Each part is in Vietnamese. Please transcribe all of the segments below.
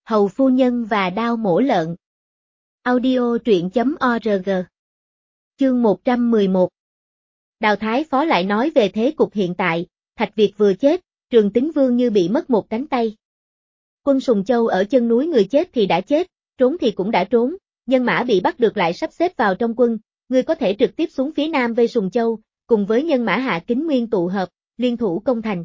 Hầu phu nhân và đao mổ lợn. Audio truyện.org. Chương 111. Đào Thái Phó lại nói về thế cục hiện tại, Thạch Việt vừa chết, Trường Tín Vương như bị mất một cánh tay. Quân Sùng Châu ở chân núi người chết thì đã chết, trốn thì cũng đã trốn, nhân mã bị bắt được lại sắp xếp vào trong quân, ngươi có thể trực tiếp xuống phía nam vây Sùng Châu, cùng với nhân mã Hạ Kính Nguyên tụ hợp, liên thủ công thành.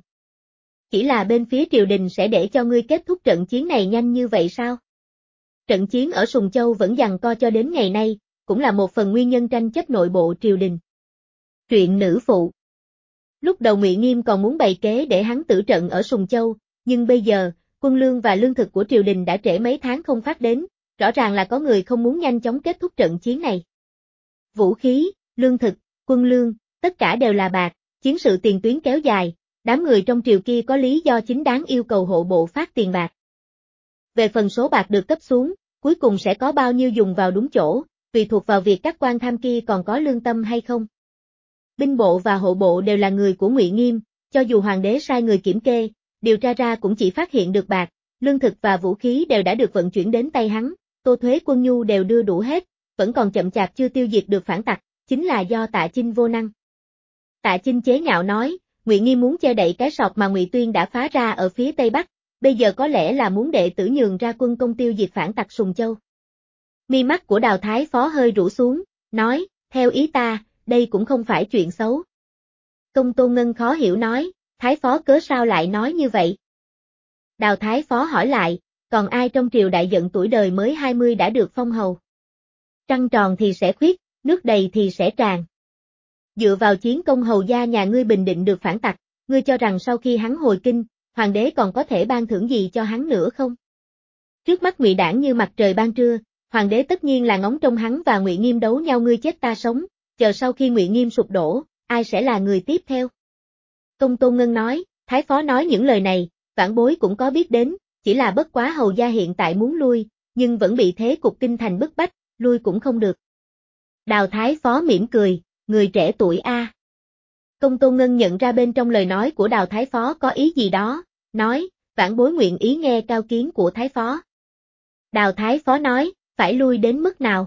Chỉ là bên phía triều đình sẽ để cho ngươi kết thúc trận chiến này nhanh như vậy sao? Trận chiến ở Sùng Châu vẫn giằng co cho đến ngày nay, cũng là một phần nguyên nhân tranh chấp nội bộ triều đình. Truyện nữ phụ. Lúc đầu Ngụy Nghiêm còn muốn bày kế để hắn tử trận ở Sùng Châu, nhưng bây giờ, quân lương và lương thực của triều đình đã trễ mấy tháng không phát đến, rõ ràng là có người không muốn nhanh chóng kết thúc trận chiến này. Vũ khí, lương thực, quân lương, tất cả đều là bạc, chiến sự tiền tuyến kéo dài, đám người trong triều kia có lý do chính đáng yêu cầu hộ bộ phát tiền bạc. Về phần số bạc được cấp xuống, cuối cùng sẽ có bao nhiêu dùng vào đúng chỗ, tùy thuộc vào việc các quan tham kia còn có lương tâm hay không. Binh bộ và hộ bộ đều là người của Ngụy Nghiêm, cho dù hoàng đế sai người kiểm kê, điều tra ra cũng chỉ phát hiện được bạc, lương thực và vũ khí đều đã được vận chuyển đến tay hắn, tô thuế quân nhu đều đưa đủ hết, vẫn còn chậm chạp chưa tiêu diệt được phản tặc, chính là do Tạ Chinh vô năng. Tạ Chinh chế nhạo nói, Ngụy Nghiêm muốn che đậy cái sọt mà Ngụy Tuyên đã phá ra ở phía Tây Bắc, bây giờ có lẽ là muốn đệ tử nhường ra quân công tiêu diệt phản tặc Sùng Châu. Mi mắt của Đào Thái Phó hơi rũ xuống, nói, theo ý ta, đây cũng không phải chuyện xấu. Công Tôn Ngân khó hiểu nói, Thái Phó cớ sao lại nói như vậy? Đào Thái Phó hỏi lại, còn ai trong triều đại giận tuổi đời mới 20 đã được phong hầu? Trăng tròn thì sẽ khuyết, nước đầy thì sẽ tràn. Dựa vào chiến công hầu gia nhà ngươi bình định được phản tặc, ngươi cho rằng sau khi hắn hồi kinh, hoàng đế còn có thể ban thưởng gì cho hắn nữa không? Trước mắt Ngụy đảng như mặt trời ban trưa, hoàng đế tất nhiên là ngóng trông hắn và Ngụy Nghiêm đấu nhau ngươi chết ta sống, chờ sau khi Ngụy Nghiêm sụp đổ, ai sẽ là người tiếp theo? Công Tôn Ngân nói, Thái Phó nói những lời này, vãn bối cũng có biết đến, chỉ là bất quá hầu gia hiện tại muốn lui, nhưng vẫn bị thế cục kinh thành bức bách, lui cũng không được. Đào Thái Phó mỉm cười, người trẻ tuổi a. Công Tôn Ngân nhận ra bên trong lời nói của Đào Thái Phó có ý gì đó, nói, vãn bối nguyện ý nghe cao kiến của Thái Phó. Đào Thái Phó nói, phải lui đến mức nào?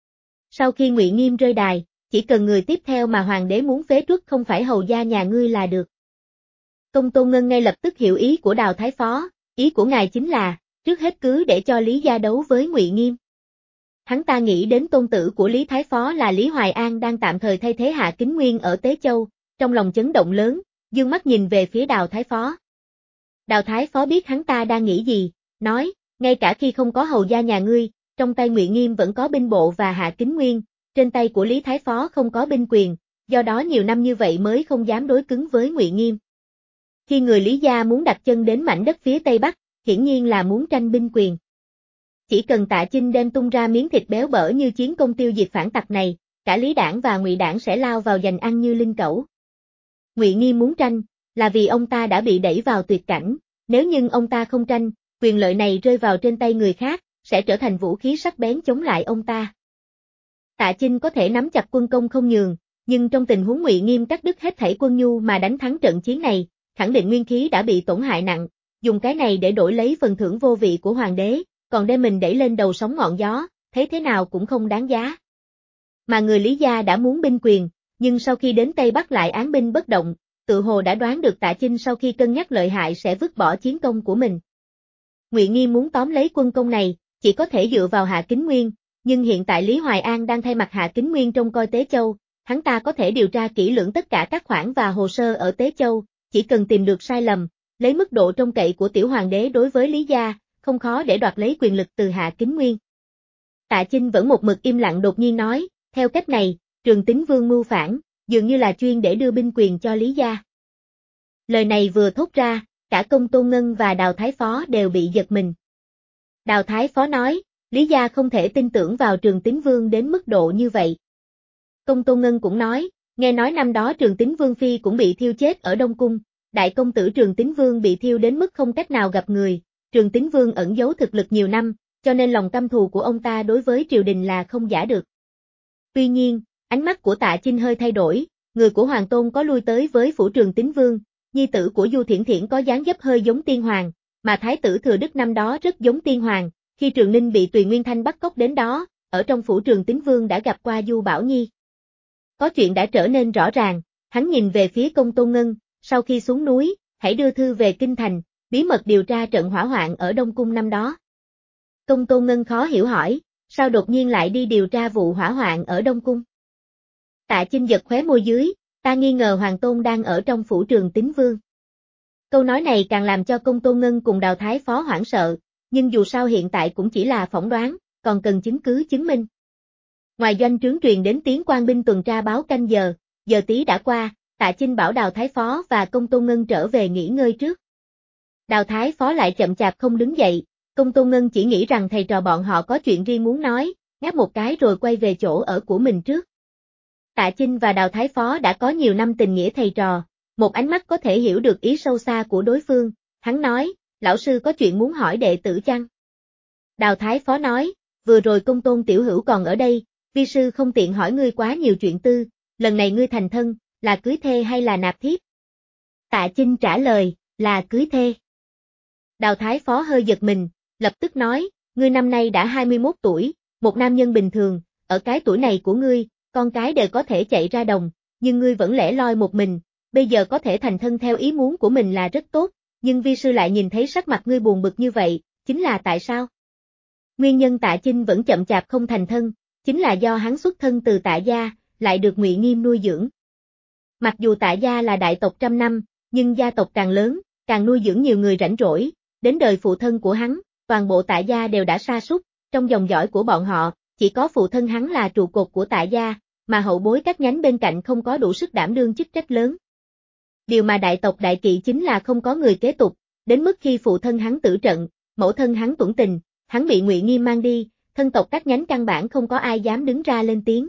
Sau khi Ngụy Nghiêm rơi đài, chỉ cần người tiếp theo mà hoàng đế muốn phế truất không phải hầu gia nhà ngươi là được. Công Tôn Ngân ngay lập tức hiểu ý của Đào Thái Phó, ý của ngài chính là, trước hết cứ để cho Lý gia đấu với Ngụy Nghiêm. Hắn ta nghĩ đến tôn tử của Lý Thái Phó là Lý Hoài An đang tạm thời thay thế Hạ Kính Nguyên ở Tế Châu, trong lòng chấn động lớn, dương mắt nhìn về phía Đào Thái Phó. Đào Thái Phó biết hắn ta đang nghĩ gì, nói, ngay cả khi không có hầu gia nhà ngươi, trong tay Ngụy Nghiêm vẫn có binh bộ và Hạ Kính Nguyên, trên tay của Lý Thái Phó không có binh quyền, do đó nhiều năm như vậy mới không dám đối cứng với Ngụy Nghiêm. Khi người Lý gia muốn đặt chân đến mảnh đất phía Tây Bắc, hiển nhiên là muốn tranh binh quyền. Chỉ cần Tạ Chinh đem tung ra miếng thịt béo bở như chiến công tiêu diệt phản tặc này, cả Lý đảng và Ngụy đảng sẽ lao vào giành ăn như linh cẩu. Ngụy Nghiêm muốn tranh, là vì ông ta đã bị đẩy vào tuyệt cảnh, nếu như ông ta không tranh, quyền lợi này rơi vào trên tay người khác, sẽ trở thành vũ khí sắc bén chống lại ông ta. Tạ Chinh có thể nắm chặt quân công không nhường, nhưng trong tình huống Ngụy Nghiêm cắt đứt hết thảy quân nhu mà đánh thắng trận chiến này, khẳng định nguyên khí đã bị tổn hại nặng, dùng cái này để đổi lấy phần thưởng vô vị của hoàng đế, còn đem mình đẩy lên đầu sóng ngọn gió, thấy thế nào cũng không đáng giá. Mà người Lý gia đã muốn binh quyền, nhưng sau khi đến Tây Bắc lại án binh bất động, tự hồ đã đoán được Tạ Chinh sau khi cân nhắc lợi hại sẽ vứt bỏ chiến công của mình. Ngụy Nghiêm muốn tóm lấy quân công này, chỉ có thể dựa vào Hạ Kính Nguyên, nhưng hiện tại Lý Hoài An đang thay mặt Hạ Kính Nguyên trông coi Tế Châu, hắn ta có thể điều tra kỹ lưỡng tất cả các khoản và hồ sơ ở Tế Châu, chỉ cần tìm được sai lầm, lấy mức độ trông cậy của tiểu hoàng đế đối với Lý gia, không khó để đoạt lấy quyền lực từ Hạ Kính Nguyên. Tạ Chinh vẫn một mực im lặng đột nhiên nói, theo cách này, Trường Tín Vương mưu phản, dường như là chuyên để đưa binh quyền cho Lý gia. Lời này vừa thốt ra, cả Công Tôn Ngân và Đào Thái Phó đều bị giật mình. Đào Thái Phó nói, Lý gia không thể tin tưởng vào Trường Tín Vương đến mức độ như vậy. Công Tôn Ngân cũng nói, nghe nói năm đó Trường Tín Vương Phi cũng bị thiêu chết ở Đông Cung, đại công tử Trường Tín Vương bị thiêu đến mức không cách nào gặp người, Trường Tín Vương ẩn giấu thực lực nhiều năm, cho nên lòng căm thù của ông ta đối với triều đình là không giả được. Tuy nhiên, ánh mắt của Tạ Chinh hơi thay đổi, người của Hoàng Tôn có lui tới với phủ Trường Tín Vương, nhi tử của Du Thiển Thiển có dáng dấp hơi giống tiên hoàng, mà Thái tử Thừa Đức năm đó rất giống tiên hoàng, khi Trường Ninh bị Tùy Nguyên Thanh bắt cóc đến đó, ở trong phủ Trường Tín Vương đã gặp qua Du Bảo Nhi. Có chuyện đã trở nên rõ ràng, hắn nhìn về phía Công Tôn Ngân, sau khi xuống núi, hãy đưa thư về Kinh Thành, bí mật điều tra trận hỏa hoạn ở Đông Cung năm đó. Công Tôn Ngân khó hiểu hỏi, sao đột nhiên lại đi điều tra vụ hỏa hoạn ở Đông Cung? Tạ Chinh giật khóe môi dưới, ta nghi ngờ Hoàng Tôn đang ở trong phủ Trường Tín Vương. Câu nói này càng làm cho Công Tôn Ngân cùng Đào Thái Phó hoảng sợ, nhưng dù sao hiện tại cũng chỉ là phỏng đoán, còn cần chứng cứ chứng minh. Ngoài doanh trướng truyền đến tiếng quan binh tuần tra báo canh giờ tí đã qua, Tạ Chinh bảo Đào Thái Phó và Công Tôn Ngân trở về nghỉ ngơi trước. Đào Thái Phó lại chậm chạp không đứng dậy, Công Tôn Ngân chỉ nghĩ rằng thầy trò bọn họ có chuyện riêng muốn nói, ngáp một cái rồi quay về chỗ ở của mình trước. Tạ Chinh và Đào Thái Phó đã có nhiều năm tình nghĩa thầy trò, một ánh mắt có thể hiểu được ý sâu xa của đối phương, hắn nói, lão sư có chuyện muốn hỏi đệ tử chăng? Đào Thái Phó nói, vừa rồi Công Tôn tiểu hữu còn ở đây, vi sư không tiện hỏi ngươi quá nhiều chuyện tư, lần này ngươi thành thân, là cưới thê hay là nạp thiếp? Tạ Chinh trả lời, là cưới thê. Đào Thái Phó hơi giật mình, lập tức nói, ngươi năm nay đã 21 tuổi, một nam nhân bình thường, ở cái tuổi này của ngươi, con cái đều có thể chạy ra đồng, nhưng ngươi vẫn lẻ loi một mình, bây giờ có thể thành thân theo ý muốn của mình là rất tốt, nhưng vi sư lại nhìn thấy sắc mặt ngươi buồn bực như vậy, chính là tại sao? Nguyên nhân Tạ Chinh vẫn chậm chạp không thành thân, chính là do hắn xuất thân từ Tạ gia, lại được Ngụy Nghiêm nuôi dưỡng. Mặc dù Tạ gia là đại tộc trăm năm, nhưng gia tộc càng lớn, càng nuôi dưỡng nhiều người rảnh rỗi, đến đời phụ thân của hắn, toàn bộ Tạ gia đều đã sa sút, trong dòng dõi của bọn họ, chỉ có phụ thân hắn là trụ cột của Tạ gia, mà hậu bối các nhánh bên cạnh không có đủ sức đảm đương chức trách lớn. Điều mà đại tộc đại kỵ chính là không có người kế tục, đến mức khi phụ thân hắn tử trận, mẫu thân hắn tuẫn tình, hắn bị Ngụy Nghiêm mang đi, thân tộc các nhánh căn bản không có ai dám đứng ra lên tiếng.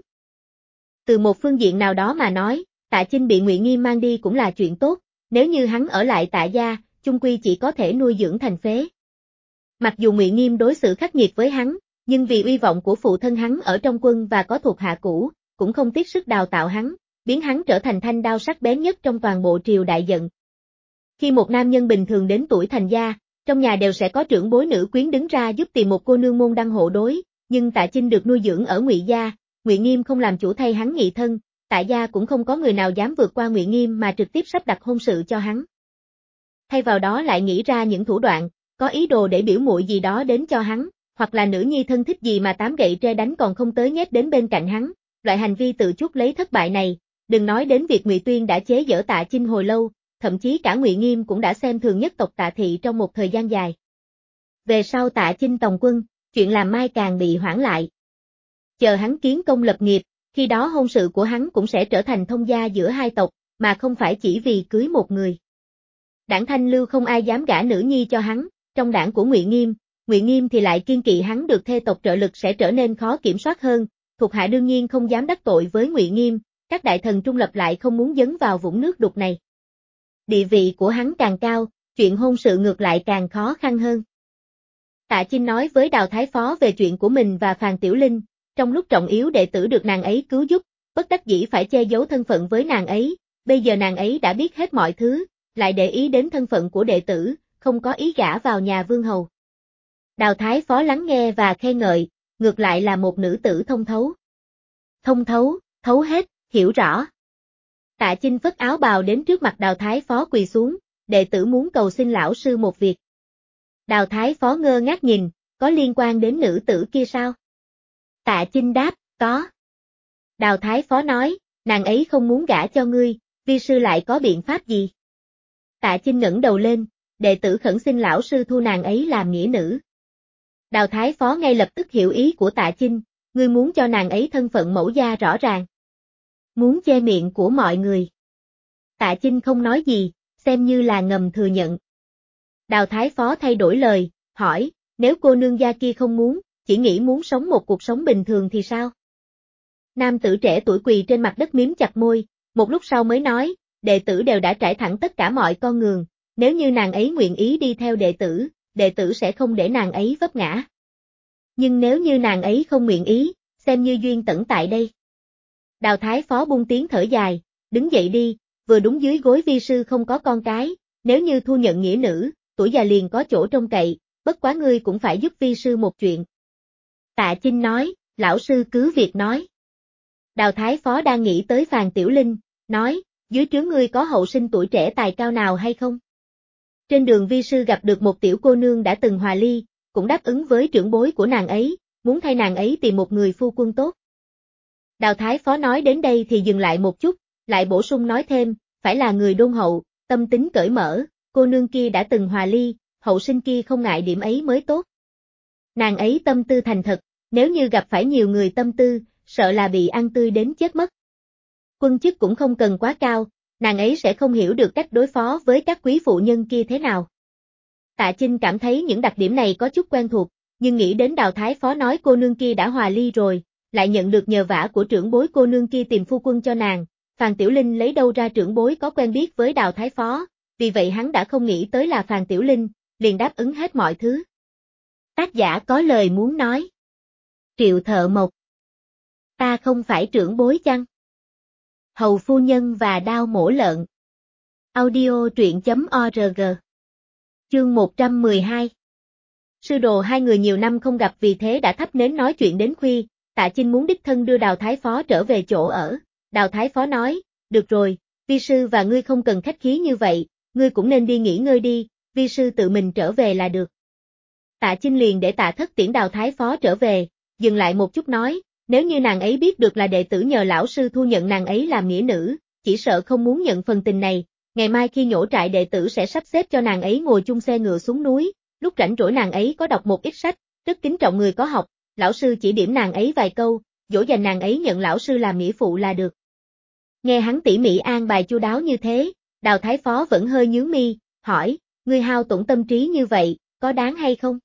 Từ một phương diện nào đó mà nói, Tạ Chinh bị Ngụy Nghiêm mang đi cũng là chuyện tốt, nếu như hắn ở lại Tạ gia, chung quy chỉ có thể nuôi dưỡng thành phế. Mặc dù Ngụy Nghiêm đối xử khắc nghiệt với hắn, nhưng vì uy vọng của phụ thân hắn ở trong quân và có thuộc hạ cũ, cũng không tiếc sức đào tạo hắn, biến hắn trở thành thanh đao sắc bén nhất trong toàn bộ triều đại giận. Khi một nam nhân bình thường đến tuổi thành gia, trong nhà đều sẽ có trưởng bối nữ quyến đứng ra giúp tìm một cô nương môn đăng hộ đối, nhưng Tạ Chinh được nuôi dưỡng ở Ngụy gia, Ngụy Nghiêm không làm chủ thay hắn nghị thân, Tạ gia cũng không có người nào dám vượt qua Ngụy Nghiêm mà trực tiếp sắp đặt hôn sự cho hắn. Thay vào đó lại nghĩ ra những thủ đoạn, có ý đồ để biểu muội gì đó đến cho hắn, hoặc là nữ nhi thân thích gì mà tám gậy tre đánh còn không tới nhét đến bên cạnh hắn. Loại hành vi tự chuốc lấy thất bại này, đừng nói đến việc Ngụy Tuyên đã chế giễu Tạ Chinh hồi lâu, thậm chí cả Ngụy Nghiêm cũng đã xem thường nhất tộc Tạ thị trong một thời gian dài. Về sau Tạ Chinh tòng quân, chuyện làm mai càng bị hoãn lại. Chờ hắn kiến công lập nghiệp, khi đó hôn sự của hắn cũng sẽ trở thành thông gia giữa hai tộc, mà không phải chỉ vì cưới một người. Đảng Thanh Lưu không ai dám gả nữ nhi cho hắn, trong đảng của Ngụy Nghiêm thì lại kiên kỵ hắn được thê tộc trợ lực sẽ trở nên khó kiểm soát hơn, thuộc hạ đương nhiên không dám đắc tội với Ngụy Nghiêm, các đại thần trung lập lại không muốn dấn vào vũng nước đục này. Địa vị của hắn càng cao, chuyện hôn sự ngược lại càng khó khăn hơn. Tạ Chinh nói với Đào Thái Phó về chuyện của mình và Phàn Tiểu Linh, trong lúc trọng yếu đệ tử được nàng ấy cứu giúp, bất đắc dĩ phải che giấu thân phận với nàng ấy, bây giờ nàng ấy đã biết hết mọi thứ, lại để ý đến thân phận của đệ tử, không có ý gả vào nhà vương hầu. Đào Thái Phó lắng nghe và khen ngợi, ngược lại là một nữ tử thông thấu. Thông thấu, thấu hết, hiểu rõ. Tạ Chinh phất áo bào đến trước mặt Đào Thái Phó quỳ xuống, đệ tử muốn cầu xin lão sư một việc. Đào Thái Phó ngơ ngác nhìn, có liên quan đến nữ tử kia sao? Tạ Chinh đáp, có. Đào Thái Phó nói, nàng ấy không muốn gả cho ngươi, vi sư lại có biện pháp gì? Tạ Chinh ngẩng đầu lên, đệ tử khẩn xin lão sư thu nàng ấy làm nghĩa nữ. Đào Thái Phó ngay lập tức hiểu ý của Tạ Chinh, ngươi muốn cho nàng ấy thân phận mẫu gia rõ ràng. Muốn che miệng của mọi người. Tạ Chinh không nói gì, xem như là ngầm thừa nhận. Đào Thái Phó thay đổi lời, hỏi, nếu cô nương gia kia không muốn, chỉ nghĩ muốn sống một cuộc sống bình thường thì sao? Nam tử trẻ tuổi quỳ trên mặt đất miếm chặt môi, một lúc sau mới nói, đệ tử đều đã trải thẳng tất cả mọi con đường, nếu như nàng ấy nguyện ý đi theo đệ tử sẽ không để nàng ấy vấp ngã. Nhưng nếu như nàng ấy không nguyện ý, xem như duyên tận tại đây. Đào Thái Phó buông tiếng thở dài, đứng dậy đi, vừa đúng dưới gối vi sư không có con cái, nếu như thu nhận nghĩa nữ, tuổi già liền có chỗ trông cậy, bất quá ngươi cũng phải giúp vi sư một chuyện. Tạ Chinh nói, lão sư cứ việc nói. Đào Thái Phó đang nghĩ tới Phàn Tiểu Linh, nói, dưới trướng ngươi có hậu sinh tuổi trẻ tài cao nào hay không? Trên đường vi sư gặp được một tiểu cô nương đã từng hòa ly, cũng đáp ứng với trưởng bối của nàng ấy, muốn thay nàng ấy tìm một người phu quân tốt. Đào Thái Phó nói đến đây thì dừng lại một chút, lại bổ sung nói thêm, phải là người đôn hậu, tâm tính cởi mở, cô nương kia đã từng hòa ly, hậu sinh kia không ngại điểm ấy mới tốt. Nàng ấy tâm tư thành thật, nếu như gặp phải nhiều người tâm tư, sợ là bị ăn tươi đến chết mất. Quân chức cũng không cần quá cao, nàng ấy sẽ không hiểu được cách đối phó với các quý phụ nhân kia thế nào. Tạ Chinh cảm thấy những đặc điểm này có chút quen thuộc, nhưng nghĩ đến Đào Thái Phó nói cô nương kia đã hòa ly rồi, lại nhận được nhờ vả của trưởng bối cô nương kia tìm phu quân cho nàng, Phàn Tiểu Linh lấy đâu ra trưởng bối có quen biết với Đào Thái Phó, vì vậy hắn đã không nghĩ tới là Phàn Tiểu Linh, liền đáp ứng hết mọi thứ. Tác giả có lời muốn nói. Triệu Thợ Mộc. Ta không phải trưởng bối chăng? Hầu phu nhân và đao mổ lợn. Audio truyện.org. Chương 112. Sư đồ hai người nhiều năm không gặp vì thế đã thắp nến nói chuyện đến khuya, Tạ Chinh muốn đích thân đưa Đào Thái Phó trở về chỗ ở. Đào Thái Phó nói, được rồi, vi sư và ngươi không cần khách khí như vậy, ngươi cũng nên đi nghỉ ngơi đi, vi sư tự mình trở về là được. Tạ Chinh liền để Tạ Thất tiễn Đào Thái Phó trở về, dừng lại một chút nói, nếu như nàng ấy biết được là đệ tử nhờ lão sư thu nhận nàng ấy làm nghĩa nữ, chỉ sợ không muốn nhận phần tình này, ngày mai khi nhổ trại đệ tử sẽ sắp xếp cho nàng ấy ngồi chung xe ngựa xuống núi, lúc rảnh rỗi nàng ấy có đọc một ít sách, rất kính trọng người có học, lão sư chỉ điểm nàng ấy vài câu, dỗ dành nàng ấy nhận lão sư làm nghĩa phụ là được. Nghe hắn tỉ mỉ an bài chu đáo như thế, Đào Thái Phó vẫn hơi nhướng mi, hỏi, ngươi hao tổn tâm trí như vậy, có đáng hay không?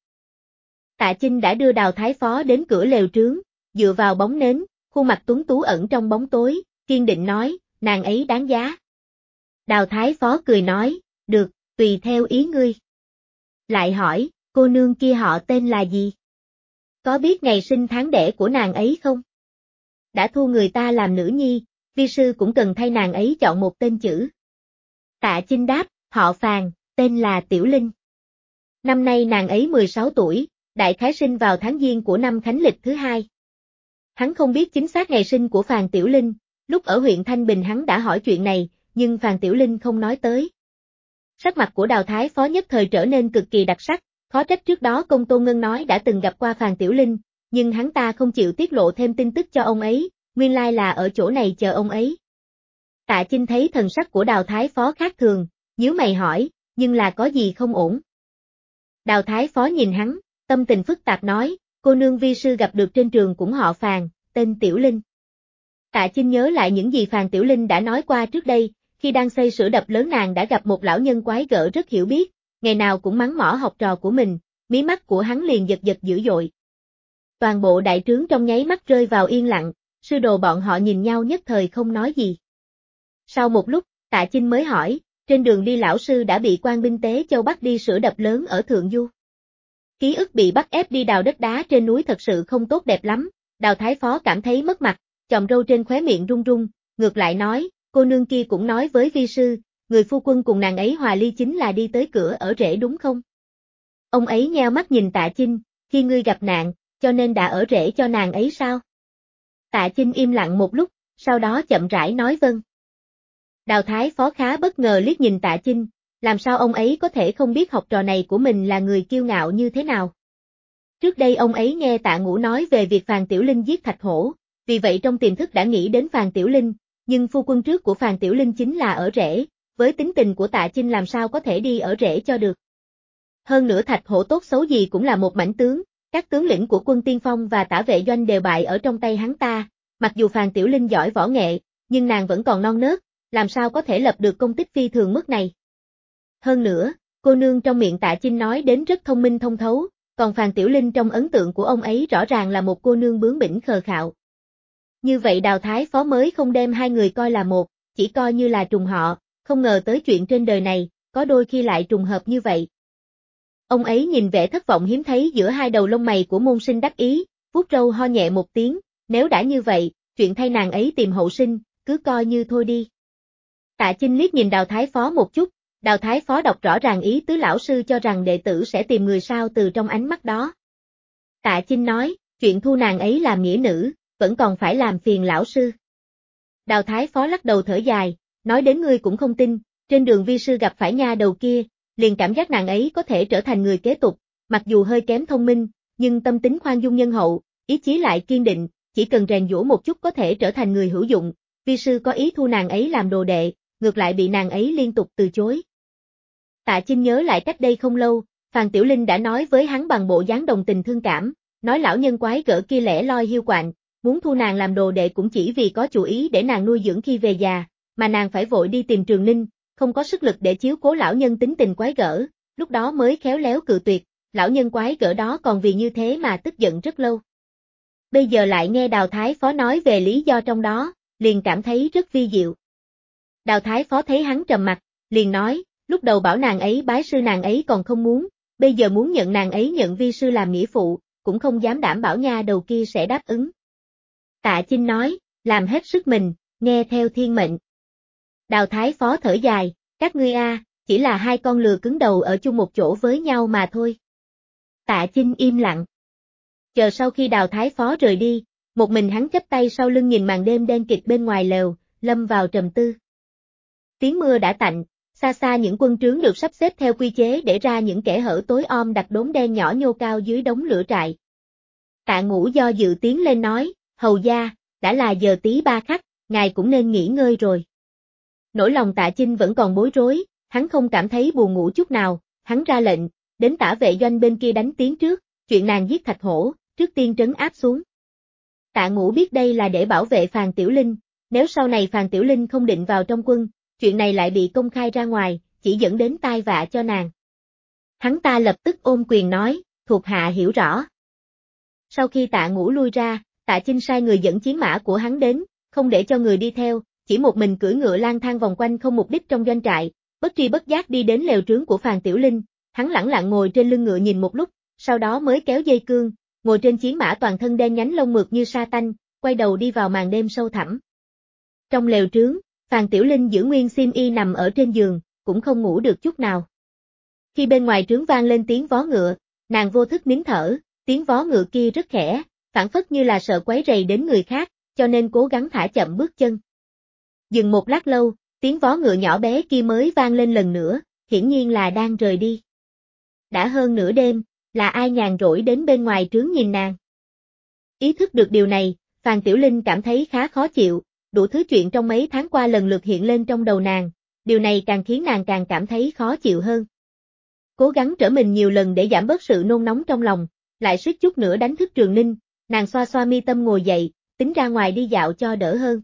Tạ Chinh đã đưa Đào Thái Phó đến cửa lều trướng, dựa vào bóng nến, khuôn mặt tuấn tú ẩn trong bóng tối, kiên định nói, nàng ấy đáng giá. Đào Thái Phó cười nói, được, tùy theo ý ngươi. Lại hỏi, cô nương kia họ tên là gì? Có biết ngày sinh tháng đẻ của nàng ấy không? Đã thu người ta làm nữ nhi, vi sư cũng cần thay nàng ấy chọn một tên chữ. Tạ Chinh đáp, họ Phàn, tên là Tiểu Linh. Năm nay nàng ấy 16 tuổi, đại khái sinh vào tháng Giêng của năm Khánh Lịch thứ hai. Hắn không biết chính xác ngày sinh của Phàn Tiểu Linh, lúc ở huyện Thanh Bình hắn đã hỏi chuyện này, nhưng Phàn Tiểu Linh không nói tới. Sắc mặt của Đào Thái Phó nhất thời trở nên cực kỳ đặc sắc, khó trách trước đó Công Tôn Ngân nói đã từng gặp qua Phàn Tiểu Linh, nhưng hắn ta không chịu tiết lộ thêm tin tức cho ông ấy, nguyên lai là ở chỗ này chờ ông ấy. Tạ Chinh thấy thần sắc của Đào Thái Phó khác thường, nhíu mày hỏi, nhưng là có gì không ổn? Đào Thái Phó nhìn hắn, tâm tình phức tạp nói, cô nương vi sư gặp được trên trường cũng họ Phàn, tên Tiểu Linh. Tạ Chinh nhớ lại những gì Phàn Tiểu Linh đã nói qua trước đây, khi đang xây sửa đập lớn nàng đã gặp một lão nhân quái gở rất hiểu biết, ngày nào cũng mắng mỏ học trò của mình, mí mắt của hắn liền giật giật dữ dội. Toàn bộ đại trướng trong nháy mắt rơi vào yên lặng, sư đồ bọn họ nhìn nhau nhất thời không nói gì. Sau một lúc, Tạ Chinh mới hỏi, trên đường đi lão sư đã bị quan binh Tế Châu bắt đi sửa đập lớn ở Thượng Du. Ký ức bị bắt ép đi đào đất đá trên núi thật sự không tốt đẹp lắm, Đào Thái Phó cảm thấy mất mặt, chòm râu trên khóe miệng run run, ngược lại nói, cô nương kia cũng nói với vi sư, người phu quân cùng nàng ấy hòa ly chính là đi tới cửa ở rễ đúng không? Ông ấy nheo mắt nhìn Tạ Chinh, khi ngươi gặp nạn, cho nên đã ở rễ cho nàng ấy sao? Tạ Chinh im lặng một lúc, sau đó chậm rãi nói vâng. Đào Thái Phó khá bất ngờ liếc nhìn Tạ Chinh, làm sao ông ấy có thể không biết học trò này của mình là người kiêu ngạo như thế nào? Trước đây ông ấy nghe Tạ Ngũ nói về việc Phàn Tiểu Linh giết Thạch Hổ, vì vậy trong tiềm thức đã nghĩ đến Phàn Tiểu Linh, nhưng phu quân trước của Phàn Tiểu Linh chính là ở rễ, với tính tình của Tạ Chinh làm sao có thể đi ở rễ cho được. Hơn nữa Thạch Hổ tốt xấu gì cũng là một mãnh tướng, các tướng lĩnh của quân tiên phong và tả vệ doanh đều bại ở trong tay hắn ta, mặc dù Phàn Tiểu Linh giỏi võ nghệ, nhưng nàng vẫn còn non nớt, làm sao có thể lập được công tích phi thường mức này. Hơn nữa, cô nương trong miệng Tạ Chinh nói đến rất thông minh thông thấu, còn Phàn Tiểu Linh trong ấn tượng của ông ấy rõ ràng là một cô nương bướng bỉnh khờ khạo. Như vậy Đào Thái Phó mới không đem hai người coi là một, chỉ coi như là trùng họ, không ngờ tới chuyện trên đời này, có đôi khi lại trùng hợp như vậy. Ông ấy nhìn vẻ thất vọng hiếm thấy giữa hai đầu lông mày của môn sinh đắc ý, vuốt râu ho nhẹ một tiếng, nếu đã như vậy, chuyện thay nàng ấy tìm hậu sinh, cứ coi như thôi đi. Tạ Chinh liếc nhìn Đào Thái Phó một chút, Đào Thái Phó đọc rõ ràng ý tứ lão sư cho rằng đệ tử sẽ tìm người sao từ trong ánh mắt đó. Tạ Chinh nói, chuyện thu nàng ấy làm nghĩa nữ, vẫn còn phải làm phiền lão sư. Đào Thái Phó lắc đầu thở dài, nói đến ngươi cũng không tin, trên đường vi sư gặp phải nha đầu kia, liền cảm giác nàng ấy có thể trở thành người kế tục, mặc dù hơi kém thông minh, nhưng tâm tính khoan dung nhân hậu, ý chí lại kiên định, chỉ cần rèn giũa một chút có thể trở thành người hữu dụng, vi sư có ý thu nàng ấy làm đồ đệ, ngược lại bị nàng ấy liên tục từ chối. Tạ Chinh nhớ lại cách đây không lâu, Phàn Tiểu Linh đã nói với hắn bằng bộ dáng đồng tình thương cảm, nói lão nhân quái gở kia lẻ loi hiu quạnh, muốn thu nàng làm đồ đệ cũng chỉ vì có chủ ý để nàng nuôi dưỡng khi về già, mà nàng phải vội đi tìm Trường Ninh, không có sức lực để chiếu cố lão nhân tính tình quái gở, lúc đó mới khéo léo cự tuyệt, lão nhân quái gở đó còn vì như thế mà tức giận rất lâu. Bây giờ lại nghe Đào Thái Phó nói về lý do trong đó, liền cảm thấy rất vi diệu. Đào Thái Phó thấy hắn trầm mặt, liền nói, lúc đầu bảo nàng ấy bái sư nàng ấy còn không muốn, bây giờ muốn nhận nàng ấy nhận vi sư làm nghĩa phụ, cũng không dám đảm bảo nha đầu kia sẽ đáp ứng. Tạ Chinh nói, làm hết sức mình, nghe theo thiên mệnh. Đào Thái Phó thở dài, các ngươi chỉ là hai con lừa cứng đầu ở chung một chỗ với nhau mà thôi. Tạ Chinh im lặng. Chờ sau khi Đào Thái Phó rời đi, một mình hắn chắp tay sau lưng nhìn màn đêm đen kịt bên ngoài lều, lâm vào trầm tư. Tiếng mưa đã tạnh, xa xa những quân trướng được sắp xếp theo quy chế để ra những kẻ hở tối om đặt đốm đen nhỏ nhô cao dưới đống lửa trại. Tạ Ngũ do dự tiến lên nói, hầu gia, đã là giờ tí 3 khắc, ngài cũng nên nghỉ ngơi rồi. Nỗi lòng Tạ Chinh vẫn còn bối rối, hắn không cảm thấy buồn ngủ chút nào, hắn ra lệnh, đến Tả vệ doanh bên kia đánh tiếng trước, chuyện nàng giết Thạch Hổ, trước tiên trấn áp xuống. Tạ Ngũ biết đây là để bảo vệ Phàn Tiểu Linh, nếu sau này Phàn Tiểu Linh không định vào trong quân, chuyện này lại bị công khai ra ngoài, chỉ dẫn đến tai vạ cho nàng. Hắn ta lập tức ôm quyền nói, thuộc hạ hiểu rõ. Sau khi Tạ Ngũ lui ra, Tạ Chinh sai người dẫn chiến mã của hắn đến, không để cho người đi theo, chỉ một mình cưỡi ngựa lang thang vòng quanh không mục đích trong doanh trại, bất tri bất giác đi đến lều trướng của Phàn Tiểu Linh, hắn lẳng lặng ngồi trên lưng ngựa nhìn một lúc, sau đó mới kéo dây cương, ngồi trên chiến mã toàn thân đen nhánh lông mượt như sa tanh, quay đầu đi vào màn đêm sâu thẳm. Trong lều trướng, Phàn Tiểu Linh giữ nguyên xiêm y nằm ở trên giường, cũng không ngủ được chút nào. Khi bên ngoài trướng vang lên tiếng vó ngựa, nàng vô thức nín thở, tiếng vó ngựa kia rất khẽ, phảng phất như là sợ quấy rầy đến người khác, cho nên cố gắng thả chậm bước chân. Dừng một lát lâu, tiếng vó ngựa nhỏ bé kia mới vang lên lần nữa, hiển nhiên là đang rời đi. Đã hơn nửa đêm, là ai nhàn rỗi đến bên ngoài trướng nhìn nàng. Ý thức được điều này, Phàn Tiểu Linh cảm thấy khá khó chịu, đủ thứ chuyện trong mấy tháng qua lần lượt hiện lên trong đầu nàng, điều này càng khiến nàng càng cảm thấy khó chịu hơn. Cố gắng trở mình nhiều lần để giảm bớt sự nôn nóng trong lòng, lại suýt chút nữa đánh thức Trường Ninh, nàng xoa xoa mi tâm ngồi dậy, tính ra ngoài đi dạo cho đỡ hơn.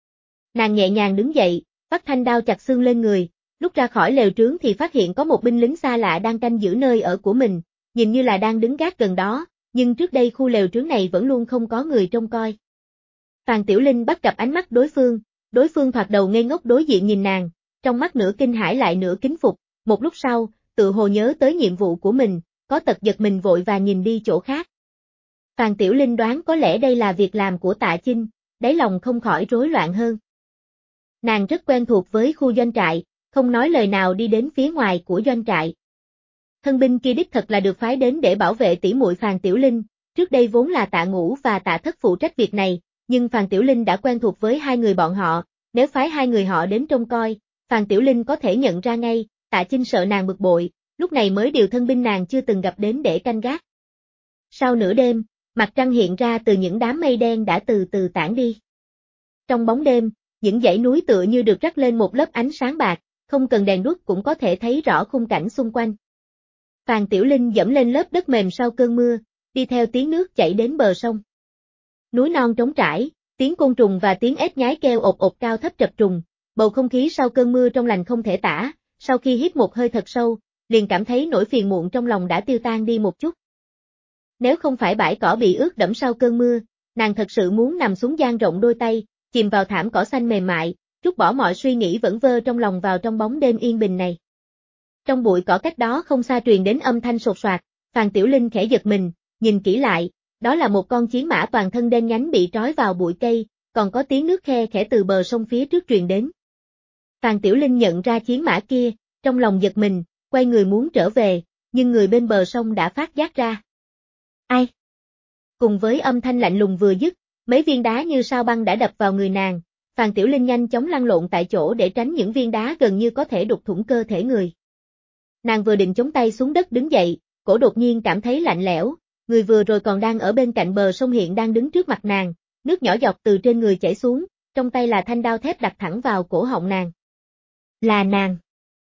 Nàng nhẹ nhàng đứng dậy, vắt thanh đao chặt xương lên người, lúc ra khỏi lều trướng thì phát hiện có một binh lính xa lạ đang canh giữ nơi ở của mình, nhìn như là đang đứng gác gần đó, nhưng trước đây khu lều trướng này vẫn luôn không có người trông coi. Phàn Tiểu Linh bắt gặp ánh mắt đối phương thoạt đầu ngây ngốc đối diện nhìn nàng, trong mắt nửa kinh hãi lại nửa kính phục, một lúc sau, tự hồ nhớ tới nhiệm vụ của mình, có tật giật mình vội vàng nhìn đi chỗ khác. Phàn Tiểu Linh đoán có lẽ đây là việc làm của Tạ Chinh, đáy lòng không khỏi rối loạn hơn. Nàng rất quen thuộc với khu doanh trại, không nói lời nào đi đến phía ngoài của doanh trại. Thân binh kia đích thật là được phái đến để bảo vệ tỷ muội Phàn Tiểu Linh, trước đây vốn là Tạ Ngũ và Tạ Thất phụ trách việc này, nhưng Phàn Tiểu Linh đã quen thuộc với hai người bọn họ, nếu phái hai người họ đến trông coi, Phàn Tiểu Linh có thể nhận ra ngay, Tạ Chinh sợ nàng bực bội, lúc này mới điều thân binh nàng chưa từng gặp đến để canh gác. Sau nửa đêm, mặt trăng hiện ra từ những đám mây đen đã từ từ tản đi. Trong bóng đêm, những dãy núi tựa như được rắc lên một lớp ánh sáng bạc, không cần đèn đuốc cũng có thể thấy rõ khung cảnh xung quanh. Phàn Tiểu Linh dẫm lên lớp đất mềm sau cơn mưa, đi theo tiếng nước chảy đến bờ sông. Núi non trống trải, tiếng côn trùng và tiếng ếch nhái kêu ộp ộp cao thấp chập trùng, bầu không khí sau cơn mưa trong lành không thể tả, sau khi hít một hơi thật sâu, liền cảm thấy nỗi phiền muộn trong lòng đã tiêu tan đi một chút. Nếu không phải bãi cỏ bị ướt đẫm sau cơn mưa, nàng thật sự muốn nằm xuống dang rộng đôi tay, chìm vào thảm cỏ xanh mềm mại, trút bỏ mọi suy nghĩ vẩn vơ trong lòng vào trong bóng đêm yên bình này. Trong bụi cỏ cách đó không xa truyền đến âm thanh sột soạt, Phàn Tiểu Linh khẽ giật mình, nhìn kỹ lại, đó là một con chiến mã toàn thân đen nhánh bị trói vào bụi cây, còn có tiếng nước khe khẽ từ bờ sông phía trước truyền đến. Phàn Tiểu Linh nhận ra chiến mã kia, trong lòng giật mình, quay người muốn trở về, nhưng người bên bờ sông đã phát giác ra. Ai? Cùng với âm thanh lạnh lùng vừa dứt, mấy viên đá như sao băng đã đập vào người nàng, Phàn Tiểu Linh nhanh chóng lăn lộn tại chỗ để tránh những viên đá gần như có thể đục thủng cơ thể người. Nàng vừa định chống tay xuống đất đứng dậy, cổ đột nhiên cảm thấy lạnh lẽo, người vừa rồi còn đang ở bên cạnh bờ sông hiện đang đứng trước mặt nàng, nước nhỏ giọt từ trên người chảy xuống, trong tay là thanh đao thép đặt thẳng vào cổ họng nàng. Là nàng.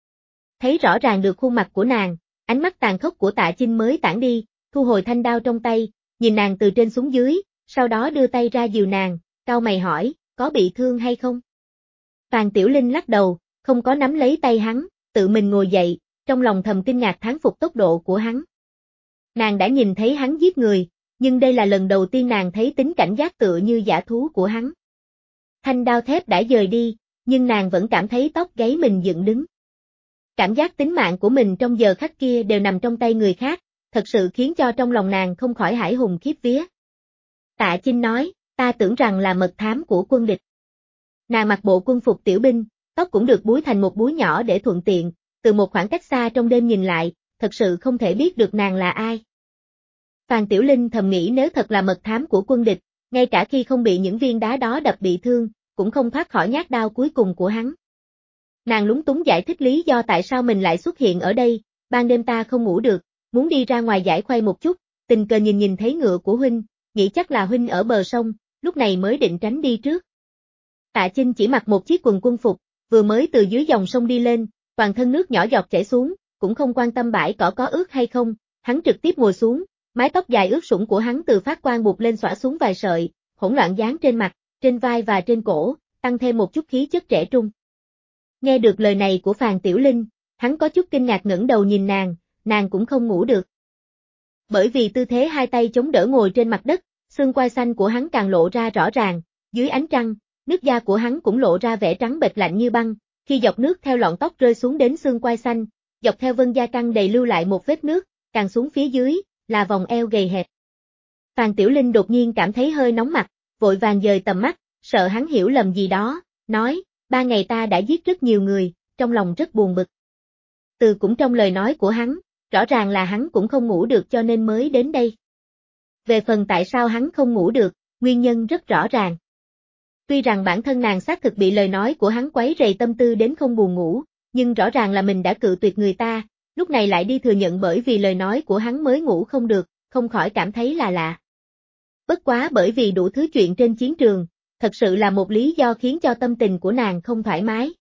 Thấy rõ ràng được khuôn mặt của nàng, ánh mắt tàn khốc của Tạ Chinh mới tản đi, thu hồi thanh đao trong tay, nhìn nàng từ trên xuống dưới, sau đó đưa tay ra dìu nàng, cau mày hỏi, có bị thương hay không? Phàn Tiểu Linh lắc đầu, không có nắm lấy tay hắn, tự mình ngồi dậy, trong lòng thầm kinh ngạc thán phục tốc độ của hắn. Nàng đã nhìn thấy hắn giết người, nhưng đây là lần đầu tiên nàng thấy tính cảnh giác tựa như dã thú của hắn. Thanh đao thép đã dời đi, nhưng nàng vẫn cảm thấy tóc gáy mình dựng đứng. Cảm giác tính mạng của mình trong giờ khắc kia đều nằm trong tay người khác, thật sự khiến cho trong lòng nàng không khỏi hãi hùng khiếp vía. Tạ Chinh nói, ta tưởng rằng là mật thám của quân địch. Nàng mặc bộ quân phục tiểu binh, tóc cũng được búi thành một búi nhỏ để thuận tiện, từ một khoảng cách xa trong đêm nhìn lại, thật sự không thể biết được nàng là ai. Phàn Tiểu Linh thầm nghĩ nếu thật là mật thám của quân địch, ngay cả khi không bị những viên đá đó đập bị thương, cũng không thoát khỏi nhát đao cuối cùng của hắn. Nàng lúng túng giải thích lý do tại sao mình lại xuất hiện ở đây, ban đêm ta không ngủ được, muốn đi ra ngoài giải khuây một chút, tình cờ nhìn thấy ngựa của huynh, nghĩ chắc là huynh ở bờ sông, lúc này mới định tránh đi trước. Tạ Chinh chỉ mặc một chiếc quần quân phục, vừa mới từ dưới dòng sông đi lên, toàn thân nước nhỏ giọt chảy xuống, cũng không quan tâm bãi cỏ có ướt hay không, hắn trực tiếp ngồi xuống, mái tóc dài ướt sũng của hắn từ phát quang buộc lên xõa xuống vài sợi, hỗn loạn dán trên mặt, trên vai và trên cổ, tăng thêm một chút khí chất trẻ trung. Nghe được lời này của Phàn Tiểu Linh, hắn có chút kinh ngạc ngẩng đầu nhìn nàng cũng không ngủ được. Bởi vì tư thế hai tay chống đỡ ngồi trên mặt đất, xương quai xanh của hắn càng lộ ra rõ ràng, dưới ánh trăng, nước da của hắn cũng lộ ra vẻ trắng bệch lạnh như băng, khi giọt nước theo lọn tóc rơi xuống đến xương quai xanh, dọc theo vân da căng đầy lưu lại một vết nước, càng xuống phía dưới, là vòng eo gầy hẹp. Phàn Tiểu Linh đột nhiên cảm thấy hơi nóng mặt, vội vàng dời tầm mắt, sợ hắn hiểu lầm gì đó, nói, 3 ngày ta đã giết rất nhiều người, trong lòng rất buồn bực. Từ cũng trong lời nói của hắn, rõ ràng là hắn cũng không ngủ được cho nên mới đến đây. Về phần tại sao hắn không ngủ được, nguyên nhân rất rõ ràng. Tuy rằng bản thân nàng xác thực bị lời nói của hắn quấy rầy tâm tư đến không buồn ngủ, nhưng rõ ràng là mình đã cự tuyệt người ta, lúc này lại đi thừa nhận bởi vì lời nói của hắn mới ngủ không được, không khỏi cảm thấy là lạ. Bất quá bởi vì đủ thứ chuyện trên chiến trường, thật sự là một lý do khiến cho tâm tình của nàng không thoải mái.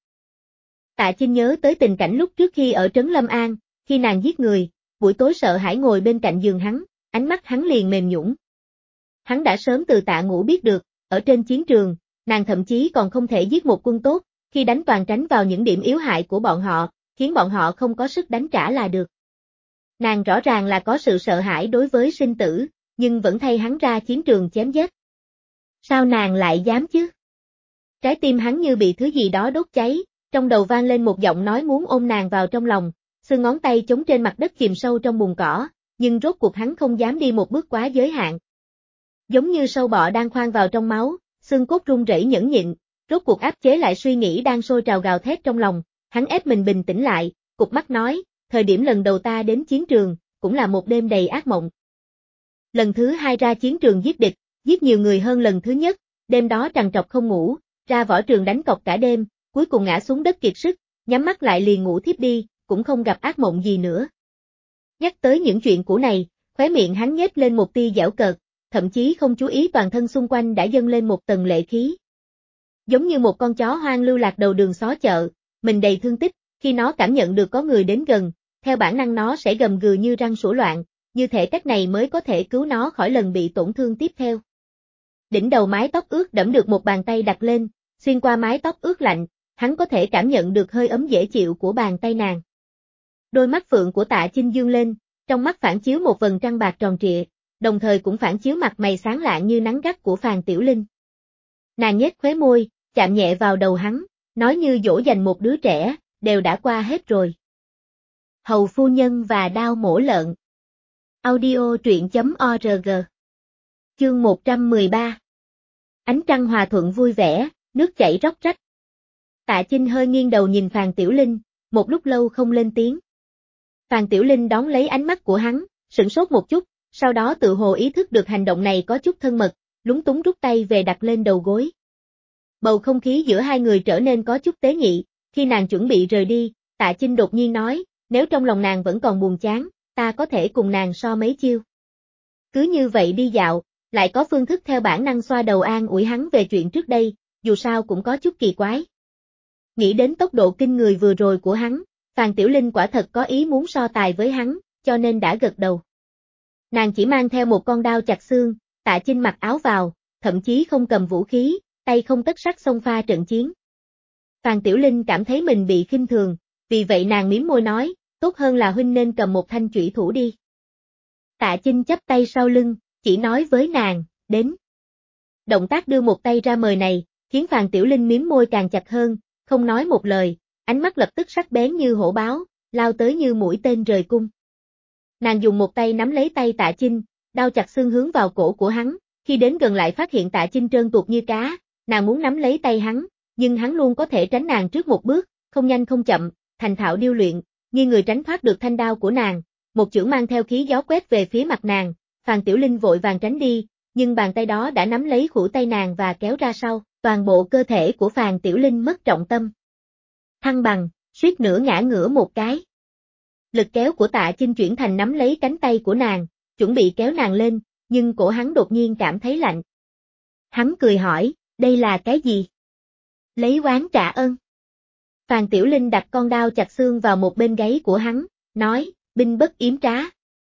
Tạ Chinh nhớ tới tình cảnh lúc trước khi ở Trấn Lâm An, khi nàng giết người, buổi tối sợ hãi ngồi bên cạnh giường hắn, ánh mắt hắn liền mềm nhũn. Hắn đã sớm từ Tạ Ngũ biết được, ở trên chiến trường, nàng thậm chí còn không thể giết một quân tốt, khi đánh toàn tránh vào những điểm yếu hại của bọn họ, khiến bọn họ không có sức đánh trả là được. Nàng rõ ràng là có sự sợ hãi đối với sinh tử, nhưng vẫn thay hắn ra chiến trường chém giết. Sao nàng lại dám chứ? Trái tim hắn như bị thứ gì đó đốt cháy, trong đầu vang lên một giọng nói muốn ôm nàng vào trong lòng, xương ngón tay chống trên mặt đất chìm sâu trong bùn cỏ, nhưng rốt cuộc hắn không dám đi một bước quá giới hạn. Giống như sâu bọ đang khoan vào trong máu, xương cốt run rẩy nhẫn nhịn, rốt cuộc áp chế lại suy nghĩ đang sôi trào gào thét trong lòng, hắn ép mình bình tĩnh lại, cụp mắt nói, thời điểm lần đầu ta đến chiến trường, cũng là một đêm đầy ác mộng. Lần thứ 2 ra chiến trường giết địch, giết nhiều người hơn lần thứ nhất, đêm đó trằn trọc không ngủ, ra võ trường đánh cọc cả đêm, cuối cùng ngã xuống đất kiệt sức, nhắm mắt lại liền ngủ thiếp đi, cũng không gặp ác mộng gì nữa. Nhắc tới những chuyện cũ này, khóe miệng hắn nhếch lên một tia giễu cợt, thậm chí không chú ý toàn thân xung quanh đã dâng lên một tầng lệ khí. Giống như một con chó hoang lưu lạc đầu đường xó chợ, mình đầy thương tích, khi nó cảm nhận được có người đến gần, theo bản năng nó sẽ gầm gừ như răng sủa loạn, như thể cách này mới có thể cứu nó khỏi lần bị tổn thương tiếp theo. Đỉnh đầu mái tóc ướt đẫm được một bàn tay đặt lên, xuyên qua mái tóc ướt lạnh, hắn có thể cảm nhận được hơi ấm dễ chịu của bàn tay nàng. Đôi mắt phượng của Tạ Chinh dương lên, trong mắt phản chiếu một vầng trăng bạc tròn trịa, đồng thời cũng phản chiếu mặt mày sáng lạng như nắng gắt của Phàn Tiểu Linh. Nàng nhếch khóe môi, chạm nhẹ vào đầu hắn, nói như dỗ dành một đứa trẻ, đều đã qua hết rồi. Hầu phu nhân và đao mổ lợn. Audio truyện.org. Chương 113. Ánh trăng hòa thuận vui vẻ, nước chảy róc rách. Tạ Chinh hơi nghiêng đầu nhìn Phàn Tiểu Linh, một lúc lâu không lên tiếng. Phàn Tiểu Linh đón lấy ánh mắt của hắn, sửng sốt một chút, sau đó tự hồ ý thức được hành động này có chút thân mật, lúng túng rút tay về đặt lên đầu gối. Bầu không khí giữa hai người trở nên có chút tế nhị, khi nàng chuẩn bị rời đi, Tạ Chinh đột nhiên nói, nếu trong lòng nàng vẫn còn buồn chán, ta có thể cùng nàng so mấy chiêu. Cứ như vậy đi dạo, lại có phương thức theo bản năng xoa đầu an ủi hắn về chuyện trước đây, dù sao cũng có chút kỳ quái. Nghĩ đến tốc độ kinh người vừa rồi của hắn, Phàn Tiểu Linh quả thật có ý muốn so tài với hắn, cho nên đã gật đầu. Nàng chỉ mang theo một con đao chặt xương, Tạ Chinh mặc áo vào, thậm chí không cầm vũ khí, tay không tất sắt xông pha trận chiến. Phàn Tiểu Linh cảm thấy mình bị khinh thường, vì vậy nàng mím môi nói, tốt hơn là huynh nên cầm một thanh chủy thủ đi. Tạ Chinh chắp tay sau lưng, chỉ nói với nàng, đến. Động tác đưa một tay ra mời này, khiến Phàn Tiểu Linh mím môi càng chặt hơn, không nói một lời, ánh mắt lập tức sắc bén như hổ báo, lao tới như mũi tên rời cung. Nàng dùng một tay nắm lấy tay Tạ Chinh, đao chặt xương hướng vào cổ của hắn, khi đến gần lại phát hiện Tạ Chinh trơn tuột như cá, nàng muốn nắm lấy tay hắn, nhưng hắn luôn có thể tránh nàng trước một bước, không nhanh không chậm, thành thạo điêu luyện, như người tránh thoát được thanh đao của nàng, một chưởng mang theo khí gió quét về phía mặt nàng, Phàn Tiểu Linh vội vàng tránh đi, nhưng bàn tay đó đã nắm lấy khuỷu tay nàng và kéo ra sau, toàn bộ cơ thể của Phàn Tiểu Linh mất trọng tâm. Thăng bằng, suýt nữa ngã ngửa một cái. Lực kéo của Tạ Chinh chuyển thành nắm lấy cánh tay của nàng, chuẩn bị kéo nàng lên, nhưng cổ hắn đột nhiên cảm thấy lạnh. Hắn cười hỏi, đây là cái gì? Lấy oán trả ơn. Phàn Tiểu Linh đặt con đao chặt xương vào một bên gáy của hắn, nói, binh bất yếm trá.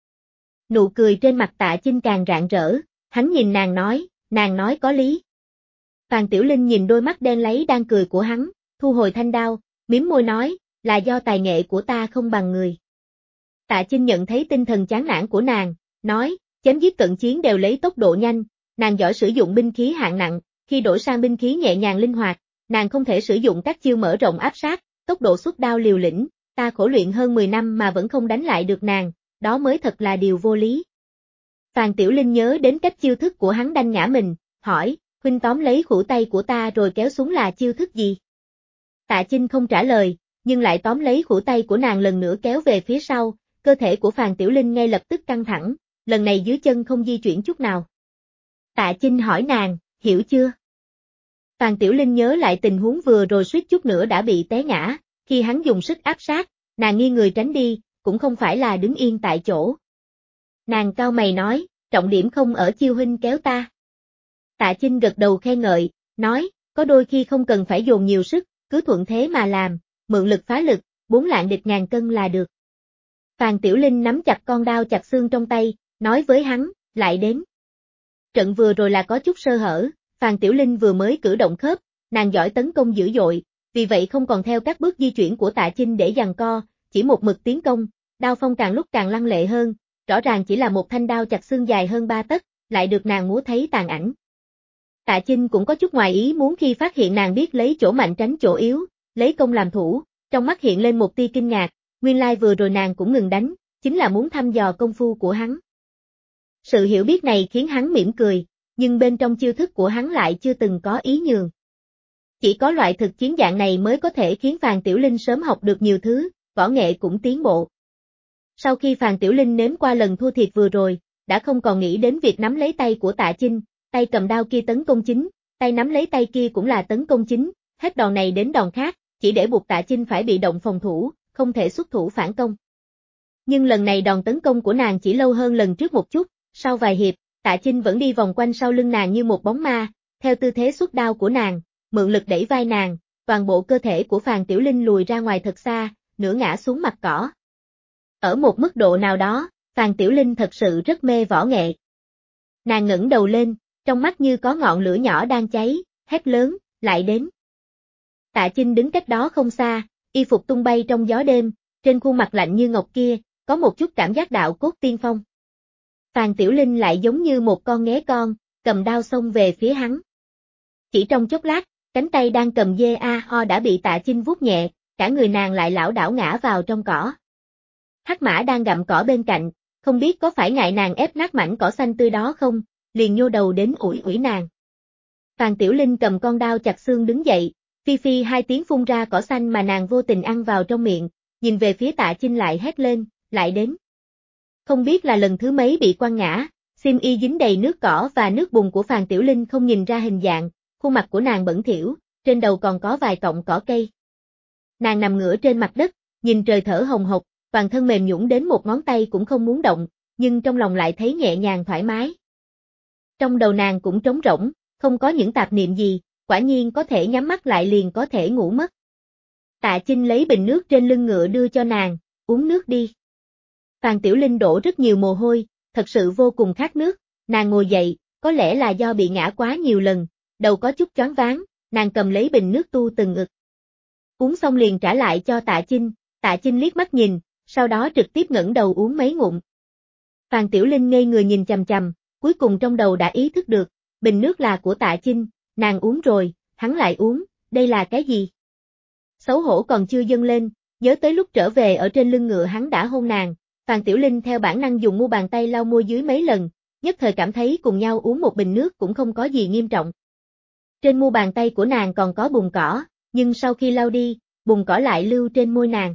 Nụ cười trên mặt Tạ Chinh càng rạng rỡ, hắn nhìn nàng nói có lý. Phàn Tiểu Linh nhìn đôi mắt đen láy đang cười của hắn, thu hồi thanh đao, mím môi nói, là do tài nghệ của ta không bằng người. Tạ Chinh nhận thấy tinh thần chán nản của nàng, nói, chém giết cận chiến đều lấy tốc độ nhanh, nàng giỏi sử dụng binh khí hạng nặng, khi đổi sang binh khí nhẹ nhàng linh hoạt, nàng không thể sử dụng các chiêu mở rộng áp sát, tốc độ xuất đao liều lĩnh, ta khổ luyện hơn 10 năm mà vẫn không đánh lại được nàng, đó mới thật là điều vô lý. Phàn Tiểu Linh nhớ đến cách chiêu thức của hắn đanh ngã mình, hỏi, huynh tóm lấy khuỷu tay của ta rồi kéo xuống là chiêu thức gì? Tạ Chinh không trả lời, nhưng lại tóm lấy khuỷu tay của nàng lần nữa kéo về phía sau, cơ thể của Phàn Tiểu Linh ngay lập tức căng thẳng, lần này dưới chân không di chuyển chút nào. Tạ Chinh hỏi nàng, hiểu chưa? Phàn Tiểu Linh nhớ lại tình huống vừa rồi suýt chút nữa đã bị té ngã, khi hắn dùng sức áp sát, nàng nghiêng người tránh đi, cũng không phải là đứng yên tại chỗ. Nàng cau mày nói, trọng điểm không ở chiêu huynh kéo ta. Tạ Chinh gật đầu khen ngợi, nói, có đôi khi không cần phải dồn nhiều sức, cứ thuận thế mà làm, mượn lực phá lực, 4 lạng địch ngàn cân là được. Phàn Tiểu Linh nắm chặt con đao chặt xương trong tay, nói với hắn, lại đến. Trận vừa rồi là có chút sơ hở, Phàn Tiểu Linh vừa mới cử động khớp, nàng giỏi tấn công dữ dội, vì vậy không còn theo các bước di chuyển của Tạ Chinh để giằng co, chỉ một mực tiến công, đao phong càng lúc càng lăng lệ hơn, rõ ràng chỉ là một thanh đao chặt xương dài hơn 3 tấc, lại được nàng múa thấy tàn ảnh. Tạ Chinh cũng có chút ngoài ý muốn khi phát hiện nàng biết lấy chỗ mạnh tránh chỗ yếu, lấy công làm thủ, trong mắt hiện lên một tia kinh ngạc, nguyên lai vừa rồi nàng cũng ngừng đánh, chính là muốn thăm dò công phu của hắn. Sự hiểu biết này khiến hắn mỉm cười, nhưng bên trong chiêu thức của hắn lại chưa từng có ý nhường. Chỉ có loại thực chiến dạng này mới có thể khiến Phàn Tiểu Linh sớm học được nhiều thứ, võ nghệ cũng tiến bộ. Sau khi Phàn Tiểu Linh nếm qua lần thua thiệt vừa rồi, đã không còn nghĩ đến việc nắm lấy tay của Tạ Chinh, tay cầm đao kia tấn công chính, tay nắm lấy tay kia cũng là tấn công chính, hết đòn này đến đòn khác, chỉ để buộc Tạ Chinh phải bị động phòng thủ, không thể xuất thủ phản công. Nhưng lần này đòn tấn công của nàng chỉ lâu hơn lần trước một chút, sau vài hiệp, Tạ Chinh vẫn đi vòng quanh sau lưng nàng như một bóng ma, theo tư thế xuất đao của nàng, mượn lực đẩy vai nàng, toàn bộ cơ thể của Phàn Tiểu Linh lùi ra ngoài thật xa, nửa ngã xuống mặt cỏ. Ở một mức độ nào đó, Phàn Tiểu Linh thật sự rất mê võ nghệ. Nàng ngẩng đầu lên, trong mắt như có ngọn lửa nhỏ đang cháy, hét lớn, lại đến. Tạ Chinh đứng cách đó không xa, y phục tung bay trong gió đêm, trên khuôn mặt lạnh như ngọc kia, có một chút cảm giác đạo cốt tiên phong. Phàn Tiểu Linh lại giống như một con nghé con, cầm đao xông về phía hắn. Chỉ trong chốc lát, cánh tay đang cầm dê ho đã bị Tạ Chinh vuốt nhẹ, cả người nàng lại lảo đảo ngã vào trong cỏ. Hắc mã đang gặm cỏ bên cạnh, không biết có phải ngại nàng ép nát mảnh cỏ xanh tươi đó không, liền nhô đầu đến ủi nàng. Phàn Tiểu Linh cầm con đao chặt xương đứng dậy, Phi phi hai tiếng phun ra cỏ xanh mà nàng vô tình ăn vào trong miệng, nhìn về phía Tạ Chinh lại hét lên, lại đến. Không biết là lần thứ mấy bị quăng ngã, xiêm y dính đầy nước cỏ và nước bùn của Phàn Tiểu Linh không nhìn ra hình dạng, khuôn mặt của nàng bẩn thỉu, trên đầu còn có vài cọng cỏ cây. Nàng nằm ngửa trên mặt đất, nhìn trời thở hồng hộc, toàn thân mềm nhũn đến một ngón tay cũng không muốn động, nhưng trong lòng lại thấy nhẹ nhàng thoải mái. Trong đầu nàng cũng trống rỗng, không có những tạp niệm gì, quả nhiên có thể nhắm mắt lại liền có thể ngủ mất. Tạ Chinh lấy bình nước trên lưng ngựa đưa cho nàng, uống nước đi. Phàn Tiểu Linh đổ rất nhiều mồ hôi, thật sự vô cùng khát nước, nàng ngồi dậy, có lẽ là do bị ngã quá nhiều lần, đầu có chút choáng váng, nàng cầm lấy bình nước tu từng ực. Uống xong liền trả lại cho Tạ Chinh liếc mắt nhìn, sau đó trực tiếp ngẩng đầu uống mấy ngụm. Phàn Tiểu Linh ngây người nhìn chằm chằm, cuối cùng trong đầu đã ý thức được, bình nước là của Tạ Chinh, nàng uống rồi, hắn lại uống, đây là cái gì? Xấu hổ còn chưa dâng lên, nhớ tới lúc trở về ở trên lưng ngựa hắn đã hôn nàng, Phàn Tiểu Linh theo bản năng dùng mu bàn tay lau môi dưới mấy lần, nhất thời cảm thấy cùng nhau uống một bình nước cũng không có gì nghiêm trọng. Trên mu bàn tay của nàng còn có bùn cỏ, nhưng sau khi lau đi, bùn cỏ lại lưu trên môi nàng.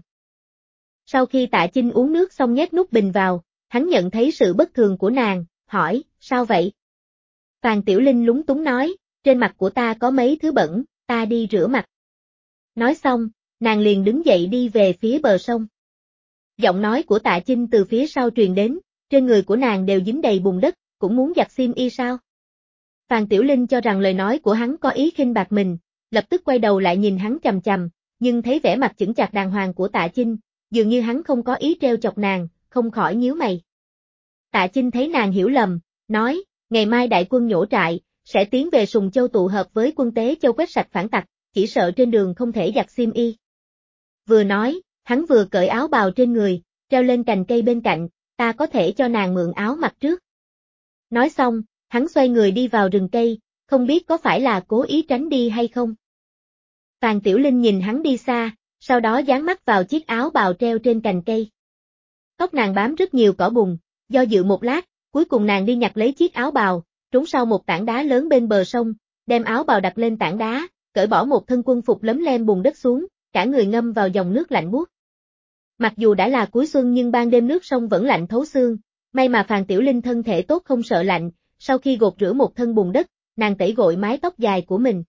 Sau khi Tạ Chinh uống nước xong nhét nút bình vào, hắn nhận thấy sự bất thường của nàng, hỏi, sao vậy? Phàn Tiểu Linh lúng túng nói, trên mặt của ta có mấy thứ bẩn, ta đi rửa mặt. Nói xong, nàng liền đứng dậy đi về phía bờ sông. Giọng nói của Tạ Chinh từ phía sau truyền đến, trên người của nàng đều dính đầy bùn đất, cũng muốn giặt xiêm y sao? Phàn Tiểu Linh cho rằng lời nói của hắn có ý khinh bạc mình, lập tức quay đầu lại nhìn hắn chằm chằm, nhưng thấy vẻ mặt chững chạc đàng hoàng của Tạ Chinh, dường như hắn không có ý treo chọc nàng, không khỏi nhíu mày. Tạ Chinh thấy nàng hiểu lầm, nói, ngày mai đại quân nhổ trại, sẽ tiến về Sùng Châu tụ hợp với quân Tế Châu quét sạch phản tặc, chỉ sợ trên đường không thể giặt xiêm y. Vừa nói, hắn vừa cởi áo bào trên người, treo lên cành cây bên cạnh, ta có thể cho nàng mượn áo mặc trước. Nói xong, hắn xoay người đi vào rừng cây, không biết có phải là cố ý tránh đi hay không. Phàn Tiểu Linh nhìn hắn đi xa, sau đó dán mắt vào chiếc áo bào treo trên cành cây. Tóc nàng bám rất nhiều cỏ bùn, do dự một lát, cuối cùng nàng đi nhặt lấy chiếc áo bào, trốn sau một tảng đá lớn bên bờ sông, đem áo bào đặt lên tảng đá, cởi bỏ một thân quân phục lấm lem bùn đất xuống, cả người ngâm vào dòng nước lạnh buốt. Mặc dù đã là cuối xuân nhưng ban đêm nước sông vẫn lạnh thấu xương, may mà Phàn Tiểu Linh thân thể tốt không sợ lạnh, sau khi gột rửa một thân bùn đất, nàng tẩy gội mái tóc dài của mình.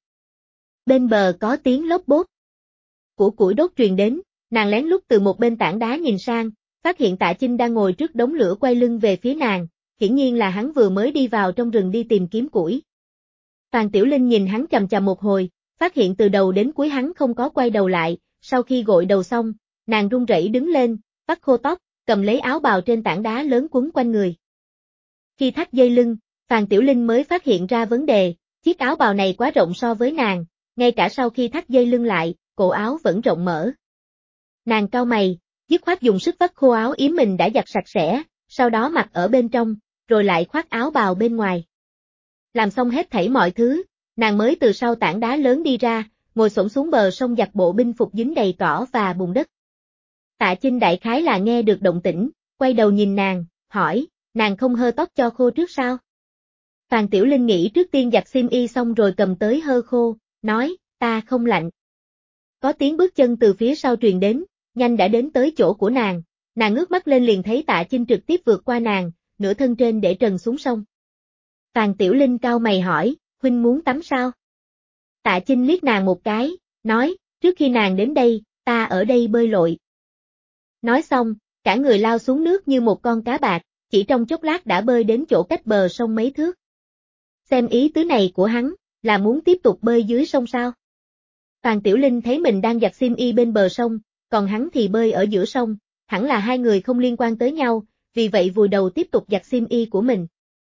Bên bờ có tiếng lốp bốp của củi đốt truyền đến, nàng lén lút từ một bên tảng đá nhìn sang, phát hiện Tạ Chinh đang ngồi trước đống lửa quay lưng về phía nàng, hiển nhiên là hắn vừa mới đi vào trong rừng đi tìm kiếm củi. Phàn Tiểu Linh nhìn hắn chằm chằm một hồi, phát hiện từ đầu đến cuối hắn không có quay đầu lại, sau khi gội đầu xong, nàng run rẩy đứng lên, vắt khô tóc, cầm lấy áo bào trên tảng đá lớn quấn quanh người. Khi thắt dây lưng, Phàn Tiểu Linh mới phát hiện ra vấn đề, chiếc áo bào này quá rộng so với nàng, ngay cả sau khi thắt dây lưng lại, cổ áo vẫn rộng mở. Nàng cau mày, dứt khoát dùng sức vắt khô áo yếm mình đã giặt sạch sẽ, sau đó mặc ở bên trong, rồi lại khoác áo bào bên ngoài. Làm xong hết thảy mọi thứ, nàng mới từ sau tảng đá lớn đi ra, ngồi xổm xuống bờ sông giặt bộ binh phục dính đầy cỏ và bùn đất. Tạ Chinh đại khái là nghe được động tĩnh, quay đầu nhìn nàng, hỏi, nàng không hơ tóc cho khô trước sao? Phàn Tiểu Linh nghĩ trước tiên giặt xiêm y xong rồi cầm tới hơ khô, nói, ta không lạnh. Có tiếng bước chân từ phía sau truyền đến, nhanh đã đến tới chỗ của nàng ngước mắt lên liền thấy Tạ Chinh trực tiếp vượt qua nàng, nửa thân trên để trần xuống sông. Phàn Tiểu Linh cau mày hỏi, huynh muốn tắm sao? Tạ Chinh liếc nàng một cái, nói, trước khi nàng đến đây, ta ở đây bơi lội. Nói xong, cả người lao xuống nước như một con cá bạc, chỉ trong chốc lát đã bơi đến chỗ cách bờ sông mấy thước. Xem ý tứ này của hắn, là muốn tiếp tục bơi dưới sông sao? Phàn Tiểu Linh thấy mình đang giặt xiêm y bên bờ sông, còn hắn thì bơi ở giữa sông, hẳn là hai người không liên quan tới nhau, vì vậy vùi đầu tiếp tục giặt xiêm y của mình.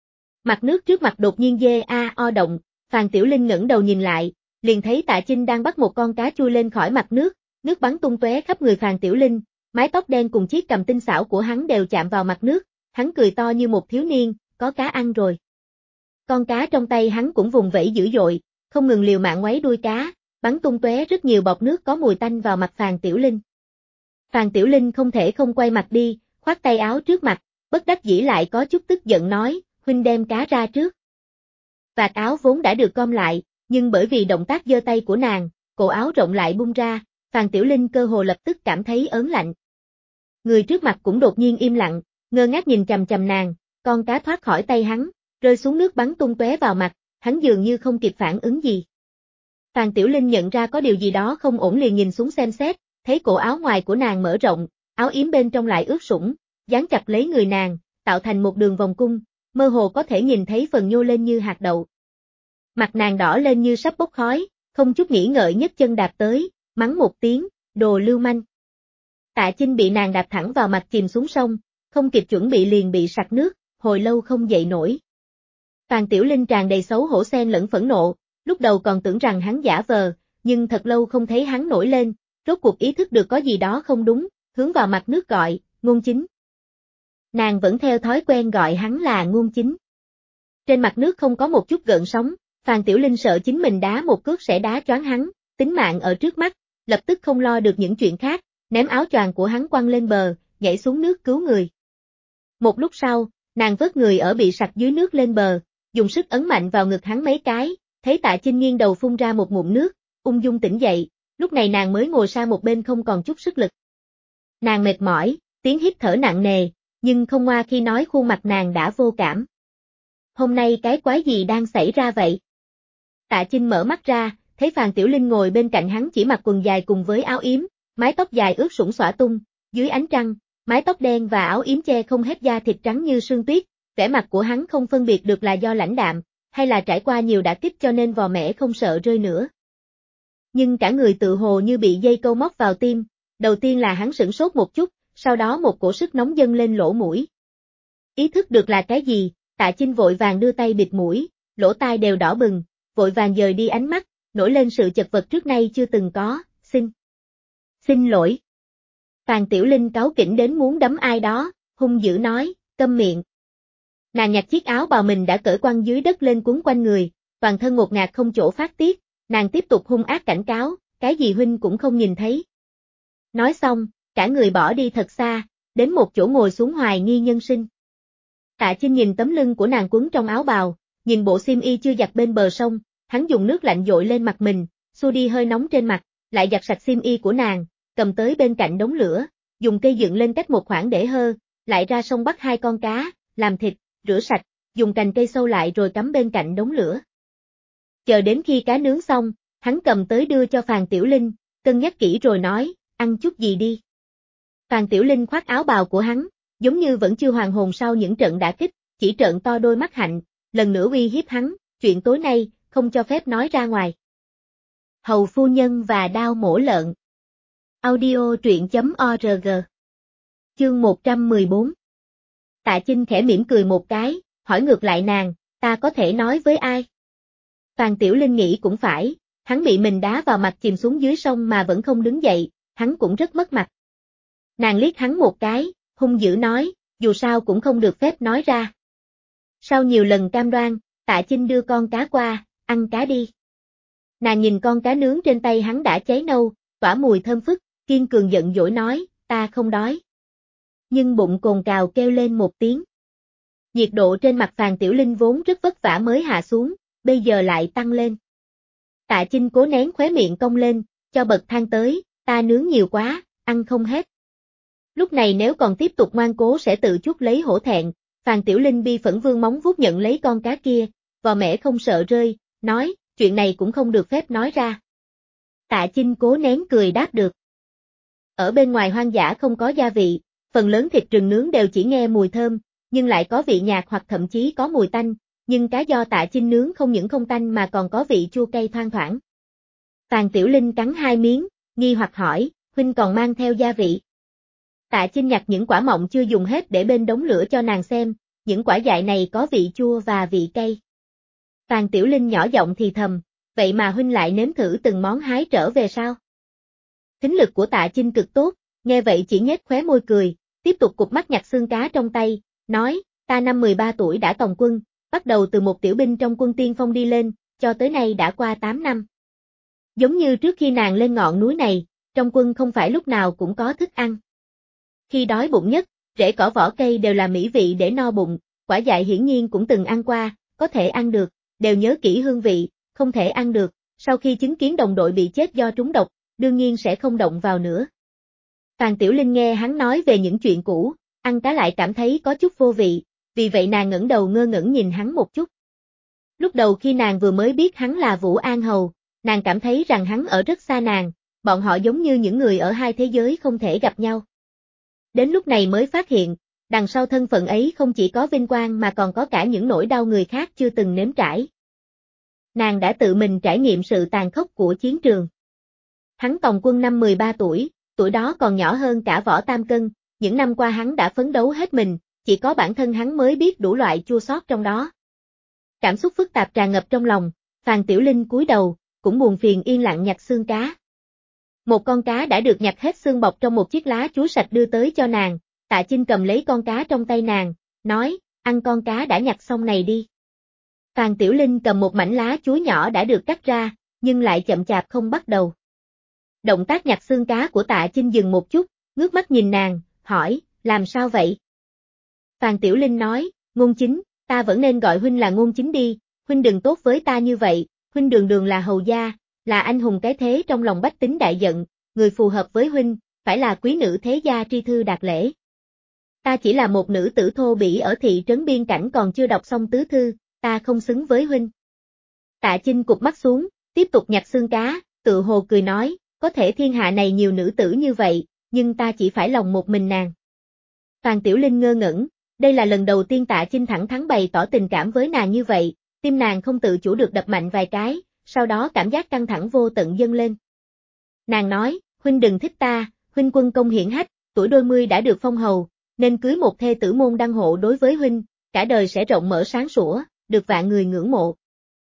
Mặt nước trước mặt đột nhiên o động, Phàn Tiểu Linh ngẩng đầu nhìn lại, liền thấy Tạ Chinh đang bắt một con cá chui lên khỏi mặt nước bắn tung tóe khắp người Phàn Tiểu Linh, mái tóc đen cùng chiếc cằm tinh xảo của hắn đều chạm vào mặt nước, hắn cười to như một thiếu niên, có cá ăn rồi. Con cá trong tay hắn cũng vùng vẫy dữ dội, không ngừng liều mạng ngoáy đuôi cá, bắn tung tóe rất nhiều bọt nước có mùi tanh vào mặt Phàn Tiểu Linh. Phàn Tiểu Linh không thể không quay mặt đi, khoác tay áo trước mặt, bất đắc dĩ lại có chút tức giận nói, huynh đem cá ra trước. Vạt áo vốn đã được gom lại, nhưng bởi vì động tác giơ tay của nàng, cổ áo rộng lại bung ra, Phan Tiểu Linh cơ hồ lập tức cảm thấy ớn lạnh. Người trước mặt cũng đột nhiên im lặng, ngơ ngác nhìn chằm chằm nàng, con cá thoát khỏi tay hắn, rơi xuống nước bắn tung tóe vào mặt, hắn dường như không kịp phản ứng gì. Phan Tiểu Linh nhận ra có điều gì đó không ổn liền nhìn xuống xem xét, thấy cổ áo ngoài của nàng mở rộng, áo yếm bên trong lại ướt sũng, dán chặt lấy người nàng, tạo thành một đường vòng cung, mơ hồ có thể nhìn thấy phần nhô lên như hạt đậu. Mặt nàng đỏ lên như sắp bốc khói, không chút nghĩ ngợi nhấc chân đạp tới, mắng một tiếng, đồ lưu manh. Tạ Chinh bị nàng đạp thẳng vào mặt chìm xuống sông, không kịp chuẩn bị liền bị sặc nước, hồi lâu không dậy nổi. Phan Tiểu Linh tràn đầy xấu hổ xen lẫn phẫn nộ, lúc đầu còn tưởng rằng hắn giả vờ, nhưng thật lâu không thấy hắn nổi lên, rốt cuộc ý thức được có gì đó không đúng, hướng vào mặt nước gọi, Ngôn Chính. Nàng vẫn theo thói quen gọi hắn là Ngôn Chính. Trên mặt nước không có một chút gợn sóng, Phan Tiểu Linh sợ chính mình đá một cước sẽ đá choáng hắn, tính mạng ở trước mắt, lập tức không lo được những chuyện khác, ném áo choàng của hắn quăng lên bờ, nhảy xuống nước cứu người. Một lúc sau, nàng vớt người ở bị sặc dưới nước lên bờ, dùng sức ấn mạnh vào ngực hắn mấy cái, thấy Tạ Chinh nghiêng đầu phun ra một ngụm nước, ung dung tỉnh dậy, lúc này nàng mới ngồi sang một bên không còn chút sức lực. Nàng mệt mỏi, tiếng hít thở nặng nề, nhưng không ngoa khi nói khuôn mặt nàng đã vô cảm. Hôm nay cái quái gì đang xảy ra vậy? Tạ Chinh mở mắt ra, thấy Phan Tiểu Linh ngồi bên cạnh hắn chỉ mặc quần dài cùng với áo yếm, mái tóc dài ướt sũng xõa tung, dưới ánh trăng, mái tóc đen và áo yếm che không hết da thịt trắng như sương tuyết, vẻ mặt của hắn không phân biệt được là do lãnh đạm, hay là trải qua nhiều đả kích cho nên vò mẽ không sợ rơi nữa. Nhưng cả người tự hồ như bị dây câu móc vào tim, đầu tiên là hắn sửng sốt một chút, sau đó một cổ sức nóng dâng lên lỗ mũi. Ý thức được là cái gì, Tạ Chinh vội vàng đưa tay bịt mũi, lỗ tai đều đỏ bừng, vội vàng dời đi ánh mắt, nổi lên sự chật vật trước nay chưa từng có, xin lỗi. Phan Tiểu Linh cáu kỉnh đến muốn đấm ai đó, hung dữ nói, câm miệng. Nàng nhặt chiếc áo bào mình đã cởi quăng dưới đất lên quấn quanh người, toàn thân ngột ngạt không chỗ phát tiết, nàng tiếp tục hung ác cảnh cáo, cái gì huynh cũng không nhìn thấy. Nói xong, cả người bỏ đi thật xa, đến một chỗ ngồi xuống hoài nghi nhân sinh. Tạ Chinh nhìn tấm lưng của nàng quấn trong áo bào, nhìn bộ xiêm y chưa giặt bên bờ sông, hắn dùng nước lạnh dội lên mặt mình, xua đi hơi nóng trên mặt, lại giặt sạch xiêm y của nàng, cầm tới bên cạnh đống lửa, dùng cây dựng lên cách một khoảng để hơ, lại ra sông bắt 2 con cá, làm thịt, rửa sạch, dùng cành cây sâu lại rồi cắm bên cạnh đống lửa. Chờ đến khi cá nướng xong, hắn cầm tới đưa cho Phan Tiểu Linh, cân nhắc kỹ rồi nói, ăn chút gì đi. Phan Tiểu Linh khoác áo bào của hắn, giống như vẫn chưa hoàn hồn sau những trận đả kích, chỉ trợn to đôi mắt hạnh, lần nữa uy hiếp hắn, chuyện tối nay, không cho phép nói ra ngoài. Hầu phu nhân và đao mổ lợn. Audio truyện.org. Chương 114. Tạ Chinh khẽ mỉm cười một cái, hỏi ngược lại nàng, ta có thể nói với ai? Phan Tiểu Linh nghĩ cũng phải, hắn bị mình đá vào mặt chìm xuống dưới sông mà vẫn không đứng dậy, hắn cũng rất mất mặt. Nàng liếc hắn một cái, hung dữ nói, dù sao cũng không được phép nói ra. Sau nhiều lần cam đoan, Tạ Chinh đưa con cá qua, ăn cá đi. Nàng nhìn con cá nướng trên tay hắn đã cháy nâu, tỏa mùi thơm phức, kiên cường giận dỗi nói, ta không đói. Nhưng bụng cồn cào kêu lên một tiếng. Nhiệt độ trên mặt Phan Tiểu Linh vốn rất vất vả mới hạ xuống, bây giờ lại tăng lên. Tạ Chinh cố nén khóe miệng cong lên, cho bậc thang tới, ta nướng nhiều quá, ăn không hết. Lúc này nếu còn tiếp tục ngoan cố sẽ tự chuốc lấy hổ thẹn, Phan Tiểu Linh bi phẫn vương móng vuốt nhận lấy con cá kia, vò mẽ không sợ rơi, nói, chuyện này cũng không được phép nói ra. Tạ Chinh cố nén cười đáp được. Ở bên ngoài hoang dã không có gia vị, phần lớn thịt rừng nướng đều chỉ nghe mùi thơm, nhưng lại có vị nhạt hoặc thậm chí có mùi tanh, nhưng cá do Tạ Chinh nướng không những không tanh mà còn có vị chua cay thoang thoảng. Phan Tiểu Linh cắn 2 miếng, nghi hoặc hỏi, huynh còn mang theo gia vị. Tạ Chinh nhặt những quả mọng chưa dùng hết để bên đống lửa cho nàng xem, những quả dại này có vị chua và vị cay. Phan Tiểu Linh nhỏ giọng thì thầm, vậy mà huynh lại nếm thử từng món hái trở về sao? Thính lực của Tạ Chinh cực tốt, nghe vậy chỉ nhếch khóe môi cười, tiếp tục cụp mắt nhặt xương cá trong tay, nói, ta năm 13 tuổi đã tòng quân, bắt đầu từ một tiểu binh trong quân tiên phong đi lên, cho tới nay đã qua 8 năm. Giống như trước khi nàng lên ngọn núi này, trong quân không phải lúc nào cũng có thức ăn. Khi đói bụng nhất, rễ cỏ vỏ cây đều là mỹ vị để no bụng, quả dại hiển nhiên cũng từng ăn qua, có thể ăn được, đều nhớ kỹ hương vị, không thể ăn được, sau khi chứng kiến đồng đội bị chết do trúng độc, đương nhiên sẽ không động vào nữa. Phan Tiểu Linh nghe hắn nói về những chuyện cũ, ăn cá lại cảm thấy có chút vô vị, vì vậy nàng ngẩng đầu ngơ ngẩn nhìn hắn một chút. Lúc đầu khi nàng vừa mới biết hắn là Vũ An Hầu, nàng cảm thấy rằng hắn ở rất xa nàng, bọn họ giống như những người ở hai thế giới không thể gặp nhau. Đến lúc này mới phát hiện, đằng sau thân phận ấy không chỉ có vinh quang mà còn có cả những nỗi đau người khác chưa từng nếm trải. Nàng đã tự mình trải nghiệm sự tàn khốc của chiến trường. Hắn tòng quân năm 13 tuổi, tuổi đó còn nhỏ hơn cả Võ Tam Cân, những năm qua hắn đã phấn đấu hết mình, chỉ có bản thân hắn mới biết đủ loại chua xót trong đó. Cảm xúc phức tạp tràn ngập trong lòng, Phan Tiểu Linh cúi đầu, cũng buồn phiền yên lặng nhặt xương cá. Một con cá đã được nhặt hết xương bọc trong một chiếc lá chuối sạch đưa tới cho nàng, Tạ Chinh cầm lấy con cá trong tay nàng, nói, ăn con cá đã nhặt xong này đi. Phan Tiểu Linh cầm một mảnh lá chuối nhỏ đã được cắt ra, nhưng lại chậm chạp không bắt đầu. Động tác nhặt xương cá của Tạ Chinh dừng một chút, ngước mắt nhìn nàng, hỏi, làm sao vậy? Phan Tiểu Linh nói, Ngôn Chính, ta vẫn nên gọi huynh là Ngôn Chính đi, huynh đừng tốt với ta như vậy, huynh đường đường là hầu gia, là anh hùng cái thế trong lòng bách tính đại giận, người phù hợp với huynh, phải là quý nữ thế gia tri thư đạt lễ. Ta chỉ là một nữ tử thô bỉ ở thị trấn biên cảnh còn chưa đọc xong tứ thư, ta không xứng với huynh. Tạ Chinh cụp mắt xuống, tiếp tục nhặt xương cá, tự hồ cười nói, có thể thiên hạ này nhiều nữ tử như vậy, nhưng ta chỉ phải lòng một mình nàng. Phan Tiểu Linh ngơ ngẩn, đây là lần đầu tiên Tạ Chinh thẳng thắn bày tỏ tình cảm với nàng như vậy, tim nàng không tự chủ được đập mạnh vài cái, sau đó cảm giác căng thẳng vô tận dâng lên. Nàng nói, huynh đừng thích ta, huynh quân công hiển hách, tuổi đôi mươi đã được phong hầu, nên cưới một thê tử môn đăng hộ đối với huynh, cả đời sẽ rộng mở sáng sủa, được vạn người ngưỡng mộ.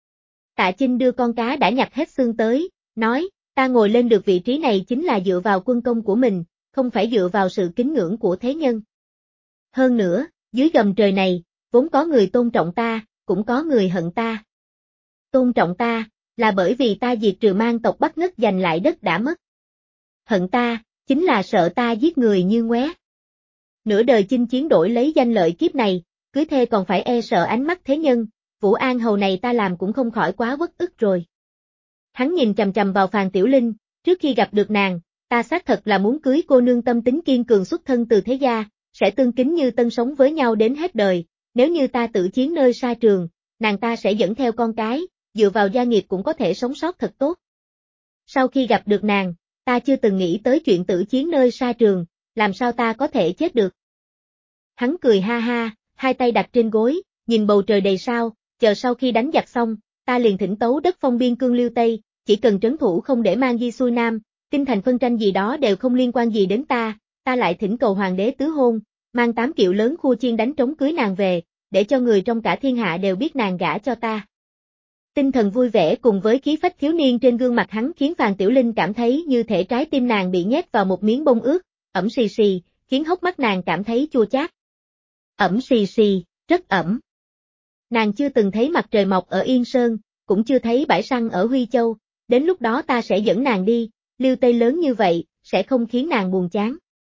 Tạ Chinh đưa con cá đã nhặt hết xương tới, nói, ta ngồi lên được vị trí này chính là dựa vào quân công của mình, không phải dựa vào sự kính ngưỡng của thế nhân. Hơn nữa, dưới gầm trời này, vốn có người tôn trọng ta, cũng có người hận ta. Tôn trọng ta, là bởi vì ta diệt trừ mang tộc Bắc Ngất giành lại đất đã mất. Hận ta, chính là sợ ta giết người như ngoé. Nửa đời chinh chiến đổi lấy danh lợi kiếp này, cưới thê còn phải e sợ ánh mắt thế nhân, Vũ An Hầu này ta làm cũng không khỏi quá uất ức rồi. Hắn nhìn chằm chằm vào Phan Tiểu Linh, trước khi gặp được nàng, ta xác thật là muốn cưới cô nương tâm tính kiên cường xuất thân từ thế gia, sẽ tương kính như tân sống với nhau đến hết đời, nếu như ta tự chiến nơi xa trường, nàng ta sẽ dẫn theo con cái, dựa vào gia nghiệp cũng có thể sống sót thật tốt. Sau khi gặp được nàng, ta chưa từng nghĩ tới chuyện tử chiến nơi xa trường, làm sao ta có thể chết được. Hắn cười ha ha, hai tay đặt trên gối, nhìn bầu trời đầy sao, chờ sau khi đánh giặc xong, ta liền thỉnh tấu đất phong biên cương Liêu Tây, chỉ cần trấn thủ không để mang di xuôi Nam, kinh thành phân tranh gì đó đều không liên quan gì đến ta lại thỉnh cầu hoàng đế tứ hôn, mang 8 kiệu lớn khua chiên đánh trống cưới nàng về, để cho người trong cả thiên hạ đều biết nàng gả cho ta. Tinh thần vui vẻ cùng với khí phách thiếu niên trên gương mặt hắn khiến Phan Tiểu Linh cảm thấy như thể trái tim nàng bị nhét vào một miếng bông ướt, ẩm xì xì, khiến hốc mắt nàng cảm thấy chua chát. Ẩm xì xì, rất ẩm. Nàng chưa từng thấy mặt trời mọc ở Yên Sơn, cũng chưa thấy bãi săn ở Huy Châu, đến lúc đó ta sẽ dẫn nàng đi, Liêu Tây lớn như vậy, sẽ không khiến nàng buồn chán.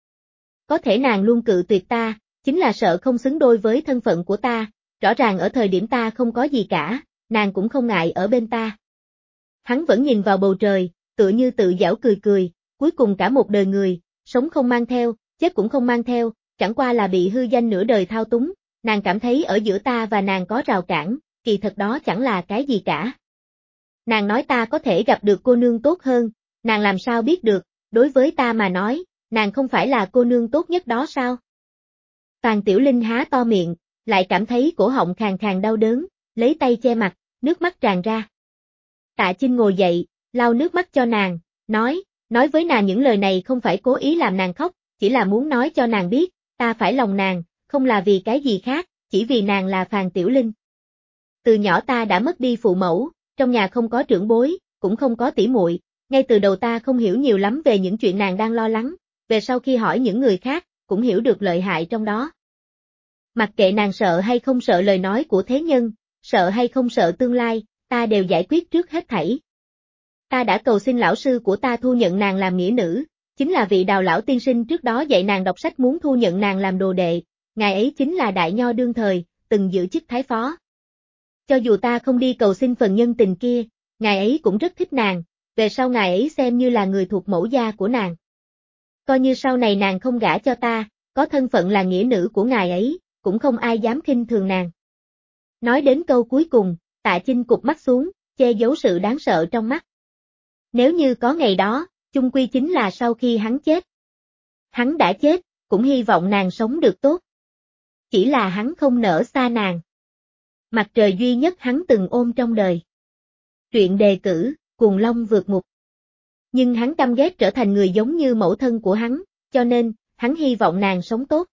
Có thể nàng luôn cự tuyệt ta, chính là sợ không xứng đôi với thân phận của ta, rõ ràng ở thời điểm ta không có gì cả, nàng cũng không ngại ở bên ta. Hắn vẫn nhìn vào bầu trời, tựa như tự giảo cười cười, cuối cùng cả một đời người, sống không mang theo, chết cũng không mang theo, chẳng qua là bị hư danh nửa đời thao túng, nàng cảm thấy ở giữa ta và nàng có rào cản, kỳ thật đó chẳng là cái gì cả. Nàng nói ta có thể gặp được cô nương tốt hơn, nàng làm sao biết được, đối với ta mà nói, nàng không phải là cô nương tốt nhất đó sao? Phan Tiểu Linh há to miệng, lại cảm thấy cổ họng khàn khàn đau đớn, lấy tay che mặt, nước mắt tràn ra. Tạ Chinh ngồi dậy, lau nước mắt cho nàng, nói với nàng những lời này không phải cố ý làm nàng khóc, chỉ là muốn nói cho nàng biết, ta phải lòng nàng, không là vì cái gì khác, chỉ vì nàng là Phan Tiểu Linh. Từ nhỏ ta đã mất đi phụ mẫu, trong nhà không có trưởng bối, cũng không có tỷ muội, ngay từ đầu ta không hiểu nhiều lắm về những chuyện nàng đang lo lắng, về sau khi hỏi những người khác, cũng hiểu được lợi hại trong đó. Mặc kệ nàng sợ hay không sợ lời nói của thế nhân, sợ hay không sợ tương lai, ta đều giải quyết trước hết thảy. Ta đã cầu xin lão sư của ta thu nhận nàng làm nghĩa nữ, chính là vị Đào lão tiên sinh trước đó dạy nàng đọc sách muốn thu nhận nàng làm đồ đệ, ngài ấy chính là đại nho đương thời, từng giữ chức thái phó. Cho dù ta không đi cầu xin phần nhân tình kia, ngài ấy cũng rất thích nàng, về sau ngài ấy xem như là người thuộc mẫu gia của nàng. Coi như sau này nàng không gả cho ta, có thân phận là nghĩa nữ của ngài ấy, cũng không ai dám khinh thường nàng. Nói đến câu cuối cùng, Tạ Chinh cụp mắt xuống, che giấu sự đáng sợ trong mắt. Nếu như có ngày đó, chung quy chính là sau khi hắn chết. Hắn đã chết, cũng hy vọng nàng sống được tốt. Chỉ là hắn không nỡ xa nàng. Mặt trời duy nhất hắn từng ôm trong đời. Truyện đề cử, Cuồng Long vượt ngục. Nhưng hắn căm ghét trở thành người giống như mẫu thân của hắn, cho nên, hắn hy vọng nàng sống tốt.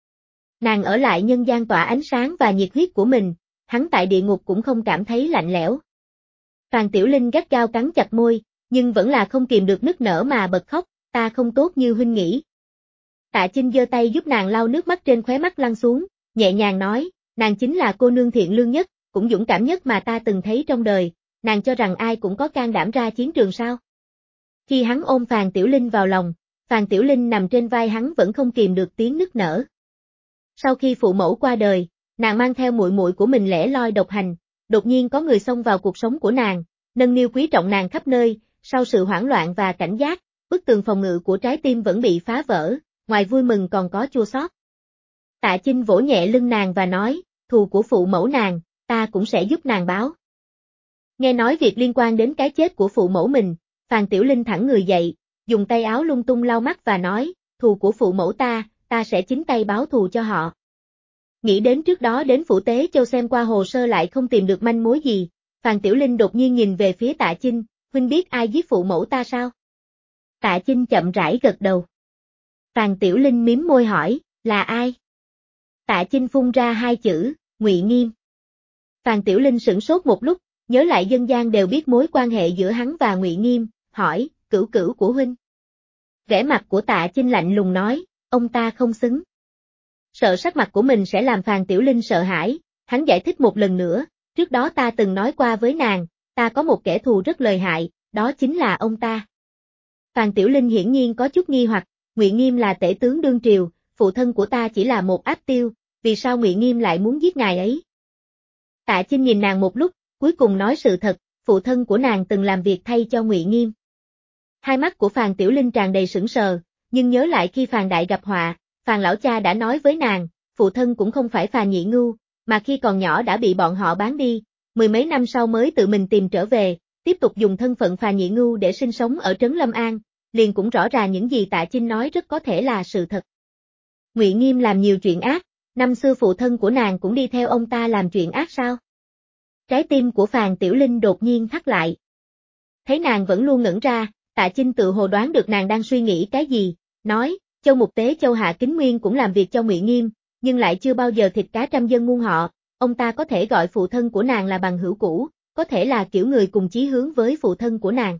Nàng ở lại nhân gian tỏa ánh sáng và nhiệt huyết của mình, hắn tại địa ngục cũng không cảm thấy lạnh lẽo. Phàn Tiểu Linh gắt gao cắn chặt môi, nhưng vẫn là không kìm được nức nở mà bật khóc, ta không tốt như huynh nghĩ. Tạ Chinh giơ tay giúp nàng lau nước mắt trên khóe mắt lăn xuống, nhẹ nhàng nói, nàng chính là cô nương thiện lương nhất, cũng dũng cảm nhất mà ta từng thấy trong đời, nàng cho rằng ai cũng có can đảm ra chiến trường sao. Khi hắn ôm Phàn Tiểu Linh vào lòng, Phàn Tiểu Linh nằm trên vai hắn vẫn không kìm được tiếng nức nở. Sau khi phụ mẫu qua đời, nàng mang theo muội muội của mình lẻ loi độc hành, đột nhiên có người xông vào cuộc sống của nàng, nâng niu quý trọng nàng khắp nơi, sau sự hoảng loạn và cảnh giác, bức tường phòng ngự của trái tim vẫn bị phá vỡ, ngoài vui mừng còn có chua xót. Tạ Chinh vỗ nhẹ lưng nàng và nói, thù của phụ mẫu nàng, ta cũng sẽ giúp nàng báo. Nghe nói việc liên quan đến cái chết của phụ mẫu mình, Phàn Tiểu Linh thẳng người dậy, dùng tay áo lung tung lau mắt và nói, thù của phụ mẫu ta sẽ chính tay báo thù cho họ. Nghĩ đến trước đó đến Phủ Tế Châu xem qua hồ sơ lại không tìm được manh mối gì, Phàn Tiểu Linh đột nhiên nhìn về phía Tạ Chinh, huynh biết ai giết phụ mẫu ta sao? Tạ Chinh chậm rãi gật đầu. Phàn Tiểu Linh mím môi hỏi, là ai? Tạ Chinh phun ra hai chữ, Ngụy Nghiêm. Phàn Tiểu Linh sửng sốt một lúc, nhớ lại dân gian đều biết mối quan hệ giữa hắn và Ngụy Nghiêm, hỏi, cửu cửu của huynh. Vẻ mặt của Tạ Chinh lạnh lùng nói, ông ta không xứng. Sợ sắc mặt của mình sẽ làm Phàn Tiểu Linh sợ hãi, hắn giải thích một lần nữa, trước đó ta từng nói qua với nàng, ta có một kẻ thù rất lợi hại, đó chính là ông ta. Phàn Tiểu Linh hiển nhiên có chút nghi hoặc, Ngụy Nghiêm là tể tướng đương triều, phụ thân của ta chỉ là một áp tiêu, vì sao Ngụy Nghiêm lại muốn giết ngài ấy? Tạ Chinh nhìn nàng một lúc, cuối cùng nói sự thật, phụ thân của nàng từng làm việc thay cho Ngụy Nghiêm. Hai mắt của Phàn Tiểu Linh tràn đầy sững sờ, nhưng nhớ lại khi Phàn Đại gặp họa, Phàn lão cha đã nói với nàng, phụ thân cũng không phải Phàn Nhị Ngưu, mà khi còn nhỏ đã bị bọn họ bán đi, mười mấy năm sau mới tự mình tìm trở về, tiếp tục dùng thân phận Phàn Nhị Ngưu để sinh sống ở trấn Lâm An, liền cũng rõ ràng những gì Tạ Chinh nói rất có thể là sự thật. Ngụy Nghiêm làm nhiều chuyện ác, năm xưa phụ thân của nàng cũng đi theo ông ta làm chuyện ác sao? Trái tim của Phàn Tiểu Linh đột nhiên thắt lại. Thấy nàng vẫn luôn ngẩn ra, Tạ Chinh tự hồ đoán được nàng đang suy nghĩ cái gì, nói, Châu Mục Tế Châu Hạ Kính Nguyên cũng làm việc cho Ngụy Nghiêm, nhưng lại chưa bao giờ thịt cá trăm dân muôn họ, ông ta có thể gọi phụ thân của nàng là bằng hữu cũ, có thể là kiểu người cùng chí hướng với phụ thân của nàng.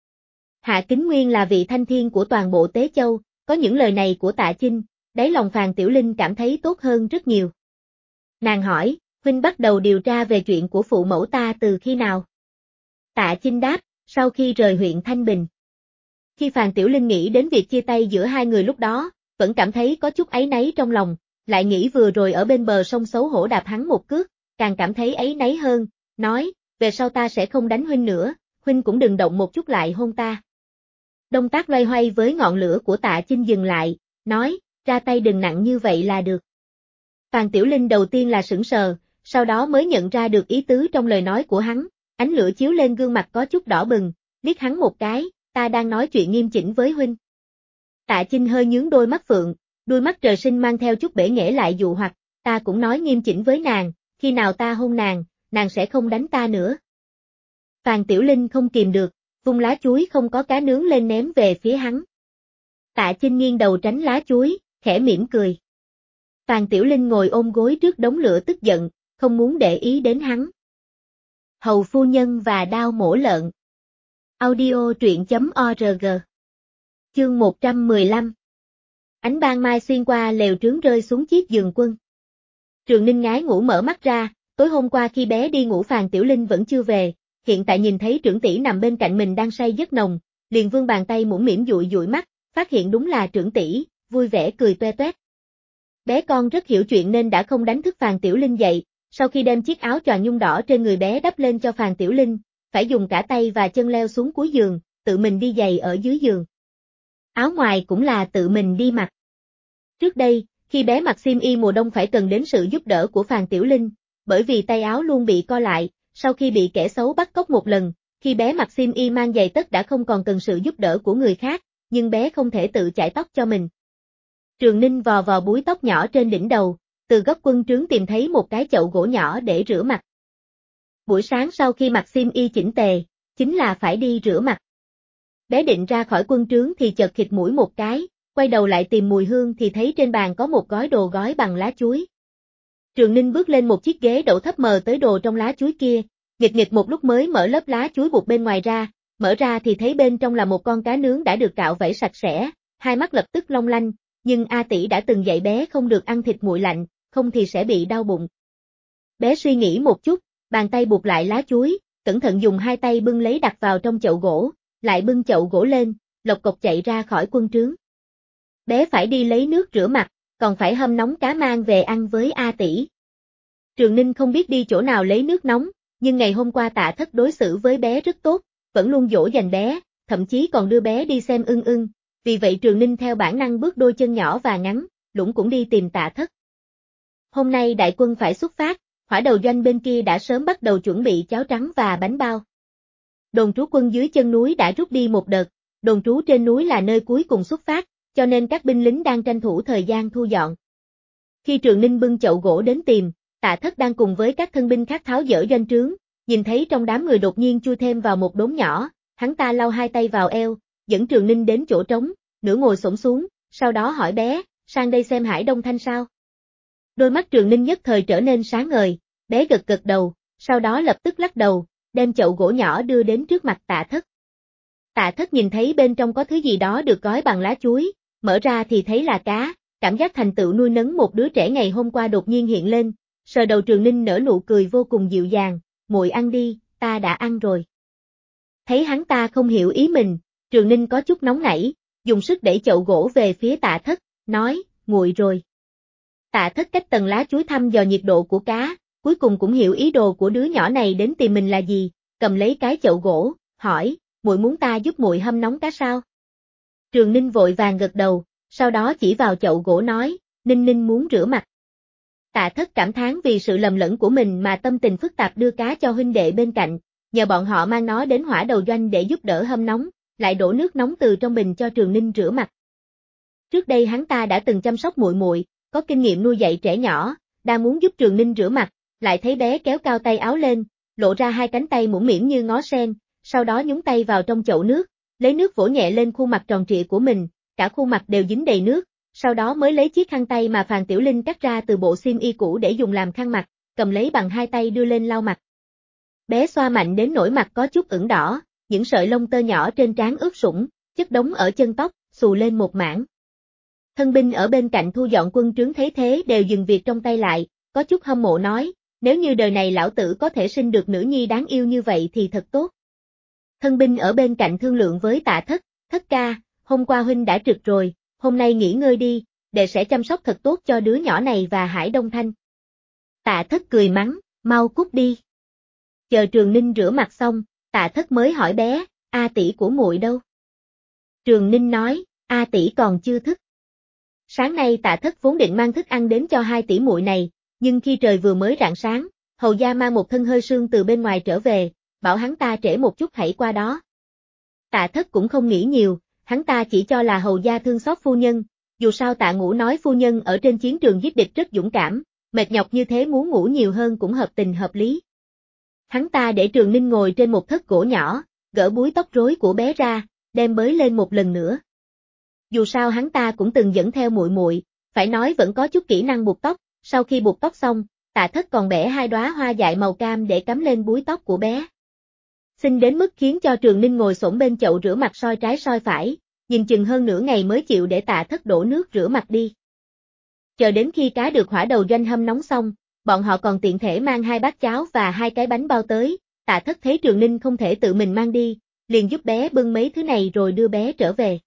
Hạ Kính Nguyên là vị thanh thiên của toàn bộ Tế Châu, có những lời này của Tạ Chinh, đáy lòng Phàn Tiểu Linh cảm thấy tốt hơn rất nhiều. Nàng hỏi, huynh bắt đầu điều tra về chuyện của phụ mẫu ta từ khi nào? Tạ Chinh đáp, sau khi rời huyện Thanh Bình. Khi Phàn Tiểu Linh nghĩ đến việc chia tay giữa hai người lúc đó, vẫn cảm thấy có chút áy náy trong lòng, lại nghĩ vừa rồi ở bên bờ sông xấu hổ đạp hắn một cước, càng cảm thấy áy náy hơn, nói, về sau ta sẽ không đánh huynh nữa, huynh cũng đừng động một chút lại hôn ta. Động tác loay hoay với ngọn lửa của Tạ Chinh dừng lại, nói, ra tay đừng nặng như vậy là được. Phàn Tiểu Linh đầu tiên là sững sờ, sau đó mới nhận ra được ý tứ trong lời nói của hắn, ánh lửa chiếu lên gương mặt có chút đỏ bừng, liếc hắn một cái, ta đang nói chuyện nghiêm chỉnh với huynh. Tạ Chinh hơi nhướng đôi mắt phượng, đôi mắt trời sinh mang theo chút bể nghễ lại dụ hoặc, ta cũng nói nghiêm chỉnh với nàng, khi nào ta hôn nàng sẽ không đánh ta nữa. Phàn Tiểu Linh không kìm được, vung lá chuối không có cá nướng lên ném về phía hắn. Tạ Chinh nghiêng đầu tránh lá chuối, khẽ mỉm cười. Phàn Tiểu Linh ngồi ôm gối trước đống lửa tức giận, không muốn để ý đến hắn. Hầu phu nhân và đao mổ lợn. Audio truyện.org. Chương 115. Ánh ban mai xuyên qua lều trướng rơi xuống chiếc giường quân. Trường Ninh ngái ngủ mở mắt ra, tối hôm qua khi bé đi ngủ Phàn Tiểu Linh vẫn chưa về, hiện tại nhìn thấy trưởng tỷ nằm bên cạnh mình đang say giấc nồng, liền vươn bàn tay mũm mĩm dụi dụi mắt, phát hiện đúng là trưởng tỷ, vui vẻ cười toe toét. Bé con rất hiểu chuyện nên đã không đánh thức Phàn Tiểu Linh dậy, sau khi đem chiếc áo choàng nhung đỏ trên người bé đắp lên cho Phàn Tiểu Linh, phải dùng cả tay và chân leo xuống cuối giường, tự mình đi giày ở dưới giường. Áo ngoài cũng là tự mình đi mặc. Trước đây, khi bé mặc xiêm y mùa đông phải cần đến sự giúp đỡ của Phàn Tiểu Linh, bởi vì tay áo luôn bị co lại, sau khi bị kẻ xấu bắt cóc một lần, khi bé mặc xiêm y mang giày tất đã không còn cần sự giúp đỡ của người khác, nhưng bé không thể tự chải tóc cho mình. Trường Ninh vò vò búi tóc nhỏ trên đỉnh đầu, từ góc quân trướng tìm thấy một cái chậu gỗ nhỏ để rửa mặt. Buổi sáng sau khi mặc xiêm y chỉnh tề, chính là phải đi rửa mặt. Bé định ra khỏi quân trướng thì chợt khịt mũi một cái, quay đầu lại tìm mùi hương thì thấy trên bàn có một gói đồ gói bằng lá chuối. Trường Ninh bước lên một chiếc ghế đậu thấp mờ tới đồ trong lá chuối kia, nghịch một lúc mới mở lớp lá chuối buộc bên ngoài ra, mở ra thì thấy bên trong là một con cá nướng đã được cạo vảy sạch sẽ, hai mắt lập tức long lanh, nhưng A Tỷ đã từng dạy bé không được ăn thịt nguội lạnh, không thì sẽ bị đau bụng. Bé suy nghĩ một chút, bàn tay buộc lại lá chuối, cẩn thận dùng hai tay bưng lấy đặt vào trong chậu gỗ, lại bưng chậu gỗ lên, lộc cộc chạy ra khỏi quân trướng. Bé phải đi lấy nước rửa mặt, còn phải hâm nóng cá mang về ăn với A Tỷ. Trường Ninh không biết đi chỗ nào lấy nước nóng, nhưng ngày hôm qua Tạ Thất đối xử với bé rất tốt, vẫn luôn dỗ dành bé, thậm chí còn đưa bé đi xem ưng ưng, vì vậy Trường Ninh theo bản năng bước đôi chân nhỏ và ngắn, lũng cũng đi tìm Tạ Thất. Hôm nay đại quân phải xuất phát, hỏa đầu doanh bên kia đã sớm bắt đầu chuẩn bị cháo trắng và bánh bao. Đồn trú quân dưới chân núi đã rút đi một đợt, đồn trú trên núi là nơi cuối cùng xuất phát, cho nên các binh lính đang tranh thủ thời gian thu dọn. Khi Trường Ninh bưng chậu gỗ đến tìm, Tạ Thất đang cùng với các thân binh khác tháo dỡ doanh trướng, nhìn thấy trong đám người đột nhiên chui thêm vào một đống nhỏ, hắn ta lau hai tay vào eo, dẫn Trường Ninh đến chỗ trống, nửa ngồi xổm xuống, sau đó hỏi bé, sang đây xem Hải Đông Thanh sao? Đôi mắt Trường Ninh nhất thời trở nên sáng ngời, bé gật gật đầu, sau đó lập tức lắc đầu, đem chậu gỗ nhỏ đưa đến trước mặt Tạ Thất. Tạ Thất nhìn thấy bên trong có thứ gì đó được gói bằng lá chuối, mở ra thì thấy là cá, cảm giác thành tựu nuôi nấng một đứa trẻ ngày hôm qua đột nhiên hiện lên, sờ đầu Trường Ninh nở nụ cười vô cùng dịu dàng, muội ăn đi, ta đã ăn rồi. Thấy hắn ta không hiểu ý mình, Trường Ninh có chút nóng nảy, dùng sức đẩy chậu gỗ về phía Tạ Thất, nói, nguội rồi. Tạ Thất cách tầng lá chuối thăm dò nhiệt độ của cá, cuối cùng cũng hiểu ý đồ của đứa nhỏ này đến tìm mình là gì, cầm lấy cái chậu gỗ, hỏi, muội muốn ta giúp muội hâm nóng cá sao? Trường Ninh vội vàng gật đầu, sau đó chỉ vào chậu gỗ nói, Ninh Ninh muốn rửa mặt. Tạ Thất cảm thán vì sự lầm lẫn của mình mà tâm tình phức tạp đưa cá cho huynh đệ bên cạnh, nhờ bọn họ mang nó đến hỏa đầu doanh để giúp đỡ hâm nóng, lại đổ nước nóng từ trong bình cho Trường Ninh rửa mặt. Trước đây hắn ta đã từng chăm sóc muội muội, có kinh nghiệm nuôi dạy trẻ nhỏ, đang muốn giúp Trường Ninh rửa mặt, lại thấy bé kéo cao tay áo lên, lộ ra hai cánh tay mũm mĩm như ngó sen, sau đó nhúng tay vào trong chậu nước, lấy nước vỗ nhẹ lên khuôn mặt tròn trịa của mình, cả khuôn mặt đều dính đầy nước, sau đó mới lấy chiếc khăn tay mà Phàn Tiểu Linh cắt ra từ bộ xiêm y cũ để dùng làm khăn mặt, cầm lấy bằng hai tay đưa lên lau mặt. Bé xoa mạnh đến nỗi mặt có chút ửng đỏ, những sợi lông tơ nhỏ trên trán ướt sũng, chất đống ở chân tóc, xù lên một mảng. Thân binh ở bên cạnh thu dọn quân trướng thấy thế đều dừng việc trong tay lại, có chút hâm mộ nói, nếu như đời này lão tử có thể sinh được nữ nhi đáng yêu như vậy thì thật tốt. Thân binh ở bên cạnh thương lượng với Tạ Thất, Thất ca, hôm qua huynh đã trực rồi, hôm nay nghỉ ngơi đi, đệ sẽ chăm sóc thật tốt cho đứa nhỏ này và Hải Đông Thanh. Tạ Thất cười mắng, mau cút đi. Chờ Trường Ninh rửa mặt xong, Tạ Thất mới hỏi bé, A tỷ của muội đâu? Trường Ninh nói, A tỷ còn chưa thức. Sáng nay Tạ Thất vốn định mang thức ăn đến cho hai tỷ muội này, nhưng khi trời vừa mới rạng sáng, hầu gia mang một thân hơi sương từ bên ngoài trở về, bảo hắn ta trễ một chút hãy qua đó. Tạ Thất cũng không nghĩ nhiều, hắn ta chỉ cho là hầu gia thương xót phu nhân, dù sao Tạ Ngũ nói phu nhân ở trên chiến trường giết địch rất dũng cảm, mệt nhọc như thế muốn ngủ nhiều hơn cũng hợp tình hợp lý. Hắn ta để Trường Ninh ngồi trên một thất gỗ nhỏ, gỡ búi tóc rối của bé ra, đem bới lên một lần nữa. Dù sao hắn ta cũng từng dẫn theo muội muội, phải nói vẫn có chút kỹ năng buộc tóc, sau khi buộc tóc xong, Tạ Thất còn bẻ hai đóa hoa dại màu cam để cắm lên búi tóc của bé. Xinh đến mức khiến cho Trường Ninh ngồi xổm bên chậu rửa mặt soi trái soi phải, nhìn chừng hơn nửa ngày mới chịu để Tạ Thất đổ nước rửa mặt đi. Chờ đến khi cá được hỏa đầu doanh hâm nóng xong, bọn họ còn tiện thể mang hai bát cháo và hai cái bánh bao tới, Tạ Thất thấy Trường Ninh không thể tự mình mang đi, liền giúp bé bưng mấy thứ này rồi đưa bé trở về.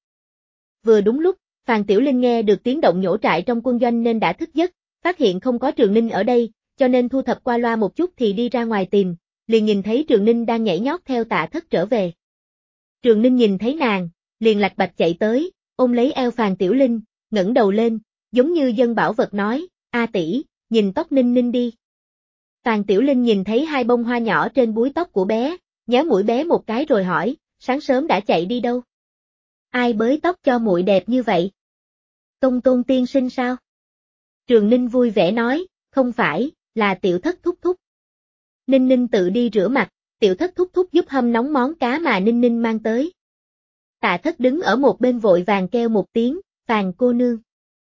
Vừa đúng lúc, Phàn Tiểu Linh nghe được tiếng động nhổ trại trong quân doanh nên đã thức giấc, phát hiện không có Trường Ninh ở đây, cho nên thu thập qua loa một chút thì đi ra ngoài tìm, liền nhìn thấy Trường Ninh đang nhảy nhót theo Tạ Thất trở về. Trường Ninh nhìn thấy nàng, liền lạch bạch chạy tới, ôm lấy eo Phàn Tiểu Linh, ngẩng đầu lên, giống như dân bảo vật nói, a tỷ, nhìn tóc Ninh Ninh đi. Phàn Tiểu Linh nhìn thấy hai bông hoa nhỏ trên búi tóc của bé, nhéo mũi bé một cái rồi hỏi, sáng sớm đã chạy đi đâu? Ai bới tóc cho muội đẹp như vậy? Công Tôn tiên sinh sao? Trường Ninh vui vẻ nói, không phải, là Tiểu Thất thúc thúc. Ninh Ninh tự đi rửa mặt, Tiểu Thất thúc thúc giúp hâm nóng món cá mà Ninh Ninh mang tới. Tạ Thất đứng ở một bên vội vàng kêu một tiếng, Phàn cô nương.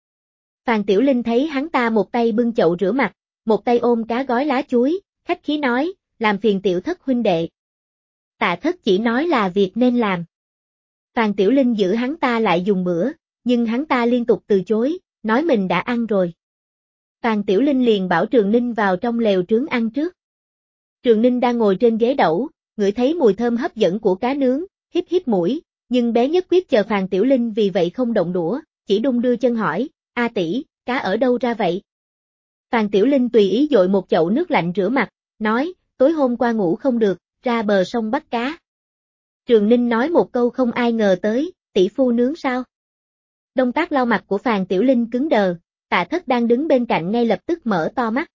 Phàn Tiểu Linh thấy hắn ta một tay bưng chậu rửa mặt, một tay ôm cá gói lá chuối, khách khí nói, làm phiền Tiểu Thất huynh đệ. Tạ Thất chỉ nói là việc nên làm. Phàn Tiểu Linh giữ hắn ta lại dùng bữa, nhưng hắn ta liên tục từ chối, nói mình đã ăn rồi. Phàn Tiểu Linh liền bảo Trường Ninh vào trong lều trướng ăn trước. Trường Ninh đang ngồi trên ghế đẩu, ngửi thấy mùi thơm hấp dẫn của cá nướng, hít hít mũi, nhưng bé nhất quyết chờ Phàn Tiểu Linh vì vậy không động đũa, chỉ đung đưa chân hỏi, a tỷ, cá ở đâu ra vậy? Phàn Tiểu Linh tùy ý dội một chậu nước lạnh rửa mặt, nói, tối hôm qua ngủ không được, ra bờ sông bắt cá. Trường Ninh nói một câu không ai ngờ tới, tỷ phu nướng sao? Động tác lau mặt của Phàn Tiểu Linh cứng đờ, Tạ Thất đang đứng bên cạnh ngay lập tức mở to mắt.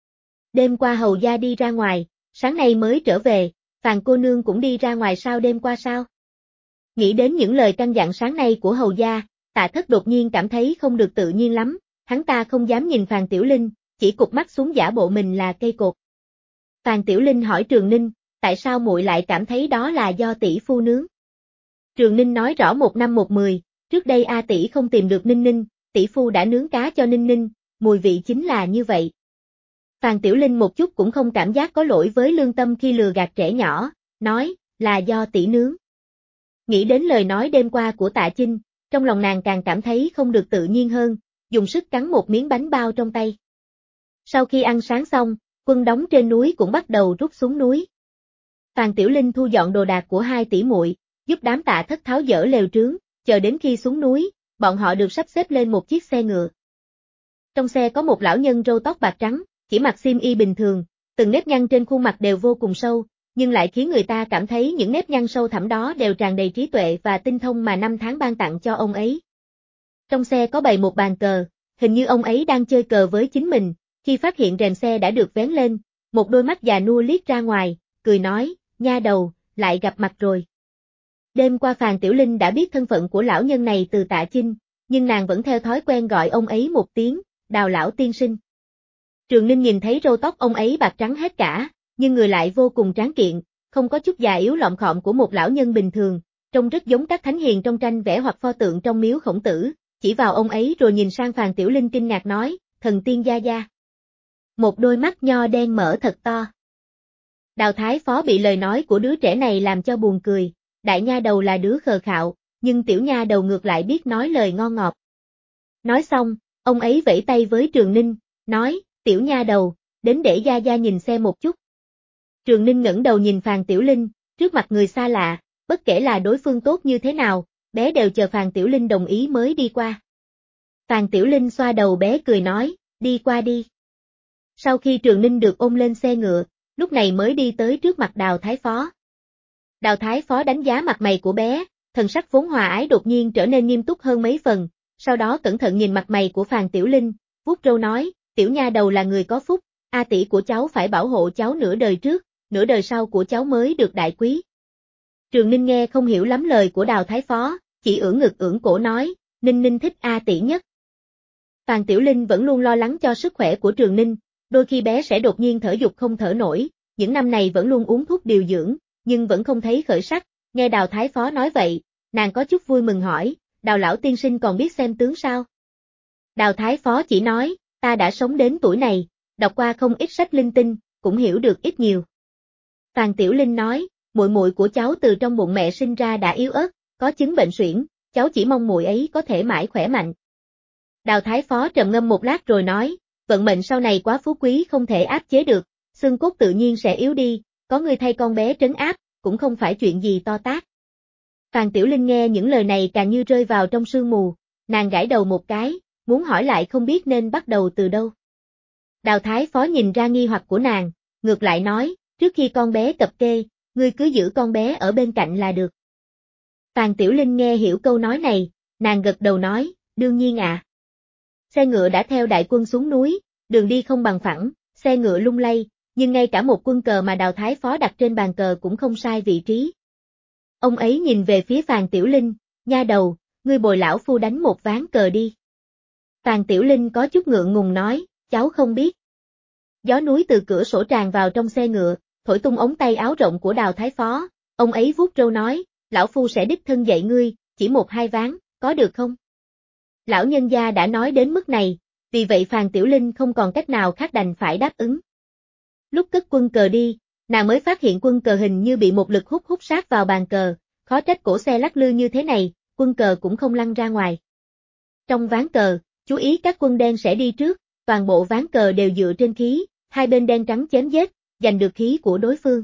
Đêm qua hầu gia đi ra ngoài, sáng nay mới trở về, Phàn cô nương cũng đi ra ngoài sao đêm qua sao? Nghĩ đến những lời căn dặn sáng nay của hầu gia, Tạ Thất đột nhiên cảm thấy không được tự nhiên lắm, hắn ta không dám nhìn Phàn Tiểu Linh, chỉ cụp mắt xuống giả bộ mình là cây cột. Phàn Tiểu Linh hỏi Trường Ninh, tại sao muội lại cảm thấy đó là do tỷ phu nướng? Trường Ninh nói rõ một năm một mười, trước đây A tỷ không tìm được Ninh Ninh, tỷ phu đã nướng cá cho Ninh Ninh, mùi vị chính là như vậy. Phàn Tiểu Linh một chút cũng không cảm giác có lỗi với lương tâm khi lừa gạt trẻ nhỏ, nói, là do tỷ nướng. Nghĩ đến lời nói đêm qua của Tạ Chinh, trong lòng nàng càng cảm thấy không được tự nhiên hơn, dùng sức cắn một miếng bánh bao trong tay. Sau khi ăn sáng xong, quân đóng trên núi cũng bắt đầu rút xuống núi. Phàn Tiểu Linh thu dọn đồ đạc của hai tỷ muội, giúp đám Tạ Thất tháo dỡ lều trướng, chờ đến khi xuống núi, bọn họ được sắp xếp lên một chiếc xe ngựa. Trong xe có một lão nhân râu tóc bạc trắng, chỉ mặc xiêm y bình thường, từng nếp nhăn trên khuôn mặt đều vô cùng sâu, nhưng lại khiến người ta cảm thấy những nếp nhăn sâu thẳm đó đều tràn đầy trí tuệ và tinh thông mà năm tháng ban tặng cho ông ấy. Trong xe có bày một bàn cờ, hình như ông ấy đang chơi cờ với chính mình, khi phát hiện rèm xe đã được vén lên, một đôi mắt già nua liếc ra ngoài, cười nói, nha đầu, lại gặp mặt rồi. Đêm qua Phàn Tiểu Linh đã biết thân phận của lão nhân này từ Tạ Chinh, nhưng nàng vẫn theo thói quen gọi ông ấy một tiếng, Đào lão tiên sinh. Trường Ninh nhìn thấy râu tóc ông ấy bạc trắng hết cả, nhưng người lại vô cùng tráng kiện, không có chút già yếu lọm khọm của một lão nhân bình thường, trông rất giống các thánh hiền trong tranh vẽ hoặc pho tượng trong miếu Khổng Tử, chỉ vào ông ấy rồi nhìn sang Phàn Tiểu Linh kinh ngạc nói, thần tiên gia gia. Một đôi mắt nho đen mở thật to. Đào Thái Phó bị lời nói của đứa trẻ này làm cho buồn cười, đại nha đầu là đứa khờ khạo, nhưng tiểu nha đầu ngược lại biết nói lời ngon ngọt. Nói xong, ông ấy vẫy tay với Trường Ninh, nói, tiểu nha đầu, đến để gia gia nhìn xem một chút. Trường Ninh ngẩng đầu nhìn Phàn Tiểu Linh, trước mặt người xa lạ, bất kể là đối phương tốt như thế nào, bé đều chờ Phàn Tiểu Linh đồng ý mới đi qua. Phàn Tiểu Linh xoa đầu bé cười nói, đi qua đi. Sau khi Trường Ninh được ôm lên xe ngựa, lúc này mới đi tới trước mặt Đào Thái Phó. Đào Thái Phó đánh giá mặt mày của bé, thần sắc vốn hòa ái đột nhiên trở nên nghiêm túc hơn mấy phần, sau đó cẩn thận nhìn mặt mày của Phàn Tiểu Linh, vuốt râu nói, tiểu nha đầu là người có phúc, A tỷ của cháu phải bảo hộ cháu nửa đời trước, nửa đời sau của cháu mới được đại quý. Trường Ninh nghe không hiểu lắm lời của Đào Thái Phó, chỉ ưỡn ngực ưỡn cổ nói, Ninh Ninh thích A tỷ nhất. Phàn Tiểu Linh vẫn luôn lo lắng cho sức khỏe của Trường Ninh, đôi khi bé sẽ đột nhiên thở dục không thở nổi, những năm này vẫn luôn uống thuốc điều dưỡng, nhưng vẫn không thấy khởi sắc, nghe Đào Thái Phó nói vậy, nàng có chút vui mừng hỏi, Đào lão tiên sinh còn biết xem tướng sao? Đào Thái Phó chỉ nói, ta đã sống đến tuổi này, đọc qua không ít sách linh tinh, cũng hiểu được ít nhiều. Phàn Tiểu Linh nói, muội muội của cháu từ trong bụng mẹ sinh ra đã yếu ớt, có chứng bệnh suyễn, cháu chỉ mong muội ấy có thể mãi khỏe mạnh. Đào Thái Phó trầm ngâm một lát rồi nói, vận mệnh sau này quá phú quý không thể áp chế được, xương cốt tự nhiên sẽ yếu đi, có người thay con bé trấn áp, cũng không phải chuyện gì to tát. Phàn Tiểu Linh nghe những lời này càng như rơi vào trong sương mù, nàng gãi đầu một cái, muốn hỏi lại không biết nên bắt đầu từ đâu. Đào Thái Phó nhìn ra nghi hoặc của nàng, ngược lại nói, Trước khi con bé cập kê, ngươi cứ giữ con bé ở bên cạnh là được. Phàn Tiểu Linh nghe hiểu câu nói này, nàng gật đầu nói, đương nhiên ạ. Xe ngựa đã theo đại quân xuống núi, đường đi không bằng phẳng, xe ngựa lung lay, nhưng ngay cả một quân cờ mà Đào Thái Phó đặt trên bàn cờ cũng không sai vị trí. Ông ấy nhìn về phía Phàn Tiểu Linh, nha đầu, ngươi bồi lão phu đánh một ván cờ đi. Phàn Tiểu Linh có chút ngượng ngùng nói, cháu không biết. Gió núi từ cửa sổ tràn vào trong xe ngựa, thổi tung ống tay áo rộng của Đào Thái Phó, ông ấy vuốt râu nói, lão phu sẽ đích thân dạy ngươi, chỉ một hai ván, có được không? Lão nhân gia đã nói đến mức này, vì vậy Phàn Tiểu Linh không còn cách nào khác đành phải đáp ứng. Lúc cất quân cờ đi, nàng mới phát hiện quân cờ hình như bị một lực hút sát vào bàn cờ, khó trách cổ xe lắc lư như thế này, quân cờ cũng không lăn ra ngoài. Trong ván cờ, chú ý các quân đen sẽ đi trước, toàn bộ ván cờ đều dựa trên khí, hai bên đen trắng chém giết, giành được khí của đối phương.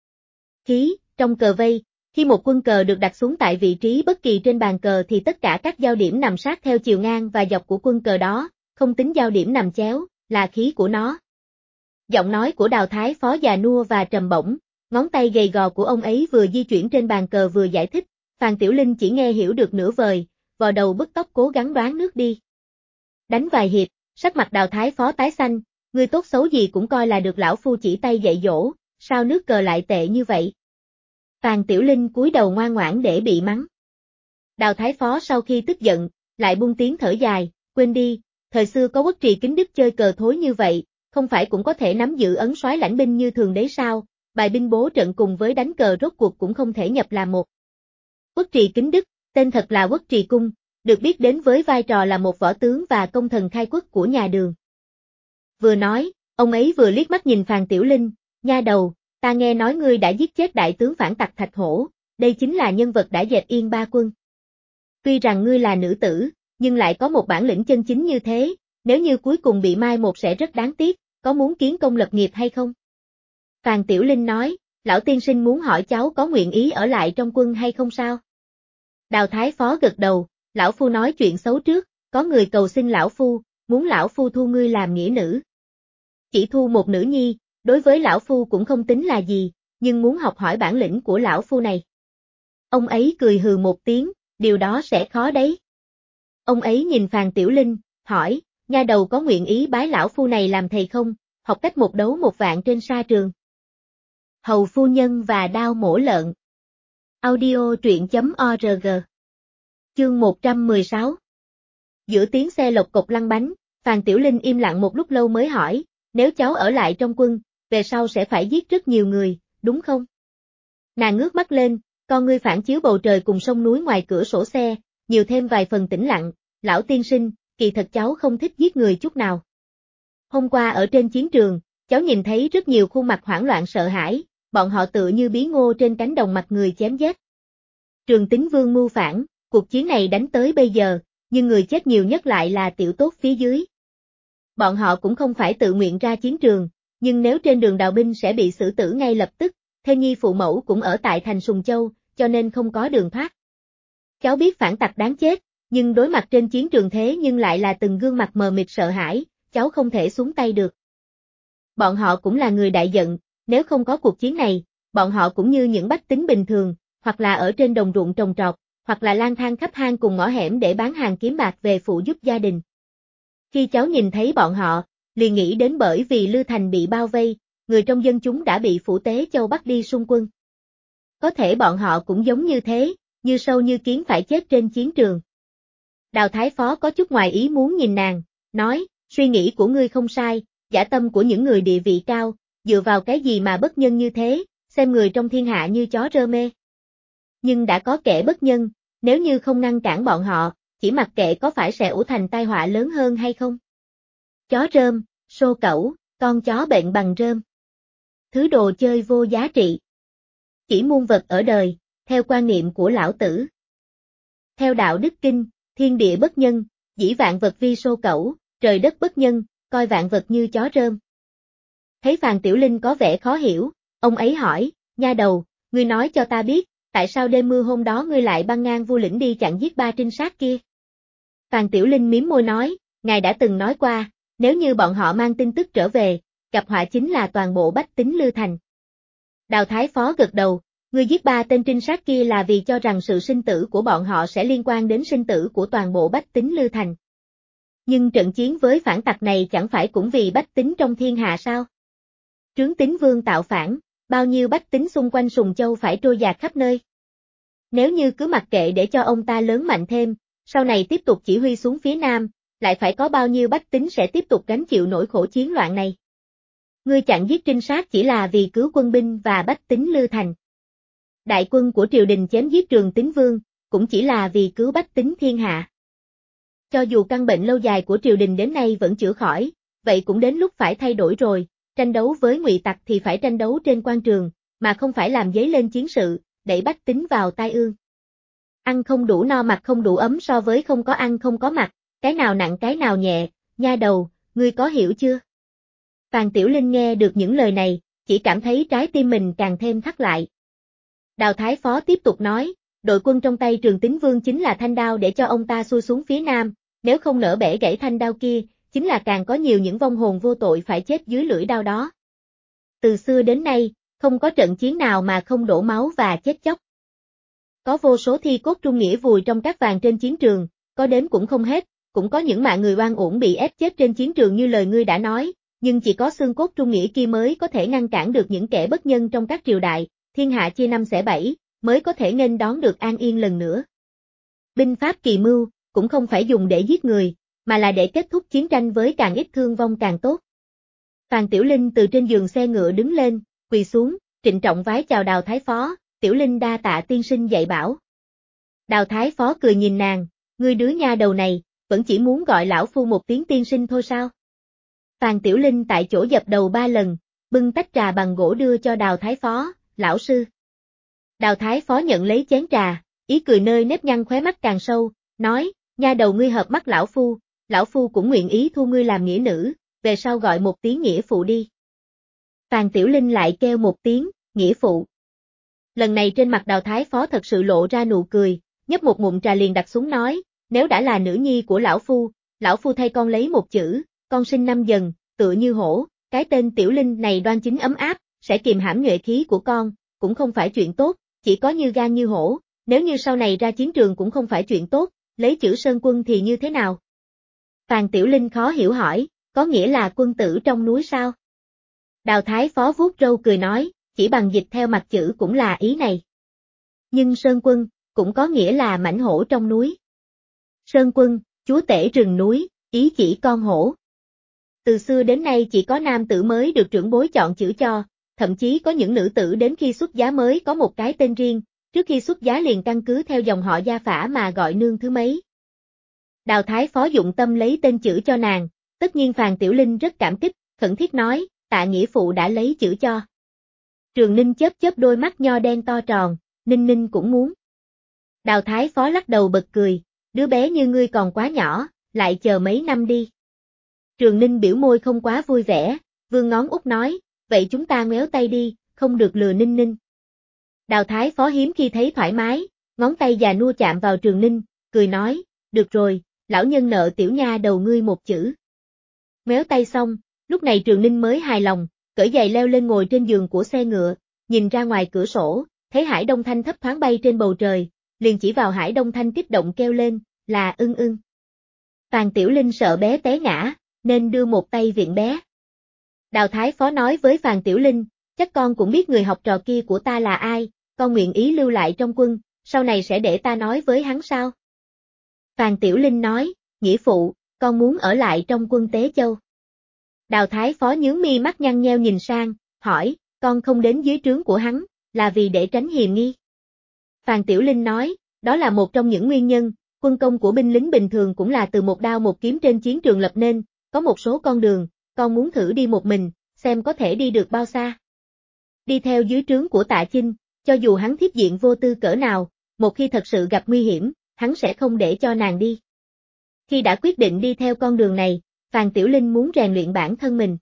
Khí, trong cờ vây, khi một quân cờ được đặt xuống tại vị trí bất kỳ trên bàn cờ thì tất cả các giao điểm nằm sát theo chiều ngang và dọc của quân cờ đó, không tính giao điểm nằm chéo, là khí của nó. Giọng nói của Đào Thái Phó già nua và trầm bổng, ngón tay gầy gò của ông ấy vừa di chuyển trên bàn cờ vừa giải thích, Phàn Tiểu Linh chỉ nghe hiểu được nửa vời, vò đầu bứt tóc cố gắng đoán nước đi. Đánh vài hiệp, sắc mặt Đào Thái Phó tái xanh, ngươi tốt xấu gì cũng coi là được lão phu chỉ tay dạy dỗ, sao nước cờ lại tệ như vậy? Phàn Tiểu Linh cúi đầu ngoan ngoãn để bị mắng. Đào Thái Phó sau khi tức giận, lại buông tiếng thở dài, quên đi, thời xưa có Quốc Trì Kính Đức chơi cờ thối như vậy, không phải cũng có thể nắm giữ ấn soái lãnh binh như thường đấy sao, bài binh bố trận cùng với đánh cờ rốt cuộc cũng không thể nhập làm một. Quốc Trì Kính Đức, tên thật là Quốc Trì Cung, được biết đến với vai trò là một võ tướng và công thần khai quốc của nhà Đường. Vừa nói, ông ấy vừa liếc mắt nhìn Phàn Tiểu Linh, nha đầu, ta nghe nói ngươi đã giết chết đại tướng phản tặc Thạch Hổ, đây chính là nhân vật đã dẹp yên ba quân. Tuy rằng ngươi là nữ tử, nhưng lại có một bản lĩnh chân chính như thế, nếu như cuối cùng bị mai một sẽ rất đáng tiếc, có muốn kiến công lập nghiệp hay không? Phàn Tiểu Linh nói, lão tiên sinh muốn hỏi cháu có nguyện ý ở lại trong quân hay không sao? Đào Thái Phó gật đầu, lão phu nói chuyện xấu trước, có người cầu xin lão phu, muốn lão phu thu ngươi làm nghĩa nữ. Chỉ thu một nữ nhi, đối với lão phu cũng không tính là gì, nhưng muốn học hỏi bản lĩnh của lão phu này. Ông ấy cười hừ một tiếng, điều đó sẽ khó đấy. Ông ấy nhìn Phàn Tiểu Linh, hỏi, nha đầu có nguyện ý bái lão phu này làm thầy không, học cách một đấu một vạn trên sa trường. Hầu phu nhân và đao mổ lợn. Audio truyện.org. Chương 116. Giữa tiếng xe lộc cộc lăn bánh, Phàn Tiểu Linh im lặng một lúc lâu mới hỏi, nếu cháu ở lại trong quân, về sau sẽ phải giết rất nhiều người, đúng không? Nàng ngước mắt lên, con ngươi phản chiếu bầu trời cùng sông núi ngoài cửa sổ xe, nhiều thêm vài phần tĩnh lặng, lão tiên sinh, kỳ thật cháu không thích giết người chút nào. Hôm qua ở trên chiến trường, cháu nhìn thấy rất nhiều khuôn mặt hoảng loạn sợ hãi, bọn họ tựa như bí ngô trên cánh đồng mặt người chém giết. Trường Tính Vương mưu phản, cuộc chiến này đánh tới bây giờ, nhưng người chết nhiều nhất lại là tiểu tốt phía dưới. Bọn họ cũng không phải tự nguyện ra chiến trường, nhưng nếu trên đường đào binh sẽ bị xử tử ngay lập tức, thê nhi phụ mẫu cũng ở tại thành Sùng Châu, cho nên không có đường thoát. Cháu biết phản tặc đáng chết, nhưng đối mặt trên chiến trường thế nhưng lại là từng gương mặt mờ mịt sợ hãi, cháu không thể xuống tay được. Bọn họ cũng là người đại giận, nếu không có cuộc chiến này, bọn họ cũng như những bách tính bình thường, hoặc là ở trên đồng ruộng trồng trọt, hoặc là lang thang khắp hang cùng ngõ hẻm để bán hàng kiếm bạc về phụ giúp gia đình. Khi cháu nhìn thấy bọn họ, liền nghĩ đến bởi vì Lư Thành bị bao vây, người trong dân chúng đã bị Phủ Tế Châu bắt đi xung quân. Có thể bọn họ cũng giống như thế, như sâu như kiến phải chết trên chiến trường. Đào Thái Phó có chút ngoài ý muốn nhìn nàng, nói, suy nghĩ của ngươi không sai, dã tâm của những người địa vị cao, dựa vào cái gì mà bất nhân như thế, xem người trong thiên hạ như chó rơ mê. Nhưng đã có kẻ bất nhân, nếu như không ngăn cản bọn họ, chỉ mặc kệ có phải sẽ ủ thành tai họa lớn hơn hay không. Chó rơm, xô cẩu, con chó bệnh bằng rơm. Thứ đồ chơi vô giá trị. Chỉ muôn vật ở đời, theo quan niệm của lão tử. Theo đạo đức kinh, thiên địa bất nhân, dĩ vạn vật vi xô cẩu, trời đất bất nhân, coi vạn vật như chó rơm. Thấy Phàn Tiểu Linh có vẻ khó hiểu, ông ấy hỏi, nha đầu, ngươi nói cho ta biết, tại sao đêm mưa hôm đó ngươi lại băng ngang Vu Lĩnh đi chặn giết ba trinh sát kia? Phàn Tiểu Linh mím môi nói, ngài đã từng nói qua, nếu như bọn họ mang tin tức trở về, gặp họa chính là toàn bộ bách tính Lư Thành. Đào Thái Phó gật đầu, ngươi giết 3 tên trinh sát kia là vì cho rằng sự sinh tử của bọn họ sẽ liên quan đến sinh tử của toàn bộ bách tính Lư Thành. Nhưng trận chiến với phản tặc này chẳng phải cũng vì bách tính trong thiên hạ sao? Trướng Tín Vương tạo phản, bao nhiêu bách tính xung quanh Sùng Châu phải trôi dạt khắp nơi. Nếu như cứ mặc kệ để cho ông ta lớn mạnh thêm, sau này tiếp tục chỉ huy xuống phía Nam, lại phải có bao nhiêu bách tính sẽ tiếp tục gánh chịu nỗi khổ chiến loạn này. Ngươi chặn giết trinh sát chỉ là vì cứu quân binh và bách tính Lư Thành. Đại quân của triều đình chém giết Trướng Tín Vương, cũng chỉ là vì cứu bách tính thiên hạ. Cho dù căn bệnh lâu dài của triều đình đến nay vẫn chữa khỏi, vậy cũng đến lúc phải thay đổi rồi, tranh đấu với ngụy tặc thì phải tranh đấu trên quan trường, mà không phải làm dấy lên chiến sự, đẩy bách tính vào tai ương. Ăn không đủ no mặc không đủ ấm so với không có ăn không có mặc, cái nào nặng cái nào nhẹ, nha đầu, ngươi có hiểu chưa? Phàn Tiểu Linh nghe được những lời này, chỉ cảm thấy trái tim mình càng thêm thắt lại. Đào Thái Phó tiếp tục nói, đội quân trong tay Trướng Tín Vương chính là thanh đao để cho ông ta xuôi xuống phía Nam, nếu không nỡ bẻ gãy thanh đao kia, chính là càng có nhiều những vong hồn vô tội phải chết dưới lưỡi đao đó. Từ xưa đến nay, không có trận chiến nào mà không đổ máu và chết chóc. Có vô số thi cốt trung nghĩa vùi trong các vàng trên chiến trường, có đếm cũng không hết, cũng có những mạng người oan uổng bị ép chết trên chiến trường như lời ngươi đã nói, nhưng chỉ có xương cốt trung nghĩa kia mới có thể ngăn cản được những kẻ bất nhân trong các triều đại, thiên hạ chia năm xẻ bảy, mới có thể nghênh đón được an yên lần nữa. Binh pháp kỳ mưu, cũng không phải dùng để giết người, mà là để kết thúc chiến tranh với càng ít thương vong càng tốt. Phàn Tiểu Linh từ trên giường xe ngựa đứng lên, quỳ xuống, trịnh trọng vái chào Đào Thái Phó, Tiểu Linh đa tạ tiên sinh dạy bảo. Đào Thái Phó cười nhìn nàng, ngươi đứa nha đầu này, vẫn chỉ muốn gọi lão phu một tiếng tiên sinh thôi sao? Phàn Tiểu Linh tại chỗ dập đầu 3 lần, bưng tách trà bằng gỗ đưa cho Đào Thái Phó, lão sư. Đào Thái Phó nhận lấy chén trà, ý cười nơi nếp nhăn khóe mắt càng sâu, nói, nha đầu ngươi hợp mắt lão phu cũng nguyện ý thu ngươi làm nghĩa nữ, về sau gọi một tiếng nghĩa phụ đi. Phàn Tiểu Linh lại kêu một tiếng, nghĩa phụ. Lần này trên mặt Đào Thái Phó thật sự lộ ra nụ cười, nhấp một ngụm trà liền đặt xuống nói, nếu đã là nữ nhi của lão phu thay con lấy một chữ, con sinh năm Dần, tựa như hổ, cái tên Tiểu Linh này đoan chính ấm áp, sẽ kiềm hãm nhuệ khí của con, cũng không phải chuyện tốt, chỉ có như gan như hổ, nếu như sau này ra chiến trường cũng không phải chuyện tốt, lấy chữ Sơn Quân thì như thế nào? Phàn Tiểu Linh khó hiểu hỏi, có nghĩa là quân tử trong núi sao? Đào Thái Phó vuốt râu cười nói, chỉ bằng dịch theo mặt chữ cũng là ý này. Nhưng Sơn Quân, cũng có nghĩa là mãnh hổ trong núi. Sơn Quân, chúa tể rừng núi, ý chỉ con hổ. Từ xưa đến nay chỉ có nam tử mới được trưởng bối chọn chữ cho, thậm chí có những nữ tử đến khi xuất giá mới có một cái tên riêng, trước khi xuất giá liền căn cứ theo dòng họ gia phả mà gọi nương thứ mấy. Đào Thái Phó dụng tâm lấy tên chữ cho nàng, tất nhiên Phàn Tiểu Linh rất cảm kích, khẩn thiết nói, tạ nghĩa phụ đã lấy chữ cho. Trường Ninh chớp chớp đôi mắt nho đen to tròn, Ninh Ninh cũng muốn. Đào Thái Phó lắc đầu bật cười, đứa bé như ngươi còn quá nhỏ, lại chờ mấy năm đi. Trường Ninh biểu môi không quá vui vẻ, vương ngón út nói, vậy chúng ta ngoéo tay đi, không được lừa Ninh Ninh. Đào Thái Phó hiếm khi thấy thoải mái, ngón tay già nua chạm vào Trường Ninh, cười nói, được rồi, lão nhân nợ tiểu nha đầu ngươi một chữ. Ngoéo tay xong, lúc này Trường Ninh mới hài lòng, cởi giày leo lên ngồi trên giường của xe ngựa, nhìn ra ngoài cửa sổ, thấy Hải Đông Thanh thấp thoáng bay trên bầu trời, liền chỉ vào Hải Đông Thanh kích động kêu lên, là ưng ưng. Phàn Tiểu Linh sợ bé té ngã, nên đưa một tay viện bé. Đào Thái Phó nói với Phàn Tiểu Linh, chắc con cũng biết người học trò kia của ta là ai, con nguyện ý lưu lại trong quân, sau này sẽ để ta nói với hắn sao? Phàn Tiểu Linh nói, nghĩa phụ, con muốn ở lại trong quân Tế Châu. Đào Thái Phó nhướng mi mắt nhăn nheo nhìn sang, hỏi, con không đến dưới trướng của hắn, là vì để tránh hiềm nghi. Phàn Tiểu Linh nói, đó là một trong những nguyên nhân, quân công của binh lính bình thường cũng là từ một đao một kiếm trên chiến trường lập nên, có một số con đường, con muốn thử đi một mình, xem có thể đi được bao xa. Đi theo dưới trướng của Tạ Chinh, cho dù hắn thiết diện vô tư cỡ nào, một khi thật sự gặp nguy hiểm, hắn sẽ không để cho nàng đi. Khi đã quyết định đi theo con đường này, Phàn Tiểu Linh muốn rèn luyện bản thân mình.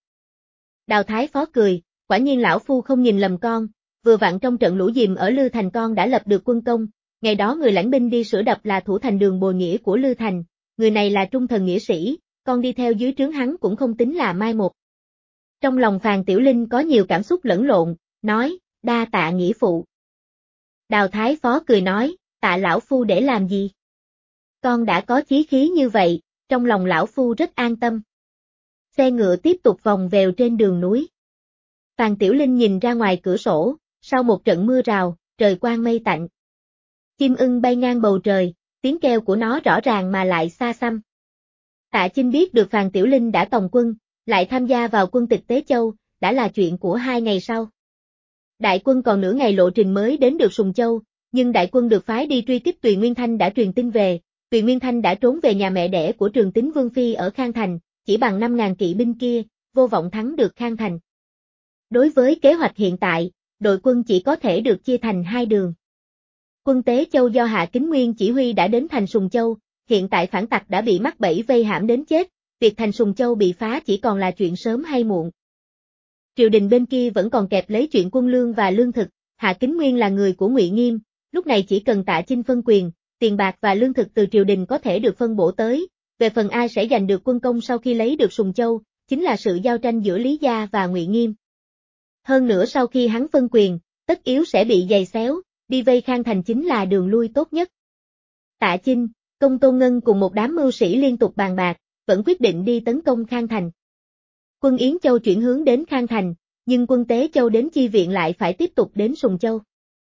Đào Thái Phó cười, quả nhiên lão phu không nhìn lầm con, vừa vặn trong trận lũ dìm ở Lư Thành con đã lập được quân công, ngày đó người lãnh binh đi sửa đập là thủ thành đường bồi nghĩa của Lư Thành, người này là trung thần nghĩa sĩ, con đi theo dưới trướng hắn cũng không tính là mai một. Trong lòng Phàn Tiểu Linh có nhiều cảm xúc lẫn lộn, nói, đa tạ nghĩa phụ. Đào Thái Phó cười nói, tạ lão phu để làm gì? Con đã có chí khí như vậy, trong lòng lão phu rất an tâm. Xe ngựa tiếp tục vòng vèo trên đường núi. Phàn Tiểu Linh nhìn ra ngoài cửa sổ, sau một trận mưa rào, trời quang mây tạnh. Chim ưng bay ngang bầu trời, tiếng kêu của nó rõ ràng mà lại xa xăm. Tạ Chinh biết được Phàn Tiểu Linh đã tòng quân, lại tham gia vào quân tịch Tế Châu, đã là chuyện của 2 ngày sau. Đại quân còn nửa ngày lộ trình mới đến được Sùng Châu, nhưng đại quân được phái đi truy kích Tùy Nguyên Thanh đã truyền tin về, Tùy Nguyên Thanh đã trốn về nhà mẹ đẻ của Trường Tín Vương Phi ở Khang Thành, chỉ bằng 5.000 kỵ binh kia, vô vọng thắng được Khang Thành. Đối với kế hoạch hiện tại, đội quân chỉ có thể được chia thành 2 đường. Quân Tế Châu do Hạ Kính Nguyên chỉ huy đã đến thành Sùng Châu, hiện tại phản tặc đã bị mắc bẫy vây hãm đến chết, việc thành Sùng Châu bị phá chỉ còn là chuyện sớm hay muộn. Triều đình bên kia vẫn còn kẹp lấy chuyện quân lương và lương thực, Hạ Kính Nguyên là người của Ngụy Nghiêm, lúc này chỉ cần Tạ Chinh phân quyền, tiền bạc và lương thực từ triều đình có thể được phân bổ tới, về phần ai sẽ giành được quân công sau khi lấy được Sùng Châu, chính là sự giao tranh giữa Lý Gia và Ngụy Nghiêm. Hơn nữa sau khi hắn phân quyền, tất yếu sẽ bị giày xéo, đi vây Khang Thành chính là đường lui tốt nhất. Tạ Chinh, Công Tôn Ngân cùng một đám mưu sĩ liên tục bàn bạc, vẫn quyết định đi tấn công Khang Thành. Quân Yến Châu chuyển hướng đến Khang Thành, nhưng quân Tế Châu đến chi viện lại phải tiếp tục đến Sùng Châu.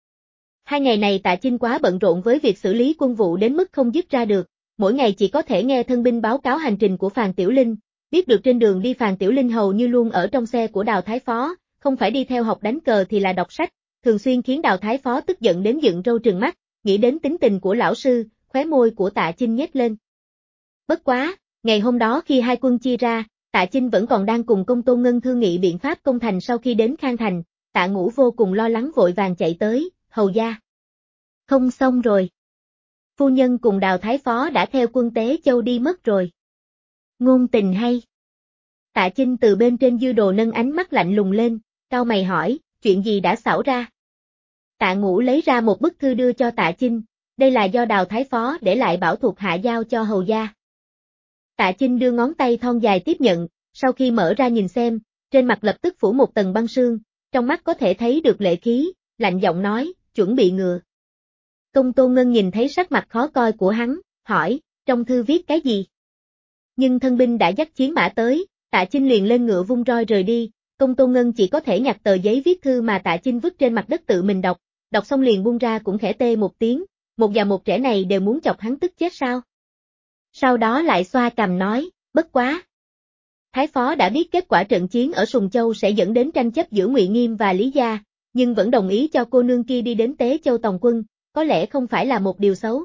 2 ngày này Tạ Chinh quá bận rộn với việc xử lý quân vụ đến mức không dứt ra được, mỗi ngày chỉ có thể nghe thân binh báo cáo hành trình của Phàn Tiểu Linh, biết được trên đường đi Phàn Tiểu Linh hầu như luôn ở trong xe của Đào Thái Phó, không phải đi theo học đánh cờ thì là đọc sách, thường xuyên khiến Đào Thái Phó tức giận đến dựng râu trừng mắt, nghĩ đến tính tình của lão sư, khóe môi của Tạ Chinh nhếch lên. Bất quá, ngày hôm đó khi hai quân chia ra, Tạ Chinh vẫn còn đang cùng Công Tôn Ngân thương nghị biện pháp công thành sau khi đến Khang Thành, Tạ Ngũ vô cùng lo lắng vội vàng chạy tới, hầu gia. Không xong rồi. Phu nhân cùng Đào Thái Phó đã theo quân Tế Châu đi mất rồi. Ngôn tình hay. Tạ Chinh từ bên trên dư đồ nâng ánh mắt lạnh lùng lên, cau mày hỏi, chuyện gì đã xảo ra? Tạ Ngũ lấy ra một bức thư đưa cho Tạ Chinh, đây là do Đào Thái Phó để lại bảo thuộc hạ giao cho hầu gia. Tạ Chinh đưa ngón tay thon dài tiếp nhận, sau khi mở ra nhìn xem, trên mặt lập tức phủ một tầng băng sương, trong mắt có thể thấy được lệ khí, lạnh giọng nói, chuẩn bị ngựa. Công Tôn Ngân nhìn thấy sắc mặt khó coi của hắn, hỏi, trong thư viết cái gì? Nhưng thân binh đã dắt chiến mã tới, Tạ Chinh liền lên ngựa vung roi rời đi, Công Tôn Ngân chỉ có thể nhặt tờ giấy viết thư mà Tạ Chinh vứt trên mặt đất tự mình đọc xong liền buông ra cũng khẽ tê một tiếng, một già một trẻ này đều muốn chọc hắn tức chết sao? Sau đó lại xoa cằm nói, bất quá. Thái Phó đã biết kết quả trận chiến ở Sùng Châu sẽ dẫn đến tranh chấp giữa Ngụy Nghiêm và Lý Gia, nhưng vẫn đồng ý cho cô nương kia đi đến Tế Châu tòng quân, có lẽ không phải là một điều xấu.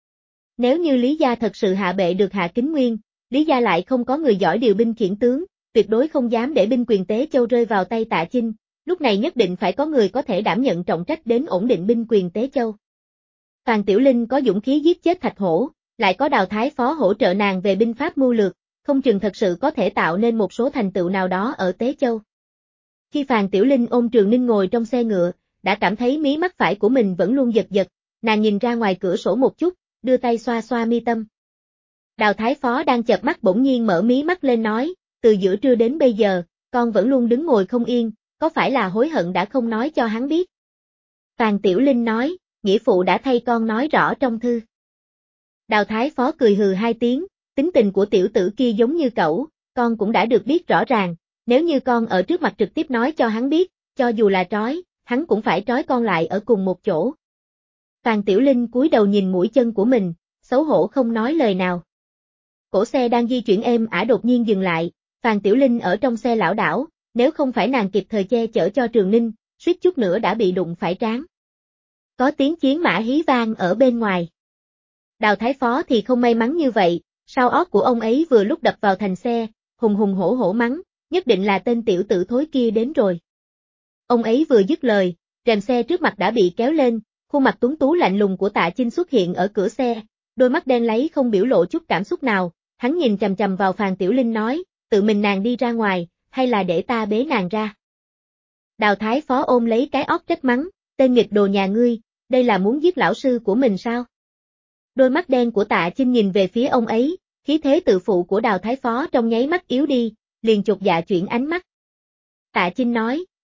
Nếu như Lý Gia thật sự hạ bệ được Hạ Kính Nguyên, Lý Gia lại không có người giỏi điều binh khiển tướng, tuyệt đối không dám để binh quyền Tế Châu rơi vào tay Tạ Chinh, lúc này nhất định phải có người có thể đảm nhận trọng trách đến ổn định binh quyền Tế Châu. Phàn Tiểu Linh có dũng khí giết chết Thạch Hổ, lại có Đào Thái Phó hỗ trợ nàng về binh pháp mưu lược, không chừng thật sự có thể tạo nên một số thành tựu nào đó ở Tế Châu. Khi Phàn Tiểu Linh ôm Trường Ninh ngồi trong xe ngựa, đã cảm thấy mí mắt phải của mình vẫn luôn giật giật, nàng nhìn ra ngoài cửa sổ một chút, đưa tay xoa xoa mi tâm. Đào Thái Phó đang chợp mắt bỗng nhiên mở mí mắt lên nói, từ giữa trưa đến bây giờ, con vẫn luôn đứng ngồi không yên, có phải là hối hận đã không nói cho hắn biết? Phàn Tiểu Linh nói, nghĩa phụ đã thay con nói rõ trong thư. Đào Thái Phó cười hừ 2 tiếng, tính tình của tiểu tử kia giống như cẩu, con cũng đã được biết rõ ràng, nếu như con ở trước mặt trực tiếp nói cho hắn biết, cho dù là trói, hắn cũng phải trói con lại ở cùng một chỗ. Phàn Tiểu Linh cúi đầu nhìn mũi chân của mình, xấu hổ không nói lời nào. Cổ xe đang di chuyển êm ả đột nhiên dừng lại, Phàn Tiểu Linh ở trong xe lảo đảo, nếu không phải nàng kịp thời che chở cho Trường Ninh, suýt chút nữa đã bị đụng phải trán. Có tiếng chiến mã hí vang ở bên ngoài. Đào Thái Phó thì không may mắn như vậy, sau ót của ông ấy vừa lúc đập vào thành xe, hùng hùng hổ hổ mắng, nhất định là tên tiểu tử thối kia đến rồi. Ông ấy vừa dứt lời, rèm xe trước mặt đã bị kéo lên, khuôn mặt tuấn tú lạnh lùng của Tạ Chinh xuất hiện ở cửa xe, đôi mắt đen láy không biểu lộ chút cảm xúc nào, hắn nhìn chằm chằm vào Phàn Tiểu Linh nói, tự mình nàng đi ra ngoài, hay là để ta bế nàng ra. Đào Thái Phó ôm lấy cái ót trách mắng, tên nghịch đồ nhà ngươi, đây là muốn giết lão sư của mình sao? Đôi mắt đen của Tạ Chinh nhìn về phía ông ấy, khí thế tự phụ của Đào Thái Phó trong nháy mắt yếu đi, liền chột dạ chuyển ánh mắt. Tạ Chinh nói,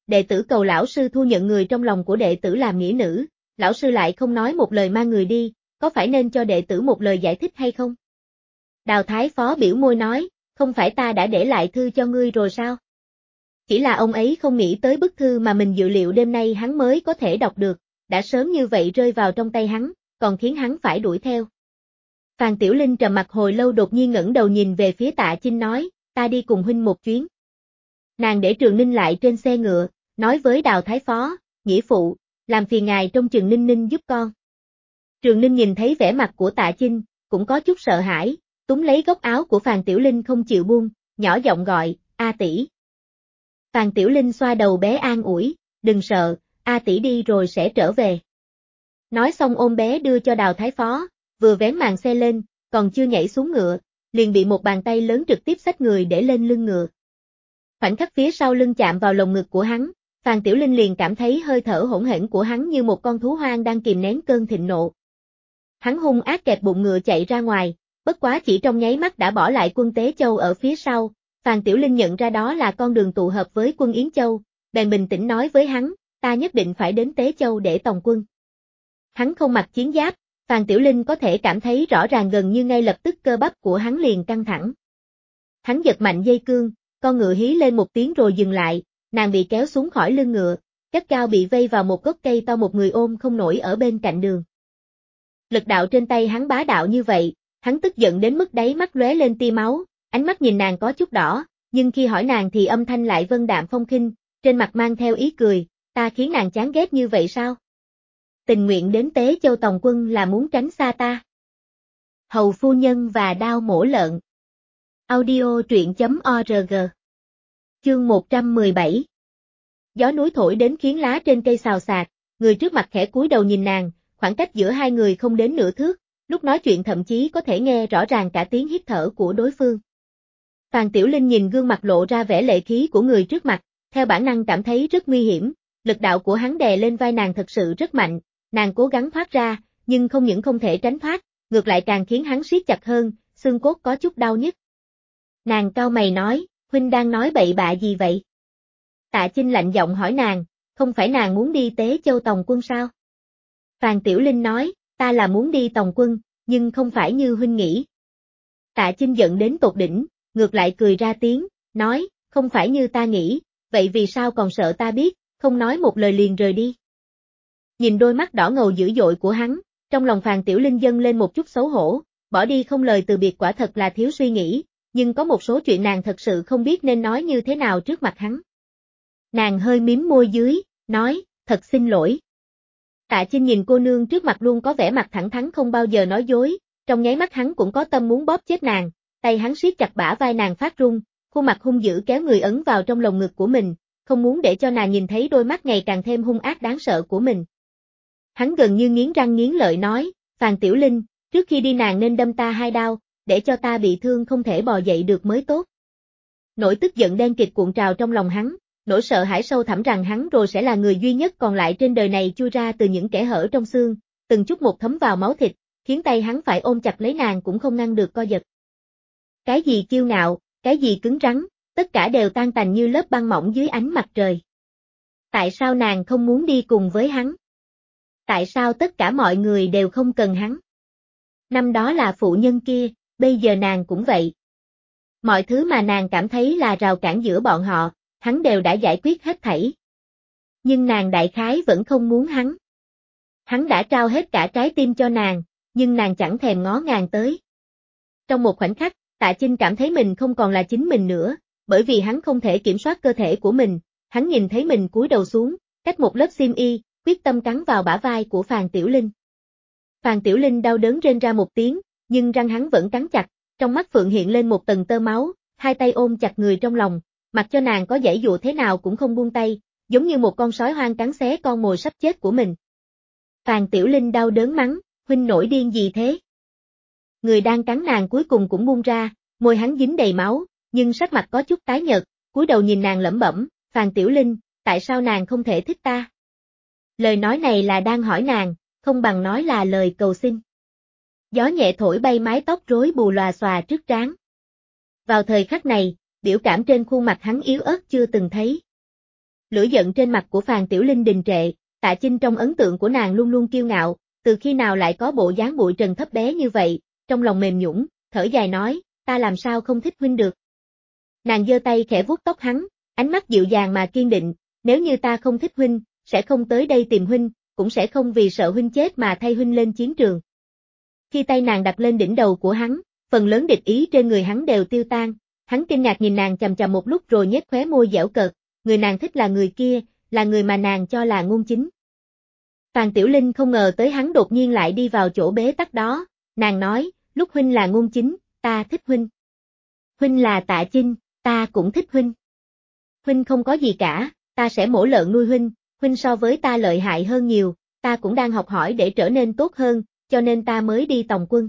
đệ tử cầu lão sư thu nhận người trong lòng của đệ tử làm nghĩa nữ, lão sư lại không nói một lời mang người đi, có phải nên cho đệ tử một lời giải thích hay không? Đào Thái Phó biểu môi nói, không phải ta đã để lại thư cho ngươi rồi sao? Chỉ là ông ấy không nghĩ tới bức thư mà mình dự liệu đêm nay hắn mới có thể đọc được, đã sớm như vậy rơi vào trong tay hắn, còn khiến hắn phải đuổi theo. Phàn Tiểu Linh trầm mặt hồi lâu đột nhiên ngẩng đầu nhìn về phía Tạ Chinh nói, ta đi cùng huynh một chuyến. Nàng để Trường Ninh lại trên xe ngựa, nói với Đào Thái Phó, nghĩa phụ, làm phiền ngài trông chừng Ninh Ninh giúp con. Trường Ninh nhìn thấy vẻ mặt của Tạ Chinh, cũng có chút sợ hãi, túm lấy góc áo của Phàn Tiểu Linh không chịu buông, nhỏ giọng gọi, A tỷ. Phàn Tiểu Linh xoa đầu bé an ủi, đừng sợ, A tỷ đi rồi sẽ trở về. Nói xong ôm bé đưa cho Đào Thái Phó, vừa vén màn xe lên, còn chưa nhảy xuống ngựa, liền bị một bàn tay lớn trực tiếp xách người để lên lưng ngựa. Khoảnh khắc phía sau lưng chạm vào lồng ngực của hắn, Phàn Tiểu Linh liền cảm thấy hơi thở hỗn hển của hắn như một con thú hoang đang kìm nén cơn thịnh nộ. Hắn hung ác kẹp bụng ngựa chạy ra ngoài, bất quá chỉ trong nháy mắt đã bỏ lại quân Tế Châu ở phía sau. Phàn Tiểu Linh nhận ra đó là con đường tụ hợp với quân Yến Châu, bèn bình tĩnh nói với hắn, ta nhất định phải đến Tế Châu để tòng quân. Hắn không mặc chiến giáp, Phàn Tiểu Linh có thể cảm thấy rõ ràng gần như ngay lập tức cơ bắp của hắn liền căng thẳng. Hắn giật mạnh dây cương, con ngựa hí lên một tiếng rồi dừng lại, nàng bị kéo xuống khỏi lưng ngựa, gắt gao bị vây vào một gốc cây to một người ôm không nổi ở bên cạnh đường. Lực đạo trên tay hắn bá đạo như vậy, hắn tức giận đến mức đáy mắt lóe lên tia máu, ánh mắt nhìn nàng có chút đỏ, nhưng khi hỏi nàng thì âm thanh lại vân đạm phong khinh, trên mặt mang theo ý cười, ta khiến nàng chán ghét như vậy sao? Tình nguyện đến Tế Châu tòng quân là muốn tránh xa ta. Hầu phu nhân và đao mổ lợn. Audio truyện.org. Chương 117. Gió núi thổi đến khiến lá trên cây xào xạc, người trước mặt khẽ cúi đầu nhìn nàng, khoảng cách giữa hai người không đến nửa thước, lúc nói chuyện thậm chí có thể nghe rõ ràng cả tiếng hít thở của đối phương. Phàn Tiểu Linh nhìn gương mặt lộ ra vẻ lệ khí của người trước mặt, theo bản năng cảm thấy rất nguy hiểm, lực đạo của hắn đè lên vai nàng thật sự rất mạnh, nàng cố gắng thoát ra, nhưng không những không thể tránh thoát, ngược lại càng khiến hắn siết chặt hơn, xương cốt có chút đau nhức. Nàng cau mày nói, huynh đang nói bậy bạ gì vậy? Tạ Chinh lạnh giọng hỏi nàng, không phải nàng muốn đi Tế Châu tòng quân sao? Phàn Tiểu Linh nói, ta là muốn đi tòng quân, nhưng không phải như huynh nghĩ. Tạ Chinh giận đến tột đỉnh, ngược lại cười ra tiếng, nói, không phải như ta nghĩ, vậy vì sao còn sợ ta biết, không nói một lời liền rời đi. Nhìn đôi mắt đỏ ngầu dữ dội của hắn, trong lòng Phàn Tiểu Linh dâng lên một chút xấu hổ, bỏ đi không lời từ biệt quả thật là thiếu suy nghĩ, nhưng có một số chuyện nàng thật sự không biết nên nói như thế nào trước mặt hắn. Nàng hơi mím môi dưới, nói, thật xin lỗi. Tạ Chinh nhìn cô nương trước mặt luôn có vẻ mặt thẳng thắn không bao giờ nói dối, trong nháy mắt hắn cũng có tâm muốn bóp chết nàng, tay hắn siết chặt bả vai nàng phát run, khuôn mặt hung dữ kéo người ấn vào trong lồng ngực của mình, không muốn để cho nàng nhìn thấy đôi mắt ngày càng thêm hung ác đáng sợ của mình. Hắn gần như nghiến răng nghiến lợi nói, Phàn Tiểu Linh, trước khi đi nàng nên đâm ta 2 đao, để cho ta bị thương không thể bò dậy được mới tốt. Nỗi tức giận đen kịt cuộn trào trong lòng hắn, nỗi sợ hãi sâu thẳm rằng hắn rồi sẽ là người duy nhất còn lại trên đời này chui ra từ những kẽ hở trong xương, từng chút một thấm vào máu thịt, khiến tay hắn phải ôm chặt lấy nàng cũng không ngăn được co giật. Cái gì kiêu ngạo, cái gì cứng rắn, tất cả đều tan tành như lớp băng mỏng dưới ánh mặt trời. Tại sao nàng không muốn đi cùng với hắn? Tại sao tất cả mọi người đều không cần hắn? Năm đó là phụ nhân kia, bây giờ nàng cũng vậy. Mọi thứ mà nàng cảm thấy là rào cản giữa bọn họ, hắn đều đã giải quyết hết thảy. Nhưng nàng đại khái vẫn không muốn hắn. Hắn đã trao hết cả trái tim cho nàng, nhưng nàng chẳng thèm ngó ngàng tới. Trong một khoảnh khắc, Tạ Chinh cảm thấy mình không còn là chính mình nữa, bởi vì hắn không thể kiểm soát cơ thể của mình, hắn nhìn thấy mình cúi đầu xuống, cách một lớp xiêm y, quyết tâm cắn vào bả vai của Phàn Tiểu Linh. Phàn Tiểu Linh đau đớn rên ra một tiếng, nhưng răng hắn vẫn cắn chặt, trong mắt Phượng hiện lên một tầng tơ máu, hai tay ôm chặt người trong lòng, mặc cho nàng có giãy dụa thế nào cũng không buông tay, giống như một con sói hoang cắn xé con mồi sắp chết của mình. Phàn Tiểu Linh đau đớn mắng, huynh nổi điên gì thế? Người đang cắn nàng cuối cùng cũng buông ra, môi hắn dính đầy máu, nhưng sắc mặt có chút tái nhợt, cúi đầu nhìn nàng lẩm bẩm, Phàn Tiểu Linh, tại sao nàng không thể thích ta? Lời nói này là đang hỏi nàng, không bằng nói là lời cầu xin. Gió nhẹ thổi bay mái tóc rối bù lòa xòa trước trán. Vào thời khắc này, biểu cảm trên khuôn mặt hắn yếu ớt chưa từng thấy. Lửa giận trên mặt của Phàn Tiểu Linh đình trệ, Tạ Chinh trong ấn tượng của nàng luôn luôn kiêu ngạo, từ khi nào lại có bộ dáng bụi trần thấp bé như vậy, trong lòng mềm nhũn, thở dài nói, ta làm sao không thích huynh được. Nàng giơ tay khẽ vuốt tóc hắn, ánh mắt dịu dàng mà kiên định, nếu như ta không thích huynh, sẽ không tới đây tìm huynh, cũng sẽ không vì sợ huynh chết mà thay huynh lên chiến trường. Khi tay nàng đặt lên đỉnh đầu của hắn, phần lớn địch ý trên người hắn đều tiêu tan, hắn kinh ngạc nhìn nàng chằm chằm một lúc rồi nhếch khóe môi giễu cợt, người nàng thích là người kia, là người mà nàng cho là Ngôn Chính. Phàn Tiểu Linh không ngờ tới hắn đột nhiên lại đi vào chỗ bế tắc đó, nàng nói, lúc huynh là Ngôn Chính, ta thích huynh. Huynh là Tạ Chinh, ta cũng thích huynh. Huynh không có gì cả, ta sẽ mổ lợn nuôi huynh, huynh so với ta lợi hại hơn nhiều, ta cũng đang học hỏi để trở nên tốt hơn, cho nên ta mới đi tòng quân.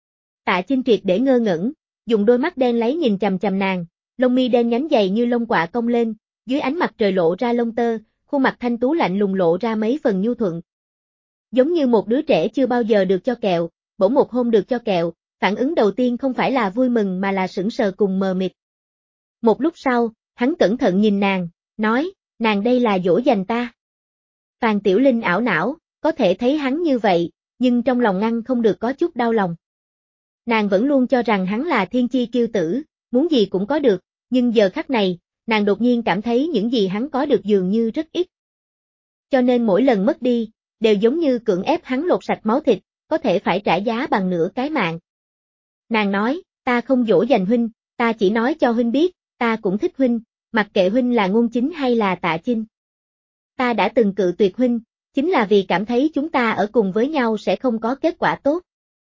Tạ Chinh triệt để ngơ ngẩn, dùng đôi mắt đen láy nhìn chằm chằm nàng, lông mi đen nhánh dày như lông quạ cong lên, dưới ánh mặt trời lộ ra lông tơ, khuôn mặt thanh tú lạnh lùng lộ ra mấy phần nhu thuận. Giống như một đứa trẻ chưa bao giờ được cho kẹo, bỗng một hôm được cho kẹo, phản ứng đầu tiên không phải là vui mừng mà là sững sờ cùng mờ mịt. Một lúc sau, hắn cẩn thận nhìn nàng, nói, nàng đây là dỗ dành ta. Phàn Tiểu Linh ảo não, có thể thấy hắn như vậy, nhưng trong lòng ngăn không được có chút đau lòng. Nàng vẫn luôn cho rằng hắn là thiên chi kiêu tử, muốn gì cũng có được, nhưng giờ khắc này, nàng đột nhiên cảm thấy những gì hắn có được dường như rất ít. Cho nên mỗi lần mất đi, đều giống như cưỡng ép hắn lột sạch máu thịt, có thể phải trả giá bằng nửa cái mạng. Nàng nói, ta không dỗ dành huynh, ta chỉ nói cho huynh biết, ta cũng thích huynh, mặc kệ huynh là Ngôn Chính hay là Tạ Chinh. Ta đã từng cự tuyệt huynh, chính là vì cảm thấy chúng ta ở cùng với nhau sẽ không có kết quả tốt.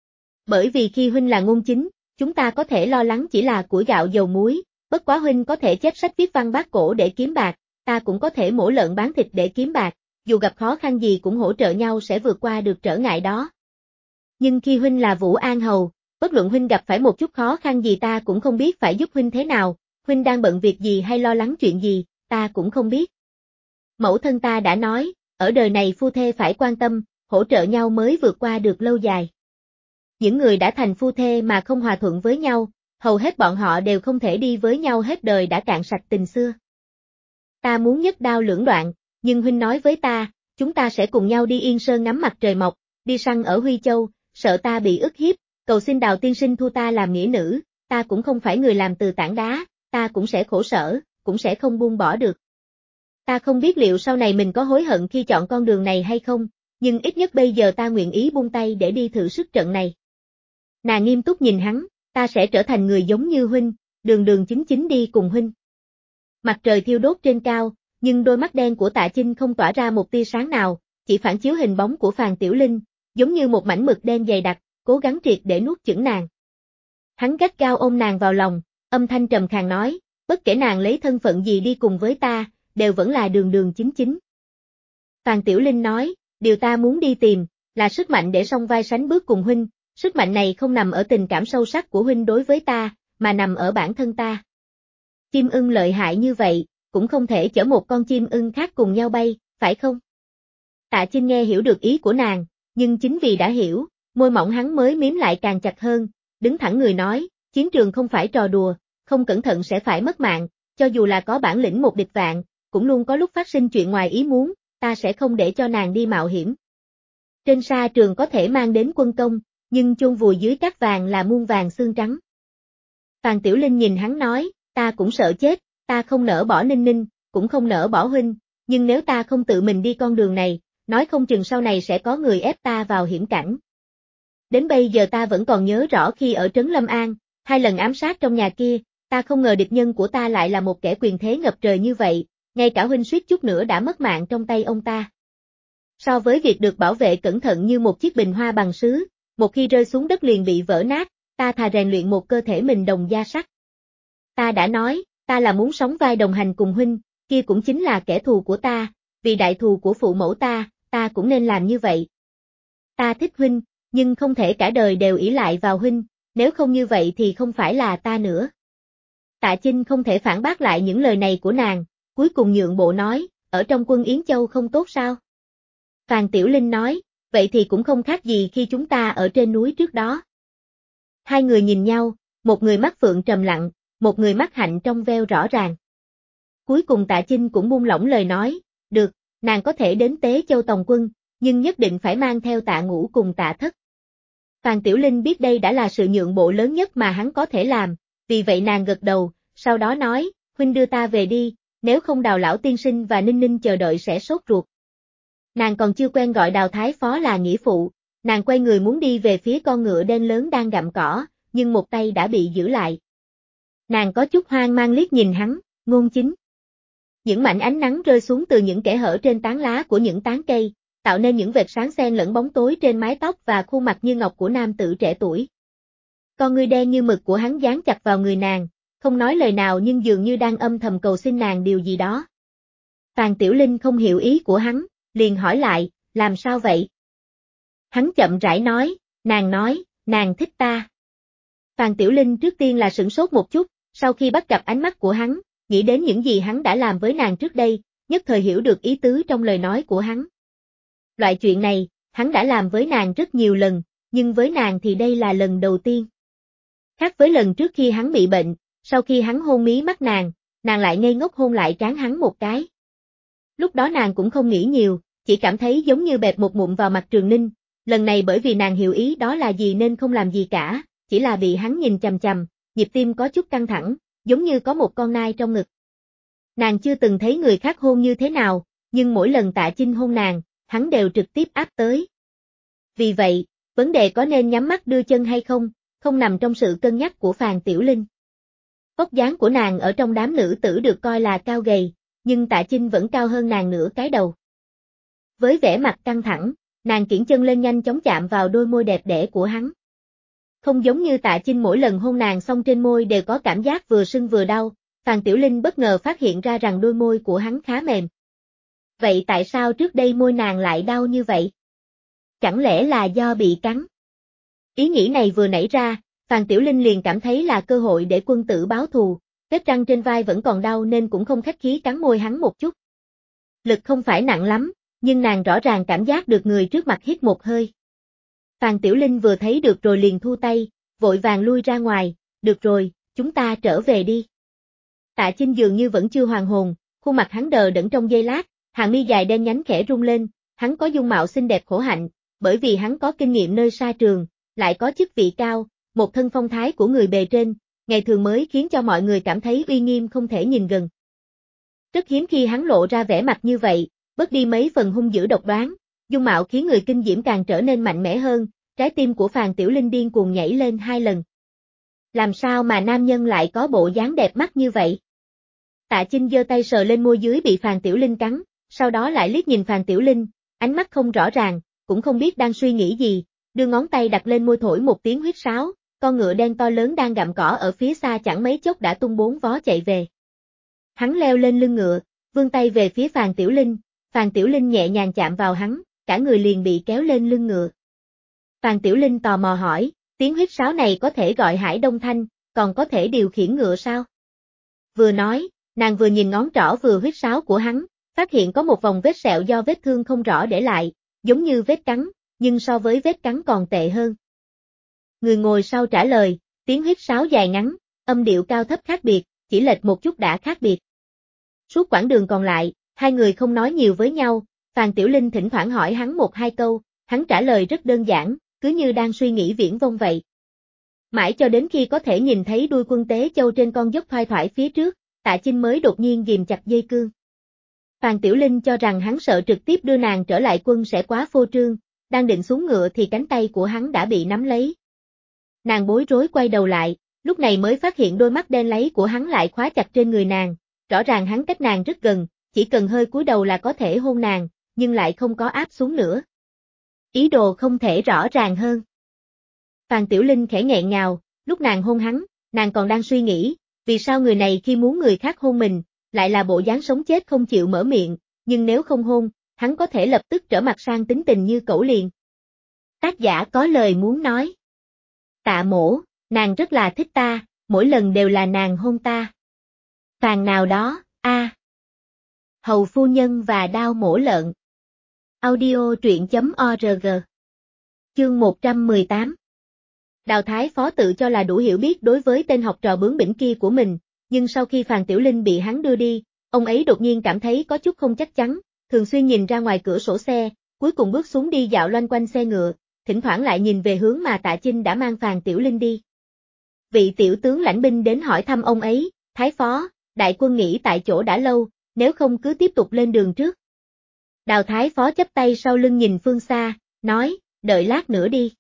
Bởi vì khi huynh là Ngôn Chính, chúng ta có thể lo lắng chỉ là củi gạo dầu muối, bất quá huynh có thể chép sách viết văn bát cổ để kiếm bạc, ta cũng có thể mổ lợn bán thịt để kiếm bạc, dù gặp khó khăn gì cũng hỗ trợ nhau sẽ vượt qua được trở ngại đó. Nhưng khi huynh là Vũ An Hầu, bất luận huynh gặp phải một chút khó khăn gì ta cũng không biết phải giúp huynh thế nào, huynh đang bận việc gì hay lo lắng chuyện gì, ta cũng không biết. Mẫu thân ta đã nói, ở đời này phu thê phải quan tâm, hỗ trợ nhau mới vượt qua được lâu dài. Những người đã thành phu thê mà không hòa thuận với nhau, hầu hết bọn họ đều không thể đi với nhau hết đời đã cạn sạch tình xưa. Ta muốn nhất đao lưỡng đoạn, nhưng huynh nói với ta, chúng ta sẽ cùng nhau đi Yên Sơn ngắm mặt trời mọc, đi săn ở Huy Châu, sợ ta bị ức hiếp, cầu xin Đào tiên sinh thu ta làm nghĩa nữ, ta cũng không phải người làm từ tảng đá, ta cũng sẽ khổ sở, cũng sẽ không buông bỏ được. Ta không biết liệu sau này mình có hối hận khi chọn con đường này hay không, nhưng ít nhất bây giờ ta nguyện ý buông tay để đi thử sức trận này. Nàng nghiêm túc nhìn hắn, ta sẽ trở thành người giống như huynh, đường đường chính chính đi cùng huynh. Mặt trời thiêu đốt trên cao, nhưng đôi mắt đen của Tạ Chinh không tỏa ra một tia sáng nào, chỉ phản chiếu hình bóng của Phàn Tiểu Linh, giống như một mảnh mực đen dày đặc, cố gắng triệt để nuốt chửng nàng. Hắn gắt gao ôm nàng vào lòng, âm thanh trầm khàn nói, bất kể nàng lấy thân phận gì đi cùng với ta, đều vẫn là đường đường chính chính. Phàn Tiểu Linh nói, điều ta muốn đi tìm, là sức mạnh để song vai sánh bước cùng huynh, sức mạnh này không nằm ở tình cảm sâu sắc của huynh đối với ta, mà nằm ở bản thân ta. Chim ưng lợi hại như vậy, cũng không thể chở một con chim ưng khác cùng nhau bay, phải không? Tạ Chinh nghe hiểu được ý của nàng, nhưng chính vì đã hiểu, môi mỏng hắn mới mím lại càng chặt hơn, đứng thẳng người nói, chiến trường không phải trò đùa, không cẩn thận sẽ phải mất mạng, cho dù là có bản lĩnh một địch vạn, cũng luôn có lúc phát sinh chuyện ngoài ý muốn, ta sẽ không để cho nàng đi mạo hiểm. Trên sa trường có thể mang đến quân công, nhưng chôn vùi dưới cát vàng là muôn vàng xương trắng. Phàn Tiểu Linh nhìn hắn nói, ta cũng sợ chết, ta không nỡ bỏ Ninh Ninh, cũng không nỡ bỏ huynh, nhưng nếu ta không tự mình đi con đường này, nói không chừng sau này sẽ có người ép ta vào hiểm cảnh. Đến bây giờ ta vẫn còn nhớ rõ khi ở Trấn Lâm An, 2 lần ám sát trong nhà kia, ta không ngờ địch nhân của ta lại là một kẻ quyền thế ngập trời như vậy, ngay cả huynh suýt chút nữa đã mất mạng trong tay ông ta. So với việc được bảo vệ cẩn thận như một chiếc bình hoa bằng sứ, một khi rơi xuống đất liền bị vỡ nát, ta thà rèn luyện một cơ thể mình đồng da sắt. Ta đã nói, ta là muốn sống vai đồng hành cùng huynh, kia cũng chính là kẻ thù của ta, vì đại thù của phụ mẫu ta cũng nên làm như vậy. Ta thích huynh, nhưng không thể cả đời đều ỷ lại vào huynh, nếu không như vậy thì không phải là ta nữa. Tạ Chinh không thể phản bác lại những lời này của nàng, cuối cùng nhượng bộ nói, ở trong quân Yến Châu không tốt sao? Phàn Tiểu Linh nói, vậy thì cũng không khác gì khi chúng ta ở trên núi trước đó. Hai người nhìn nhau, một người mắt phượng trầm lặng, một người mắt hạnh trong veo rõ ràng. Cuối cùng Tạ Chinh cũng buông lỏng lời nói, được, nàng có thể đến Tế Châu tòng quân, nhưng nhất định phải mang theo Tạ Ngũ cùng Tạ Thất. Phàn Tiểu Linh biết đây đã là sự nhượng bộ lớn nhất mà hắn có thể làm, vì vậy nàng gật đầu, sau đó nói, huynh đưa ta về đi, nếu không Đào lão tiên sinh và Ninh Ninh chờ đợi sẽ sốt ruột. Nàng còn chưa quen gọi Đào Thái Phó là nghĩa phụ, nàng quay người muốn đi về phía con ngựa đen lớn đang gặm cỏ, nhưng một tay đã bị giữ lại. Nàng có chút hoang mang liếc nhìn hắn, Ngôn Chính. Những mảnh ánh nắng rơi xuống từ những kẽ hở trên tán lá của những tán cây, tạo nên những vệt sáng xen lẫn bóng tối trên mái tóc và khuôn mặt như ngọc của nam tử trẻ tuổi. Con ngươi đen như mực của hắn dán chặt vào người nàng, không nói lời nào nhưng dường như đang âm thầm cầu xin nàng điều gì đó. Phàn Tiểu Linh không hiểu ý của hắn, liền hỏi lại, làm sao vậy? Hắn chậm rãi nói, nàng thích ta. Phàn Tiểu Linh trước tiên là sửng sốt một chút, sau khi bắt gặp ánh mắt của hắn, nghĩ đến những gì hắn đã làm với nàng trước đây, nhất thời hiểu được ý tứ trong lời nói của hắn. Loại chuyện này, hắn đã làm với nàng rất nhiều lần, nhưng với nàng thì đây là lần đầu tiên. Khác với lần trước khi hắn bị bệnh, sau khi hắn hôn mí mắt nàng lại ngây ngốc hôn lại trán hắn một cái. Lúc đó nàng cũng không nghĩ nhiều, chỉ cảm thấy giống như bẹp một ngụm vào mặt Trường Ninh, lần này bởi vì nàng hiểu ý đó là gì nên không làm gì cả, chỉ là bị hắn nhìn chằm chằm, nhịp tim có chút căng thẳng, giống như có một con nai trong ngực. Nàng chưa từng thấy người khác hôn như thế nào, nhưng mỗi lần Tạ Chinh hôn nàng, hắn đều trực tiếp áp tới. Vì vậy, vấn đề có nên nhắm mắt đưa chân hay không nằm trong sự cân nhắc của Phàn Tiểu Linh. Vóc dáng của nàng ở trong đám nữ tử được coi là cao gầy, nhưng Tạ Chinh vẫn cao hơn nàng nửa cái đầu. Với vẻ mặt căng thẳng, nàng kiễng chân lên nhanh chóng chạm vào đôi môi đẹp đẽ của hắn. Không giống như Tạ Chinh mỗi lần hôn nàng xong trên môi đều có cảm giác vừa sưng vừa đau, Phàn Tiểu Linh bất ngờ phát hiện ra rằng đôi môi của hắn khá mềm. Vậy tại sao trước đây môi nàng lại đau như vậy? Chẳng lẽ là do bị cắn? Ý nghĩ này vừa nảy ra, Phàn Tiểu Linh liền cảm thấy là cơ hội để quân tử báo thù, vết răng trên vai vẫn còn đau nên cũng không khách khí cắn môi hắn một chút. Lực không phải nặng lắm, nhưng nàng rõ ràng cảm giác được người trước mặt hít một hơi. Phàn Tiểu Linh vừa thấy được rồi liền thu tay, vội vàng lui ra ngoài, được rồi, chúng ta trở về đi. Tạ Chinh dường như vẫn chưa hoàn hồn, khuôn mặt hắn đờ đẫn trong giây lát, hàng mi dài đen nhánh khẽ rung lên, hắn có dung mạo xinh đẹp khổ hạnh, bởi vì hắn có kinh nghiệm nơi sa trường, lại có chức vị cao, một thân phong thái của người bề trên, ngày thường mới khiến cho mọi người cảm thấy uy nghiêm không thể nhìn gần. Rất hiếm khi hắn lộ ra vẻ mặt như vậy, bớt đi mấy phần hung dữ độc đoán, dung mạo khiến người kinh diễm càng trở nên mạnh mẽ hơn, trái tim của Phàn Tiểu Linh điên cuồng nhảy lên 2 lần. Làm sao mà nam nhân lại có bộ dáng đẹp mắt như vậy? Tạ Chinh giơ tay sờ lên môi dưới bị Phàn Tiểu Linh cắn, sau đó lại liếc nhìn Phàn Tiểu Linh, ánh mắt không rõ ràng, cũng không biết đang suy nghĩ gì, đưa ngón tay đặt lên môi thổi một tiếng huýt sáo, con ngựa đen to lớn đang gặm cỏ ở phía xa chẳng mấy chốc đã tung 4 vó chạy về. Hắn leo lên lưng ngựa, vươn tay về phía Phàn Tiểu Linh nhẹ nhàng chạm vào hắn, cả người liền bị kéo lên lưng ngựa. Phàn Tiểu Linh tò mò hỏi, tiếng huýt sáo này có thể gọi Hải Đông Thanh, còn có thể điều khiển ngựa sao? Vừa nói, nàng vừa nhìn ngón trỏ vừa huýt sáo của hắn, phát hiện có một vòng vết sẹo do vết thương không rõ để lại, giống như vết cắn, nhưng so với vết cắn còn tệ hơn. Người ngồi sau trả lời, tiếng huýt sáo dài ngắn, âm điệu cao thấp khác biệt, chỉ lệch một chút đã khác biệt. Suốt quãng đường còn lại, hai người không nói nhiều với nhau, Phàn Tiểu Linh thỉnh thoảng hỏi hắn 1-2 câu, hắn trả lời rất đơn giản, cứ như đang suy nghĩ viển vông vậy. Mãi cho đến khi có thể nhìn thấy đuôi quân Tế Châu trên con dốc thoai thoải phía trước, Tạ Chinh mới đột nhiên ghìm chặt dây cương. Phàn Tiểu Linh cho rằng hắn sợ trực tiếp đưa nàng trở lại quân sẽ quá phô trương, đang định xuống ngựa thì cánh tay của hắn đã bị nắm lấy. Nàng bối rối quay đầu lại, lúc này mới phát hiện đôi mắt đen láy của hắn lại khóa chặt trên người nàng, rõ ràng hắn cách nàng rất gần, chỉ cần hơi cúi đầu là có thể hôn nàng, nhưng lại không có áp xuống nữa. Ý đồ không thể rõ ràng hơn. Phàn Tiểu Linh khẽ nghẹn ngào, lúc nàng hôn hắn, nàng còn đang suy nghĩ, vì sao người này khi muốn người khác hôn mình, lại là bộ dáng sống chết không chịu mở miệng, nhưng nếu không hôn, hắn có thể lập tức trở mặt sang tính tình như cẩu liền. Tác giả có lời muốn nói. Tạ mỗ, nàng rất là thích ta, mỗi lần đều là nàng hôn ta. Phàn nào đó, Hầu phu nhân và đao mổ lợn. Audio truyện.org. Chương 118. Đào Thái Phó tự cho là đủ hiểu biết đối với tên học trò bướng bỉnh kia của mình, nhưng sau khi Phàn Tiểu Linh bị hắn đưa đi, Ông ấy đột nhiên cảm thấy có chút không chắc chắn, thường xuyên nhìn ra ngoài cửa sổ xe, cuối cùng bước xuống đi dạo loanh quanh xe ngựa, thỉnh thoảng lại nhìn về hướng mà Tạ Chinh đã mang Phàn Tiểu Linh đi. Vị tiểu tướng lãnh binh đến hỏi thăm ông ấy, Thái phó, đại quân nghỉ tại chỗ đã lâu, nếu không cứ tiếp tục lên đường trước. Đào Thái phó chắp tay sau lưng nhìn phương xa, nói, đợi lát nữa đi.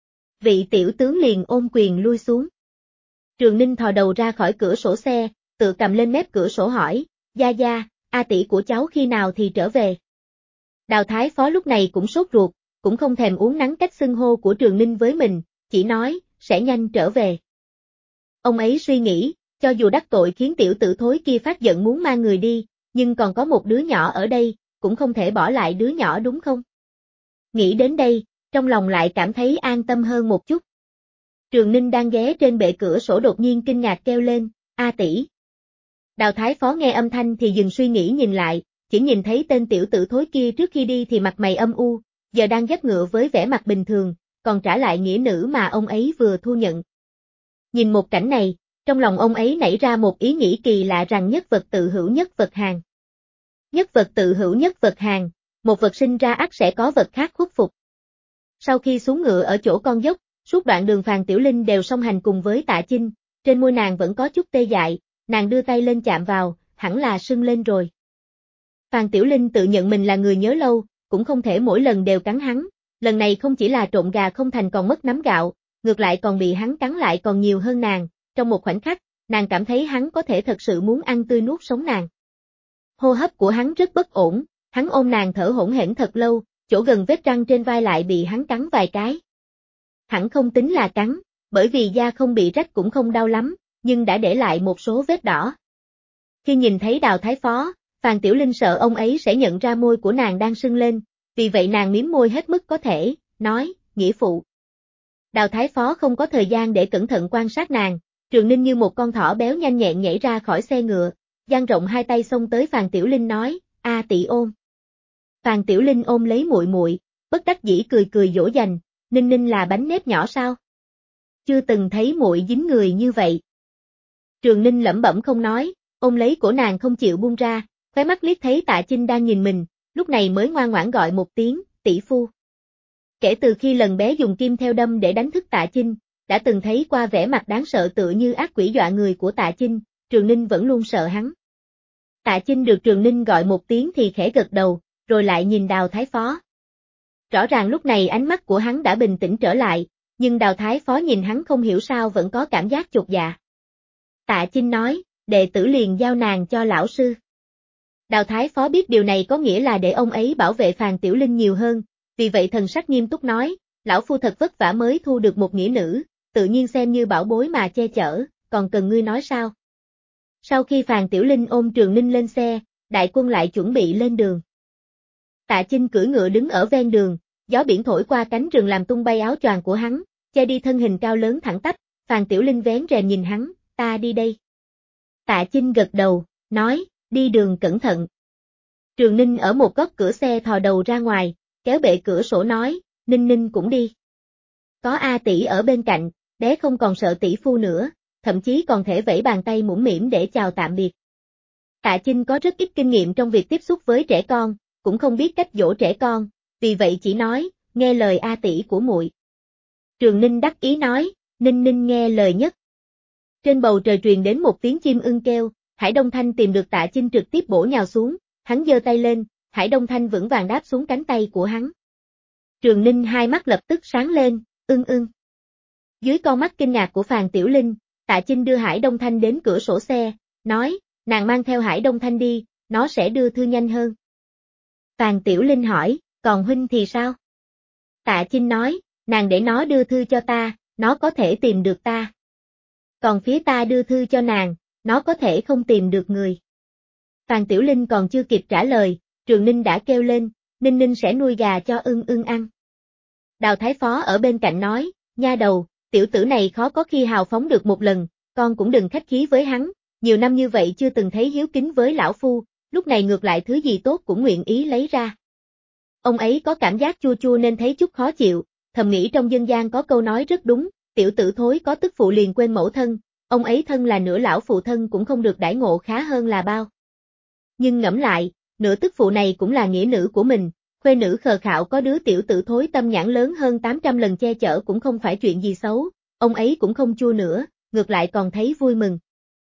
Vị tiểu tướng liền ôm quyền lui xuống. Trường Ninh thò đầu ra khỏi cửa sổ xe, tự cầm lên mép cửa sổ hỏi, Gia, A tỷ của cháu khi nào thì trở về? Đào Thái phó lúc này cũng sốt ruột, cũng không thèm uống nắng cách xưng hô của Trường Ninh với mình, chỉ nói, sẽ nhanh trở về. Ông ấy suy nghĩ, cho dù đắc tội khiến tiểu tử thối kia phát giận muốn mang người đi, nhưng còn có một đứa nhỏ ở đây, cũng không thể bỏ lại đứa nhỏ đúng không? Nghĩ đến đây, trong lòng lại cảm thấy an tâm hơn một chút. Trường Ninh đang ghé trên bệ cửa sổ đột nhiên kinh ngạc kêu lên, A tỷ. Đào Thái phó nghe âm thanh thì dừng suy nghĩ nhìn lại, chỉ nhìn thấy tên tiểu tử thối kia trước khi đi thì mặt mày âm u, giờ đang dắt ngựa với vẻ mặt bình thường, còn trả lại nghĩa nữ mà ông ấy vừa thu nhận. Nhìn một cảnh này, trong lòng ông ấy nảy ra một ý nghĩ kỳ lạ rằng nhất vật tự hữu nhất vật hàng. Nhất vật tự hữu nhất vật hàng, một vật sinh ra ắt sẽ có vật khác khuất phục. Sau khi xuống ngựa ở chỗ con dốc, suốt đoạn đường Phàn Tiểu Linh đều song hành cùng với Tạ Chinh, trên môi nàng vẫn có chút tê dại, nàng đưa tay lên chạm vào, hẳn là sưng lên rồi. Phàn Tiểu Linh tự nhận mình là người nhớ lâu, cũng không thể mỗi lần đều cắn hắn, lần này không chỉ là trộn gà không thành còn mất nắm gạo, ngược lại còn bị hắn cắn lại còn nhiều hơn nàng, trong một khoảnh khắc, nàng cảm thấy hắn có thể thật sự muốn ăn tươi nuốt sống nàng. Hô hấp của hắn rất bất ổn, hắn ôm nàng thở hổn hển thật lâu, chỗ gần vết răng trên vai lại bị hắn cắn vài cái. Hẳn không tính là cắn, bởi vì da không bị rách cũng không đau lắm, nhưng đã để lại một số vết đỏ. Khi nhìn thấy Đào Thái phó, Phàn Tiểu Linh sợ ông ấy sẽ nhận ra môi của nàng đang sưng lên, vì vậy nàng miếm môi hết mức có thể, nói, nghĩa phụ. Đào Thái phó không có thời gian để cẩn thận quan sát nàng, Trường Ninh như một con thỏ béo nhanh nhẹn nhảy ra khỏi xe ngựa, dang rộng hai tay xông tới Phàn Tiểu Linh nói, A tỷ ôm. Phàn Tiểu Linh ôm lấy muội muội, bất đắc dĩ cười cười dỗ dành, Ninh Ninh là bánh nếp nhỏ sao? Chưa từng thấy muội dính người như vậy. Trường Ninh lẩm bẩm không nói, ôm lấy cổ nàng không chịu buông ra, khóe mắt liếc thấy Tạ Chinh đang nhìn mình, lúc này mới ngoan ngoãn gọi một tiếng, tỷ phu. Kể từ khi lần bé dùng kim theo đâm để đánh thức Tạ Chinh, đã từng thấy qua vẻ mặt đáng sợ tựa như ác quỷ dọa người của Tạ Chinh, Trường Ninh vẫn luôn sợ hắn. Tạ Chinh được Trường Ninh gọi một tiếng thì khẽ gật đầu, rồi lại nhìn Đào Thái phó. Rõ ràng lúc này ánh mắt của hắn đã bình tĩnh trở lại, nhưng Đào Thái phó nhìn hắn không hiểu sao vẫn có cảm giác chột dạ. Tạ Chinh nói, đệ tử liền giao nàng cho lão sư. Đào Thái phó biết điều này có nghĩa là để ông ấy bảo vệ Phàn Tiểu Linh nhiều hơn, vì vậy thần sắc nghiêm túc nói, lão phu thật vất vả mới thu được một nghĩa nữ, tự nhiên xem như bảo bối mà che chở, còn cần ngươi nói sao? Sau khi Phàn Tiểu Linh ôm Trường Ninh lên xe, đại quân lại chuẩn bị lên đường. Tạ Chinh cưỡi ngựa đứng ở ven đường, gió biển thổi qua cánh rừng làm tung bay áo choàng của hắn, che đi thân hình cao lớn thẳng tắp, Phàn Tiểu Linh vén rèm nhìn hắn, ta đi đây. Tạ Chinh gật đầu, nói, đi đường cẩn thận. Trường Ninh ở một góc cửa xe thò đầu ra ngoài, kéo bệ cửa sổ nói, Ninh Ninh cũng đi. Có A tỷ ở bên cạnh, bé không còn sợ tỷ phu nữa, thậm chí còn thể vẫy bàn tay mũm mĩm để chào tạm biệt. Tạ Chinh có rất ít kinh nghiệm trong việc tiếp xúc với trẻ con, cũng không biết cách dỗ trẻ con, vì vậy chỉ nói, nghe lời A tỷ của muội. Trường Ninh đắc ý nói, Ninh Ninh nghe lời nhất. Trên bầu trời truyền đến một tiếng chim ưng kêu, Hải Đông Thanh tìm được Tạ Chinh trực tiếp bổ nhào xuống, hắn giơ tay lên, Hải Đông Thanh vững vàng đáp xuống cánh tay của hắn. Trường Ninh hai mắt lập tức sáng lên, ưng. Dưới con mắt kinh ngạc của Phàn Tiểu Linh, Tạ Chinh đưa Hải Đông Thanh đến cửa sổ xe, nói, nàng mang theo Hải Đông Thanh đi, nó sẽ đưa thư nhanh hơn. Phàn Tiểu Linh hỏi, còn huynh thì sao? Tạ Chinh nói, nàng để nó đưa thư cho ta, nó có thể tìm được ta. Còn phía ta đưa thư cho nàng, nó có thể không tìm được người. Phàn Tiểu Linh còn chưa kịp trả lời, Trường Ninh đã kêu lên, Ninh Ninh sẽ nuôi gà cho ưng ăn. Đào Thái phó ở bên cạnh nói, nha đầu, tiểu tử này khó có khi hào phóng được một lần, con cũng đừng khách khí với hắn, nhiều năm như vậy chưa từng thấy hiếu kính với lão phu, lúc này ngược lại thứ gì tốt cũng nguyện ý lấy ra. Ông ấy có cảm giác chua chua nên thấy chút khó chịu, thầm nghĩ trong dân gian có câu nói rất đúng, tiểu tử thối có tức phụ liền quên mẫu thân, ông ấy thân là nửa lão phụ thân cũng không được đãi ngộ khá hơn là bao. Nhưng ngẫm lại, nửa tức phụ này cũng là nghĩa nữ của mình, khuê nữ khờ khạo có đứa tiểu tử thối tâm nhãn lớn hơn 800 lần che chở cũng không phải chuyện gì xấu, ông ấy cũng không chua nữa, ngược lại còn thấy vui mừng.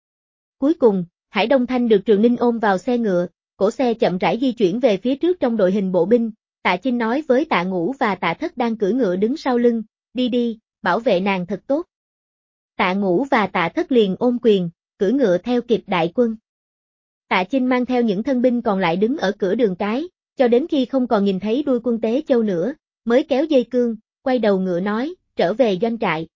Cuối cùng, Hải Đông Thanh được Trường Ninh ôm vào xe ngựa, cổ xe chậm rãi di chuyển về phía trước trong đội hình bộ binh, Tạ Chinh nói với Tạ Ngũ và Tạ Thất đang cưỡi ngựa đứng sau lưng, đi đi, bảo vệ nàng thật tốt. Tạ Ngũ và Tạ Thất liền ôm quyền, cưỡi ngựa theo kịp đại quân. Tạ Chinh mang theo những thân binh còn lại đứng ở cửa đường cái, cho đến khi không còn nhìn thấy đuôi quân Tế Châu nữa, mới kéo dây cương, quay đầu ngựa nói, trở về doanh trại.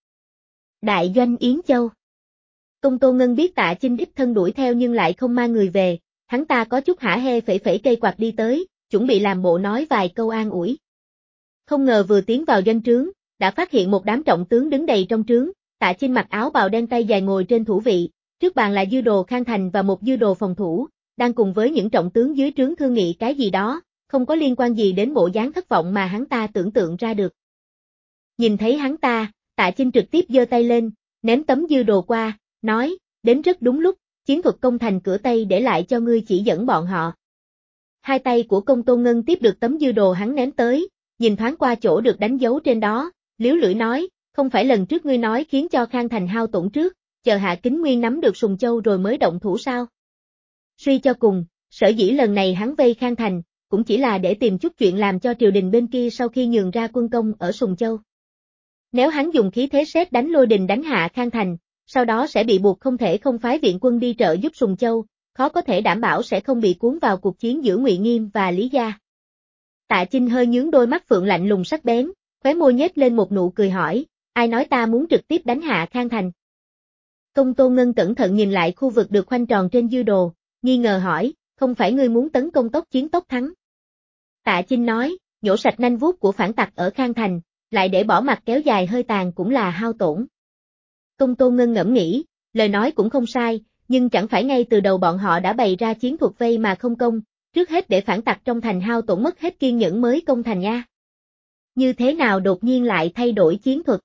Đại doanh Yến Châu. Công Tô Ngân biết Tạ Chinh đích thân đuổi theo nhưng lại không mang người về, hắn ta có chút hả hê phẩy phẩy cây quạt đi tới, chuẩn bị làm bộ nói vài câu an ủi. Không ngờ vừa tiến vào doanh trướng, đã phát hiện một đám trọng tướng đứng đầy trong trướng, Tạ Chinh mặc áo bào đen tay dài ngồi trên thủ vị, trước bàn là dư đồ Khang Thành và một dư đồ phòng thủ, đang cùng với những trọng tướng dưới trướng thương nghị cái gì đó, không có liên quan gì đến bộ dáng thất vọng mà hắn ta tưởng tượng ra được. Nhìn thấy hắn ta, Tạ Chinh trực tiếp giơ tay lên, ném tấm dư đồ qua, nói, đến rất đúng lúc, chiến thuật công thành cửa Tây để lại cho ngươi chỉ dẫn bọn họ. Hai tay của Công Tôn Ngân tiếp được tấm dư đồ hắn ném tới, nhìn thoáng qua chỗ được đánh dấu trên đó, liếu lưỡi nói, không phải lần trước ngươi nói khiến cho Khang Thành hao tổn trước, chờ Hạ Kính Nguyên nắm được Sùng Châu rồi mới động thủ sao? Suy cho cùng, sở dĩ lần này hắn vây Khang Thành, cũng chỉ là để tìm chút chuyện làm cho triều đình bên kia sau khi nhường ra quân công ở Sùng Châu. Nếu hắn dùng khí thế sét đánh Lôi Đình đánh hạ Khang Thành, sau đó sẽ bị buộc không thể không phái viện quân đi trợ giúp Sùng Châu, khó có thể đảm bảo sẽ không bị cuốn vào cuộc chiến giữa Ngụy Nghiêm và Lý Gia. Tạ Chinh hơi nhướng đôi mắt phượng lạnh lùng sắc bén, khóe môi nhếch lên một nụ cười hỏi, ai nói ta muốn trực tiếp đánh hạ Khang Thành? Công Tôn Ngân cẩn thận nhìn lại khu vực được khoanh tròn trên dư đồ, nghi ngờ hỏi, không phải ngươi muốn tấn công tốc chiến tốc thắng? Tạ Chinh nói, nhổ sạch nanh vuốt của phản tặc ở Khang Thành, lại để bỏ mặt kéo dài hơi tàn cũng là hao tổn. Công Tôn Ngân ngẫm nghĩ, lời nói cũng không sai, nhưng chẳng phải ngay từ đầu bọn họ đã bày ra chiến thuật vây mà không công, trước hết để phản tặc trong thành hao tổn mất hết kiên nhẫn mới công thành nha. Như thế nào đột nhiên lại thay đổi chiến thuật?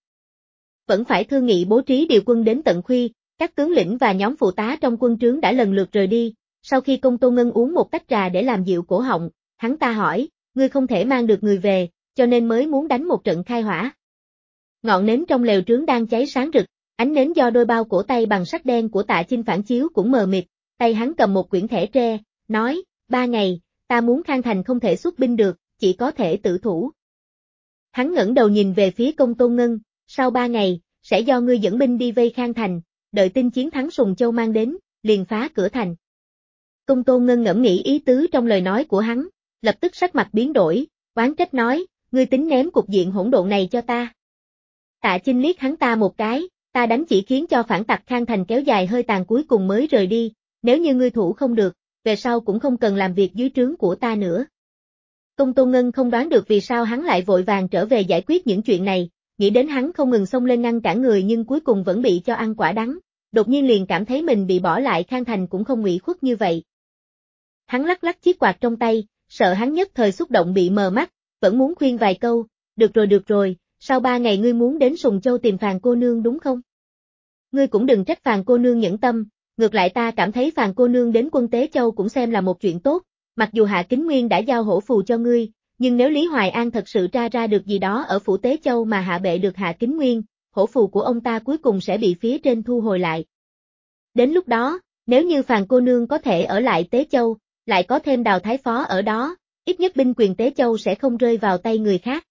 Vẫn phải thương nghị bố trí điều quân đến tận khuya, các tướng lĩnh và nhóm phụ tá trong quân trướng đã lần lượt rời đi, sau khi Công Tôn Ngân uống một tách trà để làm dịu cổ họng, hắn ta hỏi, ngươi không thể mang được người về, cho nên mới muốn đánh một trận khai hỏa. Ngọn nến trong lều trướng đang cháy sáng rực, ánh nến do đôi bao cổ tay bằng sắt đen của Tạ Chinh phản chiếu cũng mờ mịt, tay hắn cầm một quyển thẻ tre, nói, 3 ngày, ta muốn Khang Thành không thể xuất binh được, chỉ có thể tự thủ. Hắn ngẩng đầu nhìn về phía Công Tôn Ngân, sau 3 ngày, sẽ do ngươi dẫn binh đi vây Khang Thành, đợi tin chiến thắng Sùng Châu mang đến, liền phá cửa thành. Công Tôn Ngân ngẫm nghĩ ý tứ trong lời nói của hắn, lập tức sắc mặt biến đổi, oán trách nói, ngươi tính ném cục diện hỗn độn này cho ta. Tạ Chinh liếc hắn ta một cái, ta đánh chỉ khiến cho phản tặc Khang Thành kéo dài hơi tàn cuối cùng mới rời đi, nếu như ngươi thủ không được, về sau cũng không cần làm việc dưới trướng của ta nữa. Công Tôn Ngân không đoán được vì sao hắn lại vội vàng trở về giải quyết những chuyện này, nghĩ đến hắn không ngừng xông lên ngăn cản người nhưng cuối cùng vẫn bị cho ăn quả đắng, đột nhiên liền cảm thấy mình bị bỏ lại Khang Thành cũng không ủy khuất như vậy. Hắn lắc lắc chiếc quạt trong tay, sợ hắn nhất thời xúc động bị mờ mắt, vẫn muốn khuyên vài câu, được rồi, sau 3 ngày ngươi muốn đến Sùng Châu tìm Phàn cô nương đúng không? Ngươi cũng đừng trách Phàn cô nương nhẫn tâm, ngược lại ta cảm thấy Phàn cô nương đến quân Tế Châu cũng xem là một chuyện tốt, mặc dù Hạ Kính Nguyên đã giao hổ phù cho ngươi, nhưng nếu Lý Hoài An thật sự ra được gì đó ở phủ Tế Châu mà hạ bệ được Hạ Kính Nguyên, hổ phù của ông ta cuối cùng sẽ bị phía trên thu hồi lại. Đến lúc đó, nếu như Phàn cô nương có thể ở lại Tế Châu, lại có thêm Đào Thái Phó ở đó, ít nhất binh quyền Tế Châu sẽ không rơi vào tay người khác.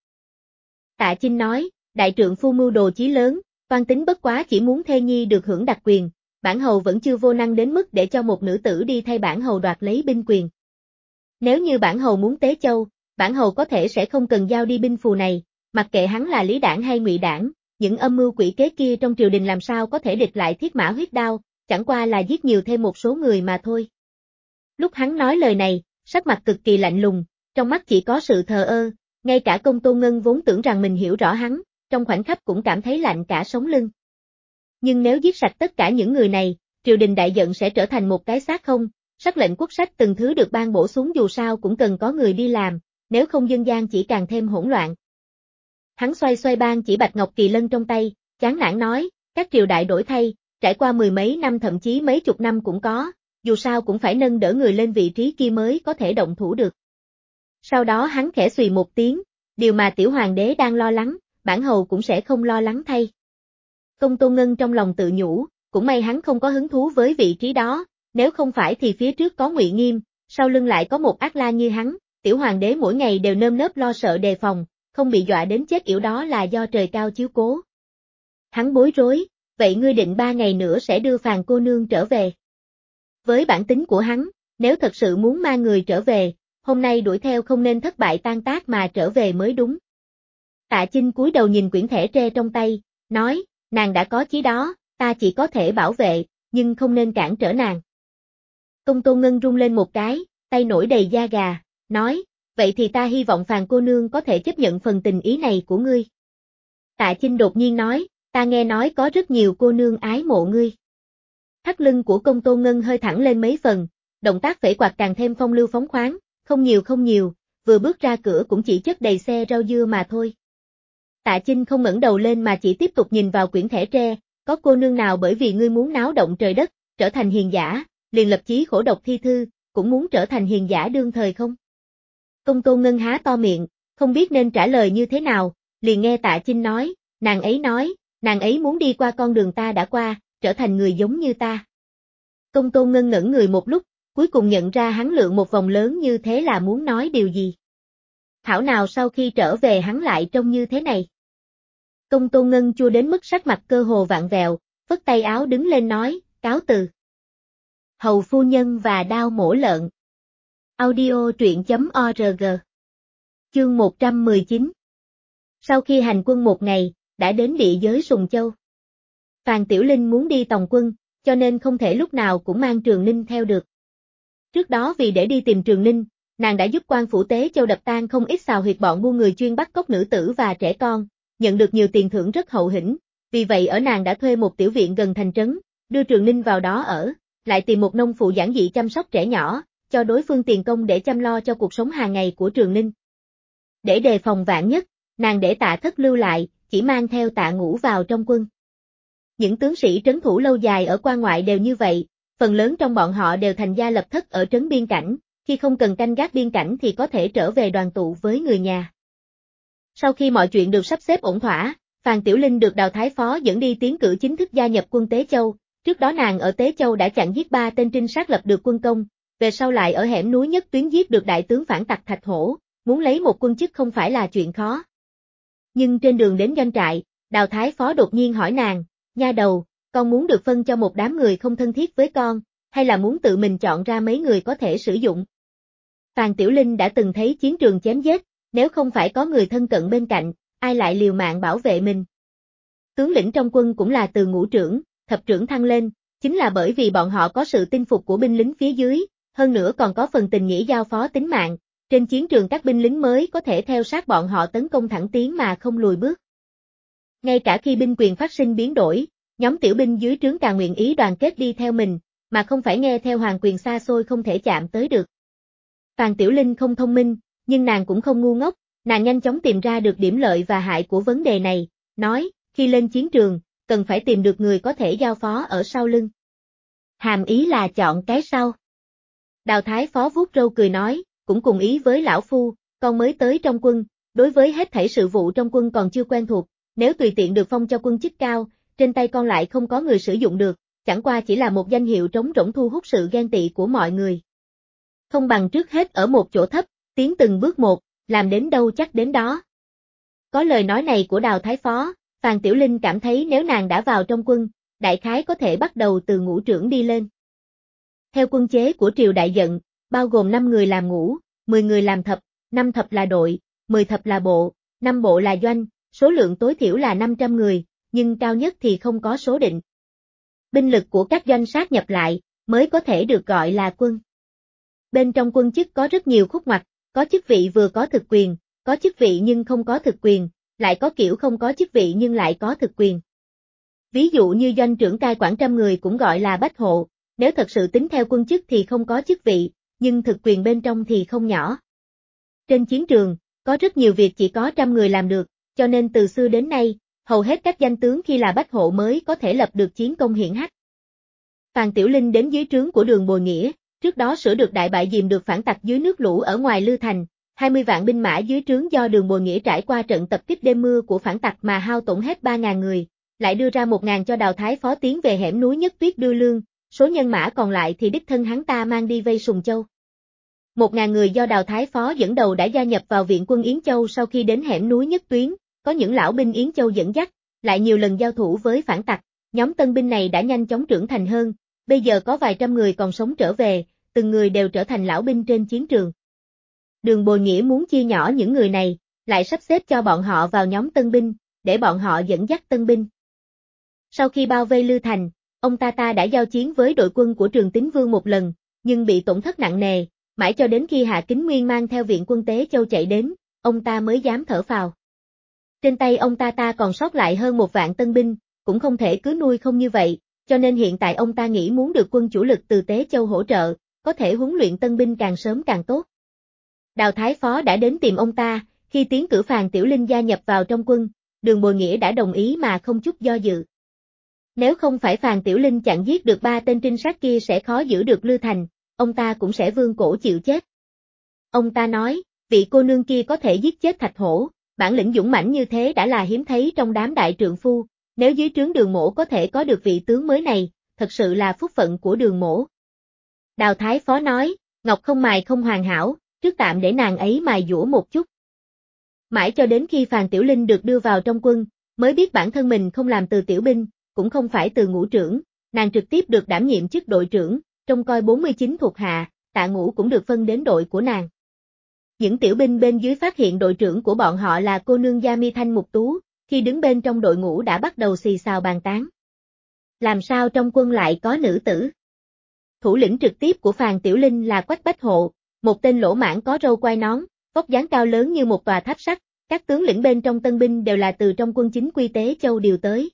Tạ Chinh nói, đại trượng phu mưu đồ chí lớn, toan tính bất quá chỉ muốn thê nhi được hưởng đặc quyền, bản hầu vẫn chưa vô năng đến mức để cho một nữ tử đi thay bản hầu đoạt lấy binh quyền. Nếu như bản hầu muốn Tế Châu, bản hầu có thể sẽ không cần giao đi binh phù này, mặc kệ hắn là Lý Đảng hay Ngụy Đảng, những âm mưu quỷ kế kia trong triều đình làm sao có thể địch lại Thiết Mã huyết đao, chẳng qua là giết nhiều thêm một số người mà thôi. Lúc hắn nói lời này, sắc mặt cực kỳ lạnh lùng, trong mắt chỉ có sự thờ ơ, ngay cả Công Tôn Ngân vốn tưởng rằng mình hiểu rõ hắn, trong khoảnh khắc cũng cảm thấy lạnh cả sống lưng. Nhưng nếu giết sạch tất cả những người này, triều đình đại giận sẽ trở thành một cái xác không, sắc lệnh quốc sách từng thứ được ban bổ xuống dù sao cũng cần có người đi làm, nếu không dân gian chỉ càng thêm hỗn loạn. Hắn xoay xoay ban chỉ bạch ngọc kỳ lân trong tay, chán nản nói, các triều đại đổi thay, trải qua mười mấy năm thậm chí mấy chục năm cũng có, dù sao cũng phải nâng đỡ người lên vị trí kia mới có thể động thủ được. Sau đó hắn khẽ xùy một tiếng, điều mà tiểu hoàng đế đang lo lắng, bản hầu cũng sẽ không lo lắng thay. Công Tôn Ngân trong lòng tự nhủ, cũng may hắn không có hứng thú với vị trí đó, nếu không phải thì phía trước có Ngụy Nghiêm, sau lưng lại có một ác la như hắn, tiểu hoàng đế mỗi ngày đều nơm nớp lo sợ đề phòng, không bị dọa đến chết yểu đó là do trời cao chiếu cố. Hắn bối rối, vậy ngươi định 3 ngày nữa sẽ đưa Phàn cô nương trở về. Với bản tính của hắn, nếu thật sự muốn mang người trở về, hôm nay đuổi theo không nên thất bại tan tác mà trở về mới đúng. Tạ Chinh cúi đầu nhìn quyển thẻ tre trong tay, nói, nàng đã có chí đó, ta chỉ có thể bảo vệ, nhưng không nên cản trở nàng. Công Tôn Ngân rung lên một cái, tay nổi đầy da gà, nói, vậy thì ta hy vọng Phàn cô nương có thể chấp nhận phần tình ý này của ngươi. Tạ Chinh đột nhiên nói, ta nghe nói có rất nhiều cô nương ái mộ ngươi. Thắt lưng của Công Tôn Ngân hơi thẳng lên mấy phần, động tác phẩy quạt càng thêm phong lưu phóng khoáng, không nhiều, vừa bước ra cửa cũng chỉ chất đầy xe rau dưa mà thôi. Tạ Chinh không ngẩng đầu lên mà chỉ tiếp tục nhìn vào quyển thẻ tre, có cô nương nào bởi vì ngươi muốn náo động trời đất, trở thành hiền giả, liền lập chí khổ độc thi thư, cũng muốn trở thành hiền giả đương thời không? Công Tôn Ngân há to miệng, không biết nên trả lời như thế nào, liền nghe Tạ Chinh nói, nàng ấy muốn đi qua con đường ta đã qua, trở thành người giống như ta. Công Tôn Ngân ngẩn người một lúc, cuối cùng nhận ra hắn lượn một vòng lớn như thế là muốn nói điều gì. Thảo nào sau khi trở về hắn lại trông như thế này. Công Tôn Ngân chua đến mức sắc mặt cơ hồ vặn vẹo, phất tay áo đứng lên nói, cáo từ. Hầu phu nhân và đao mổ lợn. Audio truyện.org. Chương 119. Sau khi hành quân một ngày, đã đến địa giới Sùng Châu. Phàn Tiểu Linh muốn đi tòng quân, cho nên không thể lúc nào cũng mang Trường Ninh theo được. Trước đó vì để đi tìm Trường Ninh, nàng đã giúp quan phủ Tế Châu đập tan không ít xào huyệt bọn buôn người chuyên bắt cóc nữ tử và trẻ con, nhận được nhiều tiền thưởng rất hậu hĩnh, vì vậy ở nàng đã thuê một tiểu viện gần thành trấn, đưa Trường Ninh vào đó ở, lại tìm một nông phụ giản dị chăm sóc trẻ nhỏ, cho đối phương tiền công để chăm lo cho cuộc sống hàng ngày của Trường Ninh. Để đề phòng vạn nhất, nàng để Tạ Thất lưu lại, chỉ mang theo Tạ Ngũ vào trong quân. Những tướng sĩ trấn thủ lâu dài ở quan ngoại đều như vậy, phần lớn trong bọn họ đều thành gia lập thất ở trấn biên cảnh, khi không cần canh gác biên cảnh thì có thể trở về đoàn tụ với người nhà. Sau khi mọi chuyện được sắp xếp ổn thỏa, Phàn Tiểu Linh được Đào Thái Phó dẫn đi tiến cử chính thức gia nhập quân Tế Châu, trước đó nàng ở Tế Châu đã chặn giết 3 tên trinh sát lập được quân công, về sau lại ở hẻm núi Nhất Tuyến giết được đại tướng phản tặc Thạch Hổ, muốn lấy một quân chức không phải là chuyện khó. Nhưng trên đường đến doanh trại, Đào Thái Phó đột nhiên hỏi nàng, nha đầu, con muốn được phân cho một đám người không thân thiết với con, hay là muốn tự mình chọn ra mấy người có thể sử dụng? Phàn Tiểu Linh đã từng thấy chiến trường chém giết, nếu không phải có người thân cận bên cạnh, ai lại liều mạng bảo vệ mình? Tướng lĩnh trong quân cũng là từ ngũ trưởng, thập trưởng thăng lên, chính là bởi vì bọn họ có sự tin phục của binh lính phía dưới, hơn nữa còn có phần tình nghĩa giao phó tính mạng, trên chiến trường các binh lính mới có thể theo sát bọn họ tấn công thẳng tiến mà không lùi bước. Ngay cả khi binh quyền phát sinh biến đổi, nhóm tiểu binh dưới trướng càng nguyện ý đoàn kết đi theo mình, mà không phải nghe theo hoàng quyền xa xôi không thể chạm tới được. Phàn Tiểu Linh không thông minh, nhưng nàng cũng không ngu ngốc, nàng nhanh chóng tìm ra được điểm lợi và hại của vấn đề này, nói, khi lên chiến trường, cần phải tìm được người có thể giao phó ở sau lưng. Hàm ý là chọn cái sau. Đào Thái Phó vuốt râu cười nói, cũng cùng ý với lão phu, con mới tới trong quân, đối với hết thảy sự vụ trong quân còn chưa quen thuộc, nếu tùy tiện được phong cho quân chức cao, trên tay con lại không có người sử dụng được, chẳng qua chỉ là một danh hiệu trống rỗng thu hút sự ghen tị của mọi người. Không bằng trước hết ở một chỗ thấp, tiến từng bước một, làm đến đâu chắc đến đó. Có lời nói này của Đào Thái Phó, Phàn Tiểu Linh cảm thấy nếu nàng đã vào trong quân, đại khái có thể bắt đầu từ ngũ trưởng đi lên. Theo quân chế của triều đại dận, bao gồm 5 người làm ngũ, 10 người làm thập, 5 thập là đội, 10 thập là bộ, 5 bộ là doanh, số lượng tối thiểu là 500 người, nhưng cao nhất thì không có số định. Binh lực của các doanh sát nhập lại, mới có thể được gọi là quân. Bên trong quân chức có rất nhiều khúc ngoặt, có chức vị vừa có thực quyền, có chức vị nhưng không có thực quyền, lại có kiểu không có chức vị nhưng lại có thực quyền. Ví dụ như doanh trưởng cai quản trăm người cũng gọi là bách hộ, nếu thật sự tính theo quân chức thì không có chức vị, nhưng thực quyền bên trong thì không nhỏ. Trên chiến trường, có rất nhiều việc chỉ có 100 người làm được, cho nên từ xưa đến nay, hầu hết các danh tướng khi là bách hộ mới có thể lập được chiến công hiển hách. Phan Tiểu Linh đến dưới trướng của Đường Bồi Nghĩa, trước đó sửa được đại bại dìm được phản tặc dưới nước lũ ở ngoài Lư Thành, 20 vạn binh mã dưới trướng do Đường Bồi Nghĩa trải qua trận tập kích đêm mưa của phản tặc mà hao tổn hết 3.000 người, lại đưa ra 1.000 cho Đào Thái Phó tiến về hẻm núi Nhất Tuyết đưa lương, số nhân mã còn lại thì đích thân hắn ta mang đi vây Sùng Châu. 1.000 người do Đào Thái Phó dẫn đầu đã gia nhập vào viện quân Yến Châu sau khi đến hẻm núi Nhất Tuyến, có những lão binh Yến Châu dẫn dắt, lại nhiều lần giao thủ với phản tặc, nhóm tân binh này đã nhanh chóng trưởng thành hơn, bây giờ có vài trăm người còn sống trở về, từng người đều trở thành lão binh trên chiến trường. Đường Bồi Nghĩa muốn chia nhỏ những người này, lại sắp xếp cho bọn họ vào nhóm tân binh, để bọn họ dẫn dắt tân binh. Sau khi bao vây Lư Thành, ông ta đã giao chiến với đội quân của Trường Tín Vương một lần, nhưng bị tổn thất nặng nề, mãi cho đến khi Hạ Kính Nguyên mang theo viện quân Tế Châu chạy đến, ông ta mới dám thở phào. Trên tay ông ta còn sót lại hơn 1 vạn tân binh, cũng không thể cứ nuôi không như vậy, cho nên hiện tại ông ta nghĩ muốn được quân chủ lực từ Tế Châu hỗ trợ, có thể huấn luyện tân binh càng sớm càng tốt. Đào Thái Phó đã đến tìm ông ta, khi tiến cử Phan Tiểu Linh gia nhập vào trong quân, Đường Bồi Nghĩa đã đồng ý mà không chút do dự. Nếu không phải Phan Tiểu Linh chặn giết được 3 tên trinh sát kia sẽ khó giữ được Lư Thành, ông ta cũng sẽ vương cổ chịu chết. Ông ta nói, vị cô nương kia có thể giết chết Thạch Hổ, bản lĩnh dũng mãnh như thế đã là hiếm thấy trong đám đại trượng phu, nếu dưới trướng Đường Mỗ có thể có được vị tướng mới này, thật sự là phúc phận của Đường Mỗ. Đào Thái Phó nói, ngọc không mài không hoàn hảo, trước tạm để nàng ấy mài dũa một chút. Mãi cho đến khi Phan Tiểu Linh được đưa vào trong quân, mới biết bản thân mình không làm từ tiểu binh, cũng không phải từ ngũ trưởng, nàng trực tiếp được đảm nhiệm chức đội trưởng, trông coi 49 thuộc hạ, Tạ Ngũ cũng được phân đến đội của nàng. Những tiểu binh bên dưới phát hiện đội trưởng của bọn họ là cô nương Gia Mi Thanh Mục Tú, khi đứng bên trong đội ngũ đã bắt đầu xì xào bàn tán. Làm sao trong quân lại có nữ tử? Thủ lĩnh trực tiếp của Phan Tiểu Linh là Quách Bách Hộ, một tên lỗ mãng có râu quai nón, vóc dáng cao lớn như một tòa tháp sắt, các tướng lĩnh bên trong tân binh đều là từ trong quân chính quy Tế Châu điều tới.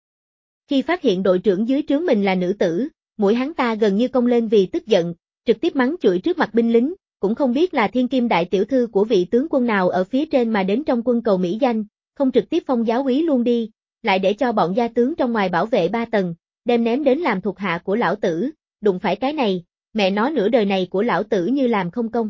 Khi phát hiện đội trưởng dưới trướng mình là nữ tử, mũi hắn ta gần như cong lên vì tức giận, trực tiếp mắng chửi trước mặt binh lính, cũng không biết là thiên kim đại tiểu thư của vị tướng quân nào ở phía trên mà đến trong quân cầu mỹ danh, không trực tiếp phong giáo úy luôn đi, lại để cho bọn gia tướng trong ngoài bảo vệ 3 tầng, đem ném đến làm thuộc hạ của lão tử, đụng phải cái này, mẹ nó nửa đời này của lão tử như làm không công.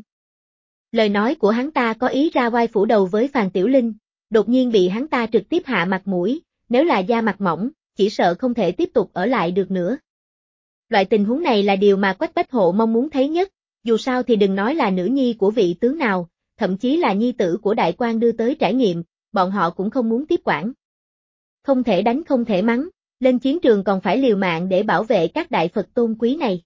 Lời nói của hắn ta có ý ra vai phủ đầu với Phan Tiểu Linh, đột nhiên bị hắn ta trực tiếp hạ mặt mũi, nếu là da mặt mỏng, chỉ sợ không thể tiếp tục ở lại được nữa. Loại tình huống này là điều mà Quách Bách Hộ mong muốn thấy nhất, dù sao thì đừng nói là nữ nhi của vị tướng nào, thậm chí là nhi tử của đại quan đưa tới trải nghiệm, bọn họ cũng không muốn tiếp quản. Không thể đánh không thể mắng, lên chiến trường còn phải liều mạng để bảo vệ các đại Phật tôn quý này.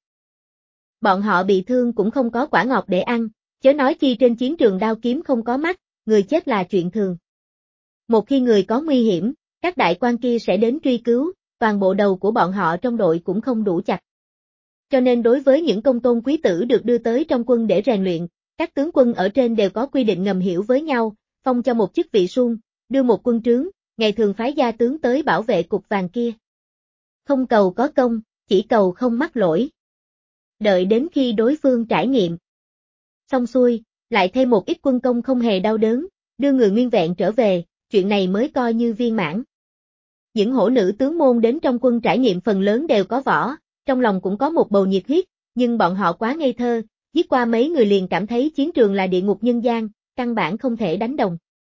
Bọn họ bị thương cũng không có quả ngọt để ăn, chớ nói chi trên chiến trường đao kiếm không có mắt, người chết là chuyện thường. Một khi người có nguy hiểm, các đại quan kia sẽ đến truy cứu, toàn bộ đầu của bọn họ trong đội cũng không đủ chặt. Cho nên đối với những công tôn quý tử được đưa tới trong quân để rèn luyện, các tướng quân ở trên đều có quy định ngầm hiểu với nhau, phong cho một chức vị suông, đưa một quân trướng, ngày thường phái gia tướng tới bảo vệ cục vàng kia. Không cầu có công, chỉ cầu không mắc lỗi. Đợi đến khi đối phương trải nghiệm xong xuôi, lại thêm một ít quân công không hề đau đớn, đưa người nguyên vẹn trở về, chuyện này mới coi như viên mãn. Những hổ nữ tướng môn đến trong quân trải nghiệm phần lớn đều có võ, trong lòng cũng có một bầu nhiệt huyết, nhưng bọn họ quá ngây thơ, giết qua mấy người liền cảm thấy chiến trường là địa ngục nhân gian, căn bản không thể đánh đồng.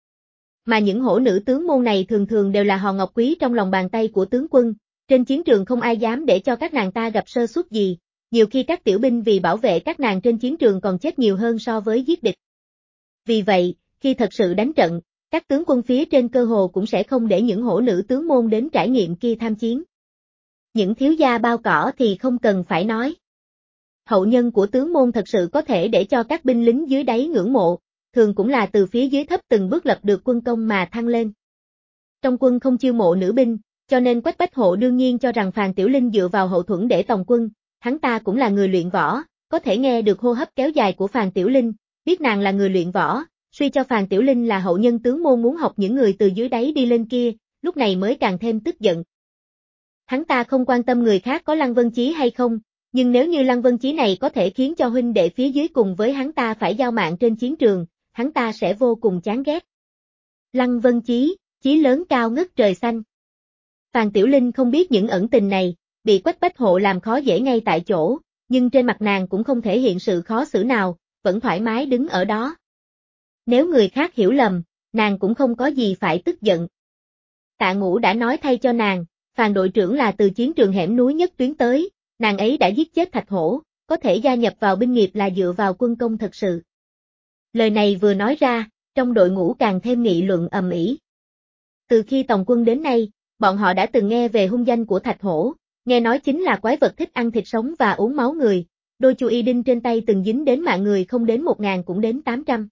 Mà những hổ nữ tướng môn này thường thường đều là hòn ngọc quý trong lòng bàn tay của tướng quân, trên chiến trường không ai dám để cho các nàng ta gặp sơ suất gì, nhiều khi các tiểu binh vì bảo vệ các nàng trên chiến trường còn chết nhiều hơn so với giết địch. Vì vậy, khi thật sự đánh trận, các tướng quân phía trên cơ hồ cũng sẽ không để những hổ nữ tướng môn đến trải nghiệm kia tham chiến. Những thiếu gia bao cỏ thì không cần phải nói. Hậu nhân của tướng môn thật sự có thể để cho các binh lính dưới đáy ngưỡng mộ, thường cũng là từ phía dưới thấp từng bước lập được quân công mà thăng lên. Trong quân không chiêu mộ nữ binh, cho nên Quách Bách Hộ đương nhiên cho rằng Phan Tiểu Linh dựa vào hậu thuẫn để tòng quân, hắn ta cũng là người luyện võ, có thể nghe được hô hấp kéo dài của Phan Tiểu Linh, biết nàng là người luyện võ, suy cho Phan Tiểu Linh là hậu nhân tướng môn muốn học những người từ dưới đáy đi lên kia, lúc này mới càng thêm tức giận. Hắn ta không quan tâm người khác có Lăng Vân Chí hay không, nhưng nếu như Lăng Vân Chí này có thể khiến cho huynh đệ phía dưới cùng với hắn ta phải giao mạng trên chiến trường, hắn ta sẽ vô cùng chán ghét. Lăng Vân Chí, chí lớn cao ngất trời xanh. Phan Tiểu Linh không biết những ẩn tình này, bị Quách Bách Hộ làm khó dễ ngay tại chỗ, nhưng trên mặt nàng cũng không thể hiện sự khó xử nào, vẫn thoải mái đứng ở đó. Nếu người khác hiểu lầm, nàng cũng không có gì phải tức giận. Tạ Ngũ đã nói thay cho nàng, Phàn đội trưởng là từ chiến trường hẻm núi nhất tuyến tới, nàng ấy đã giết chết Thạch Hổ, có thể gia nhập vào binh nghiệp là dựa vào quân công thật sự. Lời này vừa nói ra, trong đội ngũ càng thêm nghị luận ầm ĩ. Từ khi tòng quân đến nay, bọn họ đã từng nghe về hung danh của Thạch Hổ, nghe nói chính là quái vật thích ăn thịt sống và uống máu người, đôi chu y đinh trên tay từng dính đến mạng người không đến 1.000 cũng đến 800.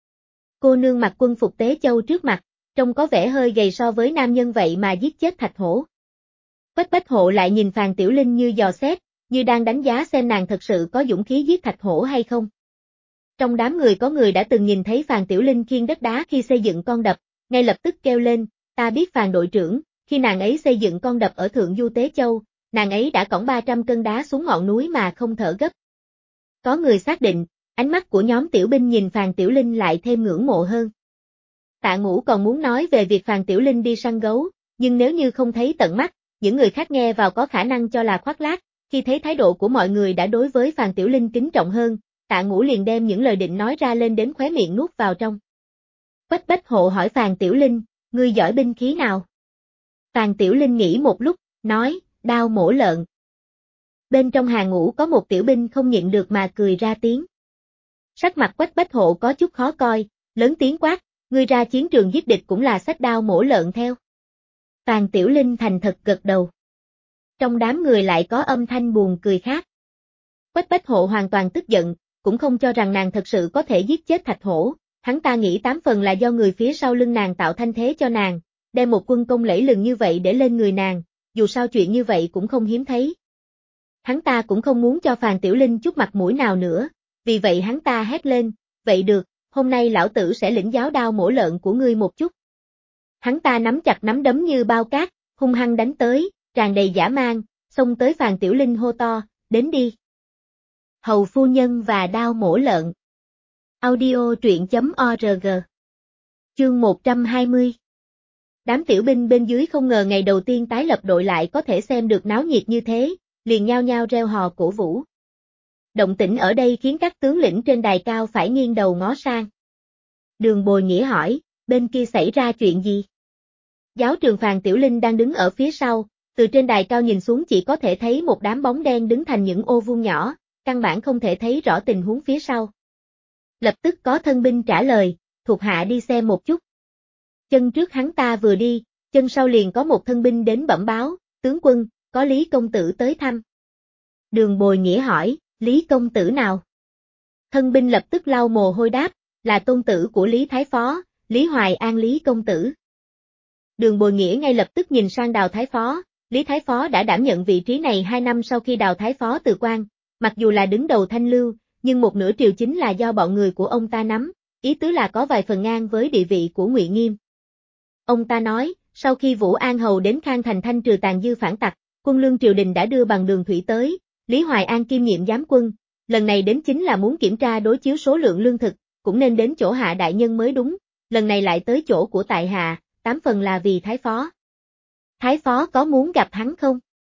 Cô nương mặc quân phục Tế Châu trước mặt, trông có vẻ hơi gầy so với nam nhân vậy mà giết chết Thạch Hổ. Quách Bách Hộ lại nhìn Phàn Tiểu Linh như dò xét, như đang đánh giá xem nàng thật sự có dũng khí giết Thạch Hổ hay không. Trong đám người có người đã từng nhìn thấy Phàn Tiểu Linh khiêng đất đá khi xây dựng con đập, ngay lập tức kêu lên, ta biết Phàn đội trưởng, khi nàng ấy xây dựng con đập ở Thượng Du Tế Châu, nàng ấy đã cõng 300 cân đá xuống ngọn núi mà không thở gấp. Có người xác định, ánh mắt của nhóm tiểu binh nhìn Phàn Tiểu Linh lại thêm ngưỡng mộ hơn. Tạ Ngũ còn muốn nói về việc Phàn Tiểu Linh đi săn gấu, nhưng nếu như không thấy tận mắt, những người khác nghe vào có khả năng cho là khoác lác, khi thấy thái độ của mọi người đã đối với Phàn Tiểu Linh kính trọng hơn, Tạ Ngũ liền đem những lời định nói ra lên đến khóe miệng nuốt vào trong. Quách Bách Hộ hỏi Phàn Tiểu Linh, ngươi giỏi binh khí nào? Phàn Tiểu Linh nghĩ một lúc, nói, đao mổ lợn. Bên trong hàng ngũ có một tiểu binh không nhịn được mà cười ra tiếng. Sắc mặt Quách Bách Hộ có chút khó coi, lớn tiếng quát, ngươi ra chiến trường giết địch cũng là xách đao mổ lợn theo. Phàn Tiểu Linh thành thật gật đầu. Trong đám người lại có âm thanh buồn cười khác. Quách Bách Hộ hoàn toàn tức giận, cũng không cho rằng nàng thật sự có thể giết chết Thạch Hổ, hắn ta nghĩ 8 phần là do người phía sau lưng nàng tạo thanh thế cho nàng, đem một quân công lẫy lừng như vậy để lên người nàng, dù sao chuyện như vậy cũng không hiếm thấy. Hắn ta cũng không muốn cho Phàn Tiểu Linh chút mặt mũi nào nữa, vì vậy hắn ta hét lên, vậy được, hôm nay lão tử sẽ lĩnh giáo đao mổ lợn của ngươi một chút. Hắn ta nắm chặt nắm đấm như bao cát, hung hăng đánh tới, tràn đầy dã man, xông tới Phàn Tiểu Linh hô to, đến đi. Hầu phu nhân và đao mổ lợn. Audio truyện.org. Chương 120. Đám tiểu binh bên dưới không ngờ ngày đầu tiên tái lập đội lại có thể xem được náo nhiệt như thế, liền nhao nhao reo hò cổ vũ. Động tĩnh ở đây khiến các tướng lĩnh trên đài cao phải nghiêng đầu ngó sang. Đường Bồi Nghĩa hỏi, bên kia xảy ra chuyện gì? Giáo trường Phàn Tiểu Linh đang đứng ở phía sau, từ trên đài cao nhìn xuống chỉ có thể thấy một đám bóng đen đứng thành những ô vuông nhỏ, căn bản không thể thấy rõ tình huống phía sau. Lập tức có thân binh trả lời, thuộc hạ đi xem một chút. Chân trước hắn ta vừa đi, chân sau liền có một thân binh đến bẩm báo, tướng quân, có Lý công tử tới thăm. Đường Bồi Nghĩa hỏi, Lý công tử nào? Thân binh lập tức lau mồ hôi đáp, là tôn tử của Lý Thái Phó, Lý Hoài An Lý công tử. Đường Bồi Nghĩa ngay lập tức nhìn sang Đào Thái Phó, Lý Thái Phó đã đảm nhận vị trí này 2 năm sau khi Đào Thái Phó từ quan, mặc dù là đứng đầu Thanh Lưu, nhưng một nửa triều chính là do bọn người của ông ta nắm, ý tứ là có vài phần ngang với địa vị của Ngụy Nghiêm. Ông ta nói, sau khi Vũ An Hầu đến Khang Thành thanh trừ tàn dư phản tặc, quân lương triều đình đã đưa bằng đường thủy tới, Lý Hoài An kiêm nhiệm giám quân, lần này đến chính là muốn kiểm tra đối chiếu số lượng lương thực, cũng nên đến chỗ hạ đại nhân mới đúng, lần này lại tới chỗ của tại hạ, 8 phần là vì Thái Phó. Thái Phó có muốn gặp hắn không?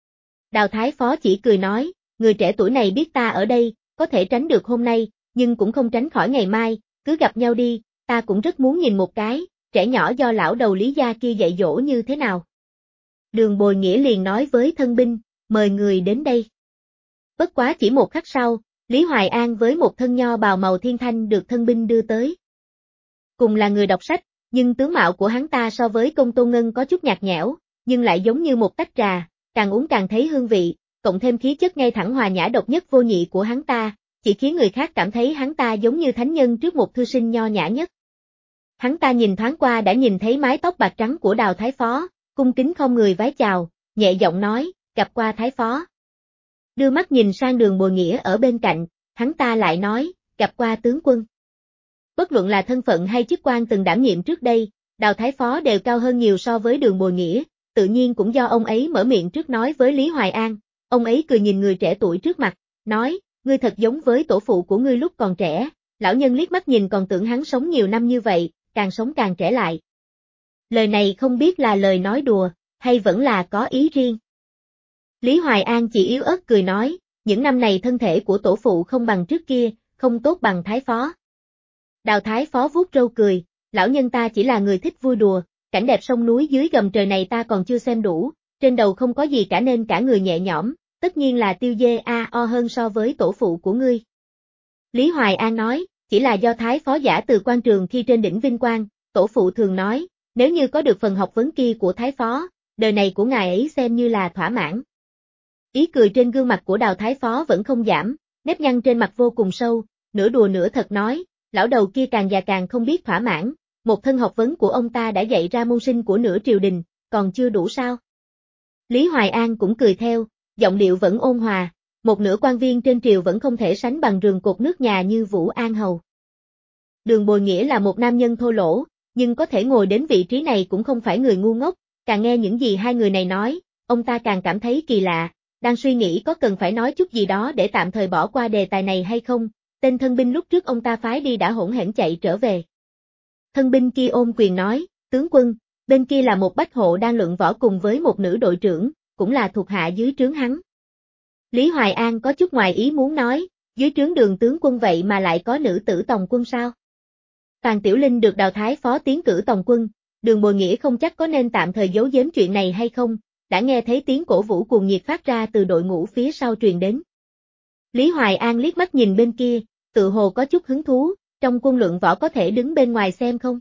Đào Thái Phó chỉ cười nói, người trẻ tuổi này biết ta ở đây, có thể tránh được hôm nay, nhưng cũng không tránh khỏi ngày mai, cứ gặp nhau đi, ta cũng rất muốn nhìn một cái, trẻ nhỏ do lão đầu Lý gia kia dạy dỗ như thế nào. Đường Bồi Nghĩa liền nói với thân binh, mời người đến đây. Bất quá chỉ một khắc sau, Lý Hoài An với một thân nho bào màu thiên thanh được thân binh đưa tới. Cùng là người đọc sách, nhưng tướng mạo của hắn ta so với Công Tôn Ngân có chút nhạt nhẽo, nhưng lại giống như một tách trà, càng uống càng thấy hương vị, cộng thêm khí chất ngay thẳng hòa nhã độc nhất vô nhị của hắn ta, chỉ khiến người khác cảm thấy hắn ta giống như thánh nhân trước một thư sinh nho nhã nhất. Hắn ta nhìn thoáng qua đã nhìn thấy mái tóc bạc trắng của Đào Thái Phó, cung kính không người vái chào, nhẹ giọng nói, gặp qua Thái Phó. Đưa mắt nhìn sang Đường Bồi Nghĩa ở bên cạnh, hắn ta lại nói, gặp qua tướng quân. Bất luận là thân phận hay chức quan từng đảm nhiệm trước đây, Đào Thái Phó đều cao hơn nhiều so với Đường Bồi Nghĩa, tự nhiên cũng do ông ấy mở miệng trước nói với Lý Hoài An, ông ấy cười nhìn người trẻ tuổi trước mặt, nói, ngươi thật giống với tổ phụ của ngươi lúc còn trẻ, lão nhân liếc mắt nhìn còn tưởng hắn sống nhiều năm như vậy, càng sống càng trẻ lại. Lời này không biết là lời nói đùa, hay vẫn là có ý riêng. Lý Hoài An chỉ yếu ớt cười nói, những năm này thân thể của tổ phụ không bằng trước kia, không tốt bằng Thái Phó. Đào Thái Phó vuốt râu cười, lão nhân ta chỉ là người thích vui đùa, cảnh đẹp sông núi dưới gầm trời này ta còn chưa xem đủ, trên đầu không có gì cả nên cả người nhẹ nhõm, tất nhiên là tiêu dê o hơn so với tổ phụ của ngươi. Lý Hoài An nói, chỉ là do Thái Phó giả từ quan trường khi trên đỉnh vinh quang, tổ phụ thường nói, nếu như có được phần học vấn kia của Thái Phó, đời này của ngài ấy xem như là thỏa mãn. Ý cười trên gương mặt của Đào Thái Phó vẫn không giảm, nếp nhăn trên mặt vô cùng sâu, nửa đùa nửa thật nói, lão đầu kia càng già càng không biết thỏa mãn, một thân học vấn của ông ta đã dạy ra môn sinh của nửa triều đình, còn chưa đủ sao? Lý Hoài An cũng cười theo, giọng điệu vẫn ôn hòa, một nửa quan viên trên triều vẫn không thể sánh bằng rường cột nước nhà như Vũ An Hầu. Đường Bồi Nghĩa là một nam nhân thô lỗ, nhưng có thể ngồi đến vị trí này cũng không phải người ngu ngốc, càng nghe những gì hai người này nói, ông ta càng cảm thấy kỳ lạ, đang suy nghĩ có cần phải nói chút gì đó để tạm thời bỏ qua đề tài này hay không, tên thân binh lúc trước ông ta phái đi đã hỗn hển chạy trở về. Thân binh kia ôm quyền nói, tướng quân, bên kia là một bách hộ đang luận võ cùng với một nữ đội trưởng, cũng là thuộc hạ dưới trướng hắn. Lý Hoài An có chút ngoài ý muốn nói, dưới trướng Đường tướng quân vậy mà lại có nữ tử tòng quân sao? Phàn Tiểu Linh được Đào Thái Phó tiến cử tòng quân, Đường Bồi Nghĩa không chắc có nên tạm thời giấu giếm chuyện này hay không, đã nghe thấy tiếng cổ vũ cuồng nhiệt phát ra từ đội ngũ phía sau truyền đến. Lý Hoài An liếc mắt nhìn bên kia, tự hồ có chút hứng thú, trong quân luận võ có thể đứng bên ngoài xem không?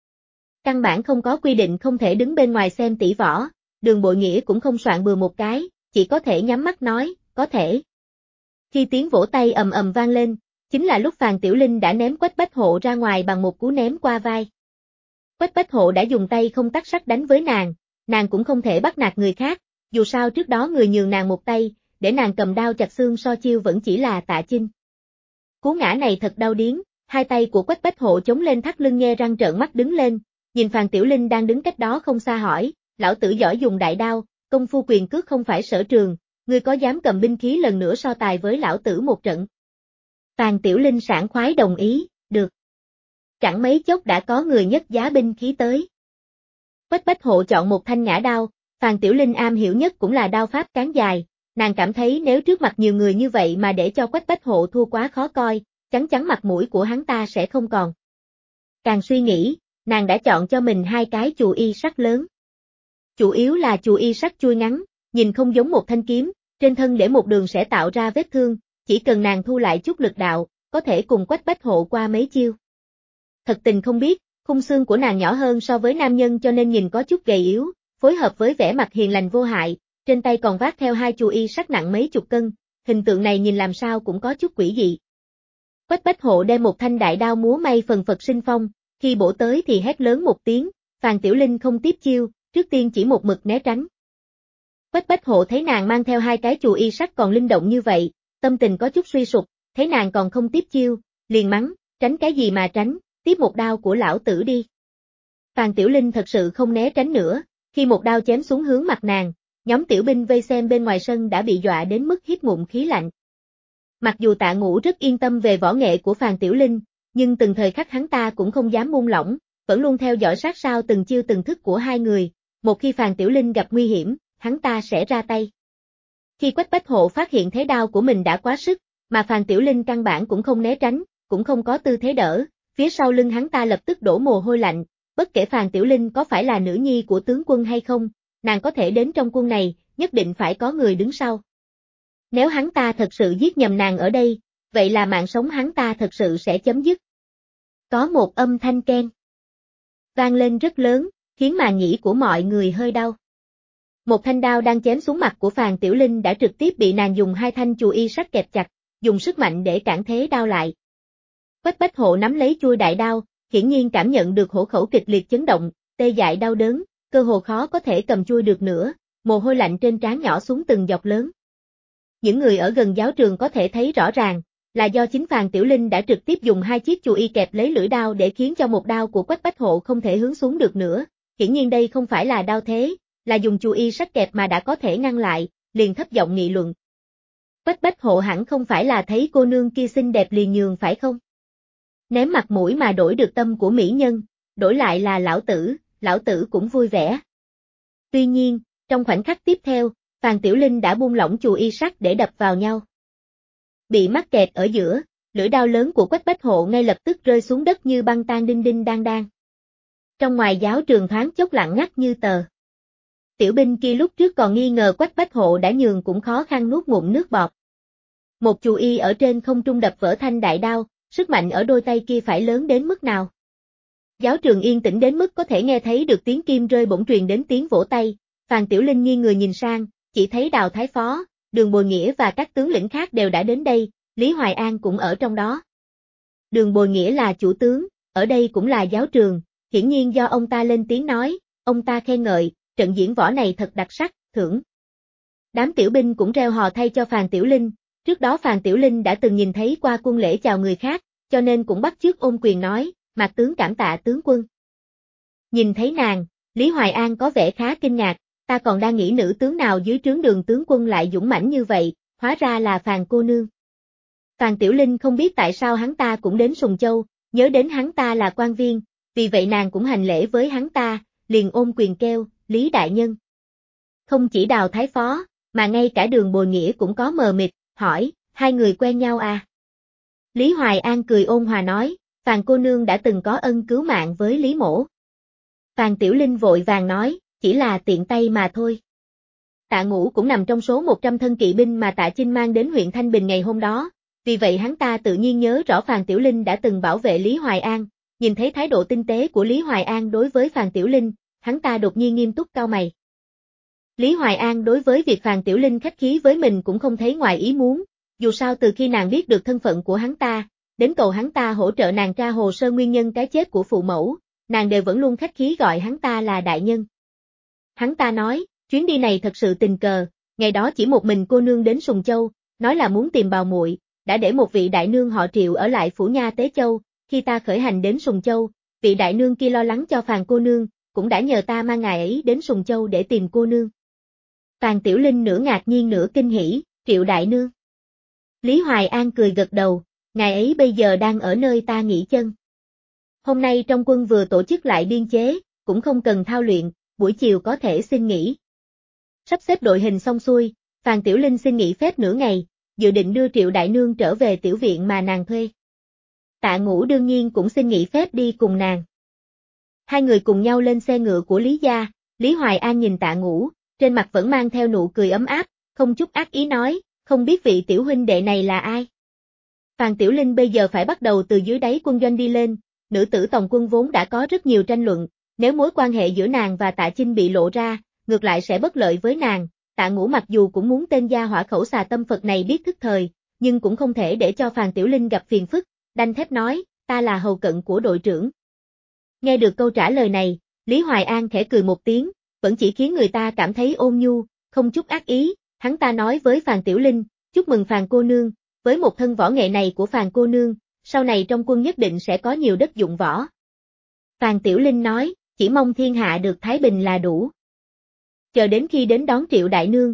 Căn bản không có quy định không thể đứng bên ngoài xem tỷ võ, Đường Bội Nghĩa cũng không soạn bừa một cái, chỉ có thể nhắm mắt nói, có thể. Khi tiếng vỗ tay ầm ầm vang lên, chính là lúc Phàn Tiểu Linh đã ném Quách Bách Hộ ra ngoài bằng một cú ném qua vai. Quách Bách Hộ đã dùng tay không tắc sắt đánh với nàng cũng không thể bắt nạt người khác, dù sao trước đó người nhường nàng một tay, để nàng cầm đao chặt xương so chiêu vẫn chỉ là Tạ Chinh. Cú ngã này thật đau điếng, hai tay của Quách Bách Hộ chống lên thắt lưng nhe răng trợn mắt đứng lên, nhìn Phàn Tiểu Linh đang đứng cách đó không xa hỏi, lão tử giỏi dùng đại đao, công phu quyền cước không phải sở trường, ngươi có dám cầm binh khí lần nữa so tài với lão tử một trận? Phàn Tiểu Linh sảng khoái đồng ý, được. Chẳng mấy chốc đã có người nhất giá binh khí tới. Quách Bách Hộ chọn một thanh ngã đao, Phàn Tiểu Linh am hiểu nhất cũng là đao pháp cán dài, nàng cảm thấy nếu trước mặt nhiều người như vậy mà để cho Quách Bách Hộ thua quá khó coi, chắn chắn mặt mũi của hắn ta sẽ không còn. Càng suy nghĩ, nàng đã chọn cho mình hai cái chù y sắt lớn. Chủ yếu là chù y sắt chuôi ngắn, nhìn không giống một thanh kiếm, trên thân để một đường sẽ tạo ra vết thương, chỉ cần nàng thu lại chút lực đạo, có thể cùng Quách Bách Hộ qua mấy chiêu. Thật tình không biết, khung xương của nàng nhỏ hơn so với nam nhân cho nên nhìn có chút gầy yếu, phối hợp với vẻ mặt hiền lành vô hại, trên tay còn vác theo hai chù y sắt nặng mấy chục cân, hình tượng này nhìn làm sao cũng có chút quỷ dị. Quách Bách Hộ đem một thanh đại đao múa may phần phật sinh phong, khi bổ tới thì hét lớn một tiếng, Phàn Tiểu Linh không tiếp chiêu, trước tiên chỉ một mực né tránh. Quách Bách Hộ thấy nàng mang theo hai cái chù y sắt còn linh động như vậy, tâm tình có chút suy sụp, thấy nàng còn không tiếp chiêu, liền mắng, tránh cái gì mà tránh, tiếp một đao của lão tử đi. Phàn Tiểu Linh thật sự không né tránh nữa, khi một đao chém xuống hướng mặt nàng, nhóm tiểu binh vây xem bên ngoài sân đã bị dọa đến mức hít ngụm khí lạnh. Mặc dù Tạ Ngũ rất yên tâm về võ nghệ của Phàn Tiểu Linh, nhưng từng thời khắc hắn ta cũng không dám buông lỏng, vẫn luôn theo dõi sát sao từng chiêu từng thức của hai người, một khi Phàn Tiểu Linh gặp nguy hiểm, hắn ta sẽ ra tay. Khi Quách Bách Hộ phát hiện thế đao của mình đã quá sức, mà Phàn Tiểu Linh căn bản cũng không né tránh, cũng không có tư thế đỡ, phía sau lưng hắn ta lập tức đổ mồ hôi lạnh, bất kể Phàn Tiểu Linh có phải là nữ nhi của tướng quân hay không, nàng có thể đến trong quân này, nhất định phải có người đứng sau. Nếu hắn ta thật sự giết nhầm nàng ở đây, vậy là mạng sống hắn ta thật sự sẽ chấm dứt. Có một âm thanh keng vang lên rất lớn, khiến màng nhĩ của mọi người hơi đau. Một thanh đao đang chém xuống mặt của Phàn Tiểu Linh đã trực tiếp bị nàng dùng hai thanh chù y sắt kẹp chặt, dùng sức mạnh để cản thế đao lại. Quách Bách Hộ nắm lấy chuôi đại đao, hiển nhiên cảm nhận được hổ khẩu kịch liệt chấn động, tê dại đau đớn, cơ hồ khó có thể cầm chuôi được nữa, mồ hôi lạnh trên trán nhỏ xuống từng giọt lớn. Những người ở gần giáo trường có thể thấy rõ ràng, là do chính Phàn Tiểu Linh đã trực tiếp dùng hai chiếc chù y kẹp lấy lưỡi đao để khiến cho một đao của Quách Bách Hộ không thể hướng xuống được nữa, hiển nhiên đây không phải là đao thế, là dùng chù y sắt kẹp mà đã có thể ngăn lại, liền thấp giọng nghị luận. Quách Bách Hộ hẳn không phải là thấy cô nương kia xinh đẹp liền nhường phải không? Ném mặt mũi mà đổi được tâm của mỹ nhân, đổi lại là lão tử cũng vui vẻ. Tuy nhiên, trong khoảnh khắc tiếp theo, Phàn Tiểu Linh đã buông lỏng chù y sắt để đập vào nhau. Bị mắc kẹt ở giữa, lưỡi đao lớn của Quách Bách Hộ ngay lập tức rơi xuống đất như băng tan đinh đinh đang đang. Trong ngoài giáo trường thoáng chốc lặng ngắt như tờ. Tiểu binh kia lúc trước còn nghi ngờ Quách Bách Hộ đã nhường cũng khó khăn nuốt ngụm nước bọt. Một chù y ở trên không trung đập vỡ thanh đại đao, sức mạnh ở đôi tay kia phải lớn đến mức nào. Giáo trường yên tĩnh đến mức có thể nghe thấy được tiếng kim rơi bỗng truyền đến tiếng vỗ tay. Phàn Tiểu Linh nghiêng người nhìn sang, chỉ thấy Đào Thái Phó, Đường Bồi Nghĩa và các tướng lĩnh khác đều đã đến đây, Lý Hoài An cũng ở trong đó. Đường Bồi Nghĩa là chủ tướng, ở đây cũng là giáo trường, hiển nhiên do ông ta lên tiếng nói, ông ta khen ngợi, trận diễn võ này thật đặc sắc, thưởng. Đám tiểu binh cũng reo hò thay cho Phàn Tiểu Linh, trước đó Phàn Tiểu Linh đã từng nhìn thấy qua quân lễ chào người khác, cho nên cũng bắt chước ôm quyền nói, Mạc tướng cảm tạ tướng quân. Nhìn thấy nàng, Lý Hoài An có vẻ khá kinh ngạc, ta còn đang nghĩ nữ tướng nào dưới trướng Đường tướng quân lại dũng mãnh như vậy, hóa ra là Phàn cô nương. Phàn Tiểu Linh không biết tại sao hắn ta cũng đến Sùng Châu, nhớ đến hắn ta là quan viên, vì vậy nàng cũng hành lễ với hắn ta, liền ôm quyền kêu, Lý đại nhân. Không chỉ Đào Thái Phó, mà ngay cả Đường Bồi Nghĩa cũng có mờ mịt, hỏi, hai người quen nhau à? Lý Hoài An cười ôn hòa nói, Phàn cô nương đã từng có ân cứu mạng với Lý mỗ. Phàn Tiểu Linh vội vàng nói, chỉ là tiện tay mà thôi. Tạ Ngũ cũng nằm trong số 100 thân kỵ binh mà Tạ Chinh mang đến huyện Thanh Bình ngày hôm đó, vì vậy hắn ta tự nhiên nhớ rõ Phàn Tiểu Linh đã từng bảo vệ Lý Hoài An, nhìn thấy thái độ tinh tế của Lý Hoài An đối với Phàn Tiểu Linh, hắn ta đột nhiên nghiêm túc cau mày. Lý Hoài An đối với việc Phàn Tiểu Linh khách khí với mình cũng không thấy ngoài ý muốn, dù sao từ khi nàng biết được thân phận của hắn ta, đến cầu hắn ta hỗ trợ nàng tra hồ sơ nguyên nhân cái chết của phụ mẫu, nàng đều vẫn luôn khách khí gọi hắn ta là đại nhân. Hắn ta nói, chuyến đi này thật sự tình cờ, ngày đó chỉ một mình cô nương đến Sùng Châu, nói là muốn tìm bào muội, đã để một vị đại nương họ Triệu ở lại phủ nha Tế Châu, khi ta khởi hành đến Sùng Châu, vị đại nương kia lo lắng cho Phàn cô nương, cũng đã nhờ ta mang ngài ấy đến Sùng Châu để tìm cô nương. Phàn Tiểu Linh nửa ngạc nhiên nửa kinh hỉ, Triệu đại nương. Lý Hoài An cười gật đầu, ngài ấy bây giờ đang ở nơi ta nghỉ chân. Hôm nay trong quân vừa tổ chức lại biên chế, cũng không cần thao luyện, buổi chiều có thể xin nghỉ. Sắp xếp đội hình xong xuôi, Phàn Tiểu Linh xin nghỉ phép nửa ngày, dự định đưa Triệu đại nương trở về tiểu viện mà nàng thuê. Tạ Ngũ đương nhiên cũng xin nghỉ phép đi cùng nàng. Hai người cùng nhau lên xe ngựa của Lý gia, Lý Hoài An nhìn Tạ Ngũ, trên mặt vẫn mang theo nụ cười ấm áp, không chút ác ý nói, không biết vị tiểu huynh đệ này là ai. Phàn Tiểu Linh bây giờ phải bắt đầu từ dưới đáy quân doanh đi lên, nữ tử tòng quân vốn đã có rất nhiều tranh luận, nếu mối quan hệ giữa nàng và Tạ Chinh bị lộ ra, ngược lại sẽ bất lợi với nàng. Tạ Ngũ mặc dù cũng muốn tên gia hỏa khẩu xà tâm Phật này biết thức thời, nhưng cũng không thể để cho Phàn Tiểu Linh gặp phiền phức, đanh thép nói, ta là hầu cận của đội trưởng. Nghe được câu trả lời này, Lý Hoài An khẽ cười một tiếng, vẫn chỉ khiến người ta cảm thấy ôn nhu, không chút ác ý, hắn ta nói với Phàn Tiểu Linh, chúc mừng Phàn cô nương, với một thân võ nghệ này của Phàn cô nương, sau này trong quân nhất định sẽ có nhiều đất dụng võ. Phàn Tiểu Linh nói, chỉ mong thiên hạ được thái bình là đủ. Chờ đến khi đến đón Triệu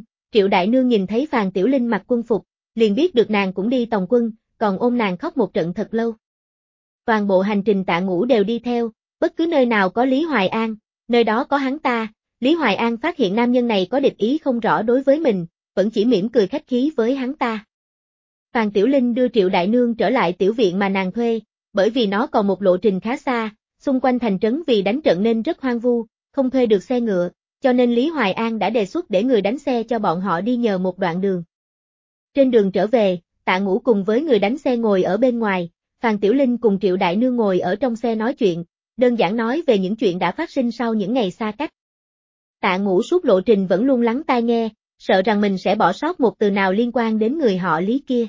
đại nương nhìn thấy Phàn Tiểu Linh mặc quân phục, liền biết được nàng cũng đi tòng quân, còn ôm nàng khóc một trận thật lâu. Toàn bộ hành trình Tạ Ngũ đều đi theo, bất cứ nơi nào có Lý Hoài An, nơi đó có hắn ta. Lý Hoài An phát hiện nam nhân này có địch ý không rõ đối với mình, vẫn chỉ mỉm cười khách khí với hắn ta. Phàn Tiểu Linh đưa Triệu đại nương trở lại tiểu viện mà nàng thuê, bởi vì nó còn một lộ trình khá xa, xung quanh thành trấn vì đánh trận nên rất hoang vu, không thuê được xe ngựa, cho nên Lý Hoài An đã đề xuất để người đánh xe cho bọn họ đi nhờ một đoạn đường. Trên đường trở về, Tạ Ngũ cùng với người đánh xe ngồi ở bên ngoài, Phàn Tiểu Linh cùng Triệu đại nương ngồi ở trong xe nói chuyện, đơn giản nói về những chuyện đã phát sinh sau những ngày xa cách. Tạ Ngũ suốt lộ trình vẫn luôn lắng tai nghe, sợ rằng mình sẽ bỏ sót một từ nào liên quan đến người họ Lý kia.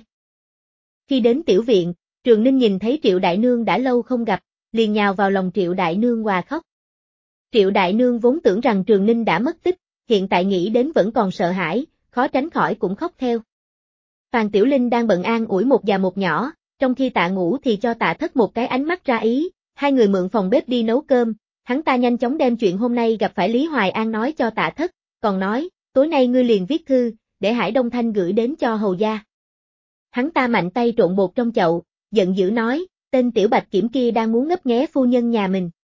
Khi đến tiểu viện, Trường Ninh nhìn thấy Triệu đại nương đã lâu không gặp, liền nhào vào lòng Triệu đại nương òa khóc. Triệu đại nương vốn tưởng rằng Trường Ninh đã mất tích, hiện tại nghĩ đến vẫn còn sợ hãi, khó tránh khỏi cũng khóc theo. Phàn Tiểu Linh đang bận an ủi một già một nhỏ, trong khi Tạ Ngũ thì cho Tạ Thất một cái ánh mắt ra ý, hai người mượn phòng bếp đi nấu cơm, hắn ta nhanh chóng đem chuyện hôm nay gặp phải Lý Hoài An nói cho Tạ Thất, còn nói, tối nay ngươi liền viết thư, để Hải Đông Thanh gửi đến cho hầu gia. Hắn ta mạnh tay trộn bột trong chậu, giận dữ nói, tên tiểu bạch kiểm kia đang muốn ngấp nghé phu nhân nhà mình.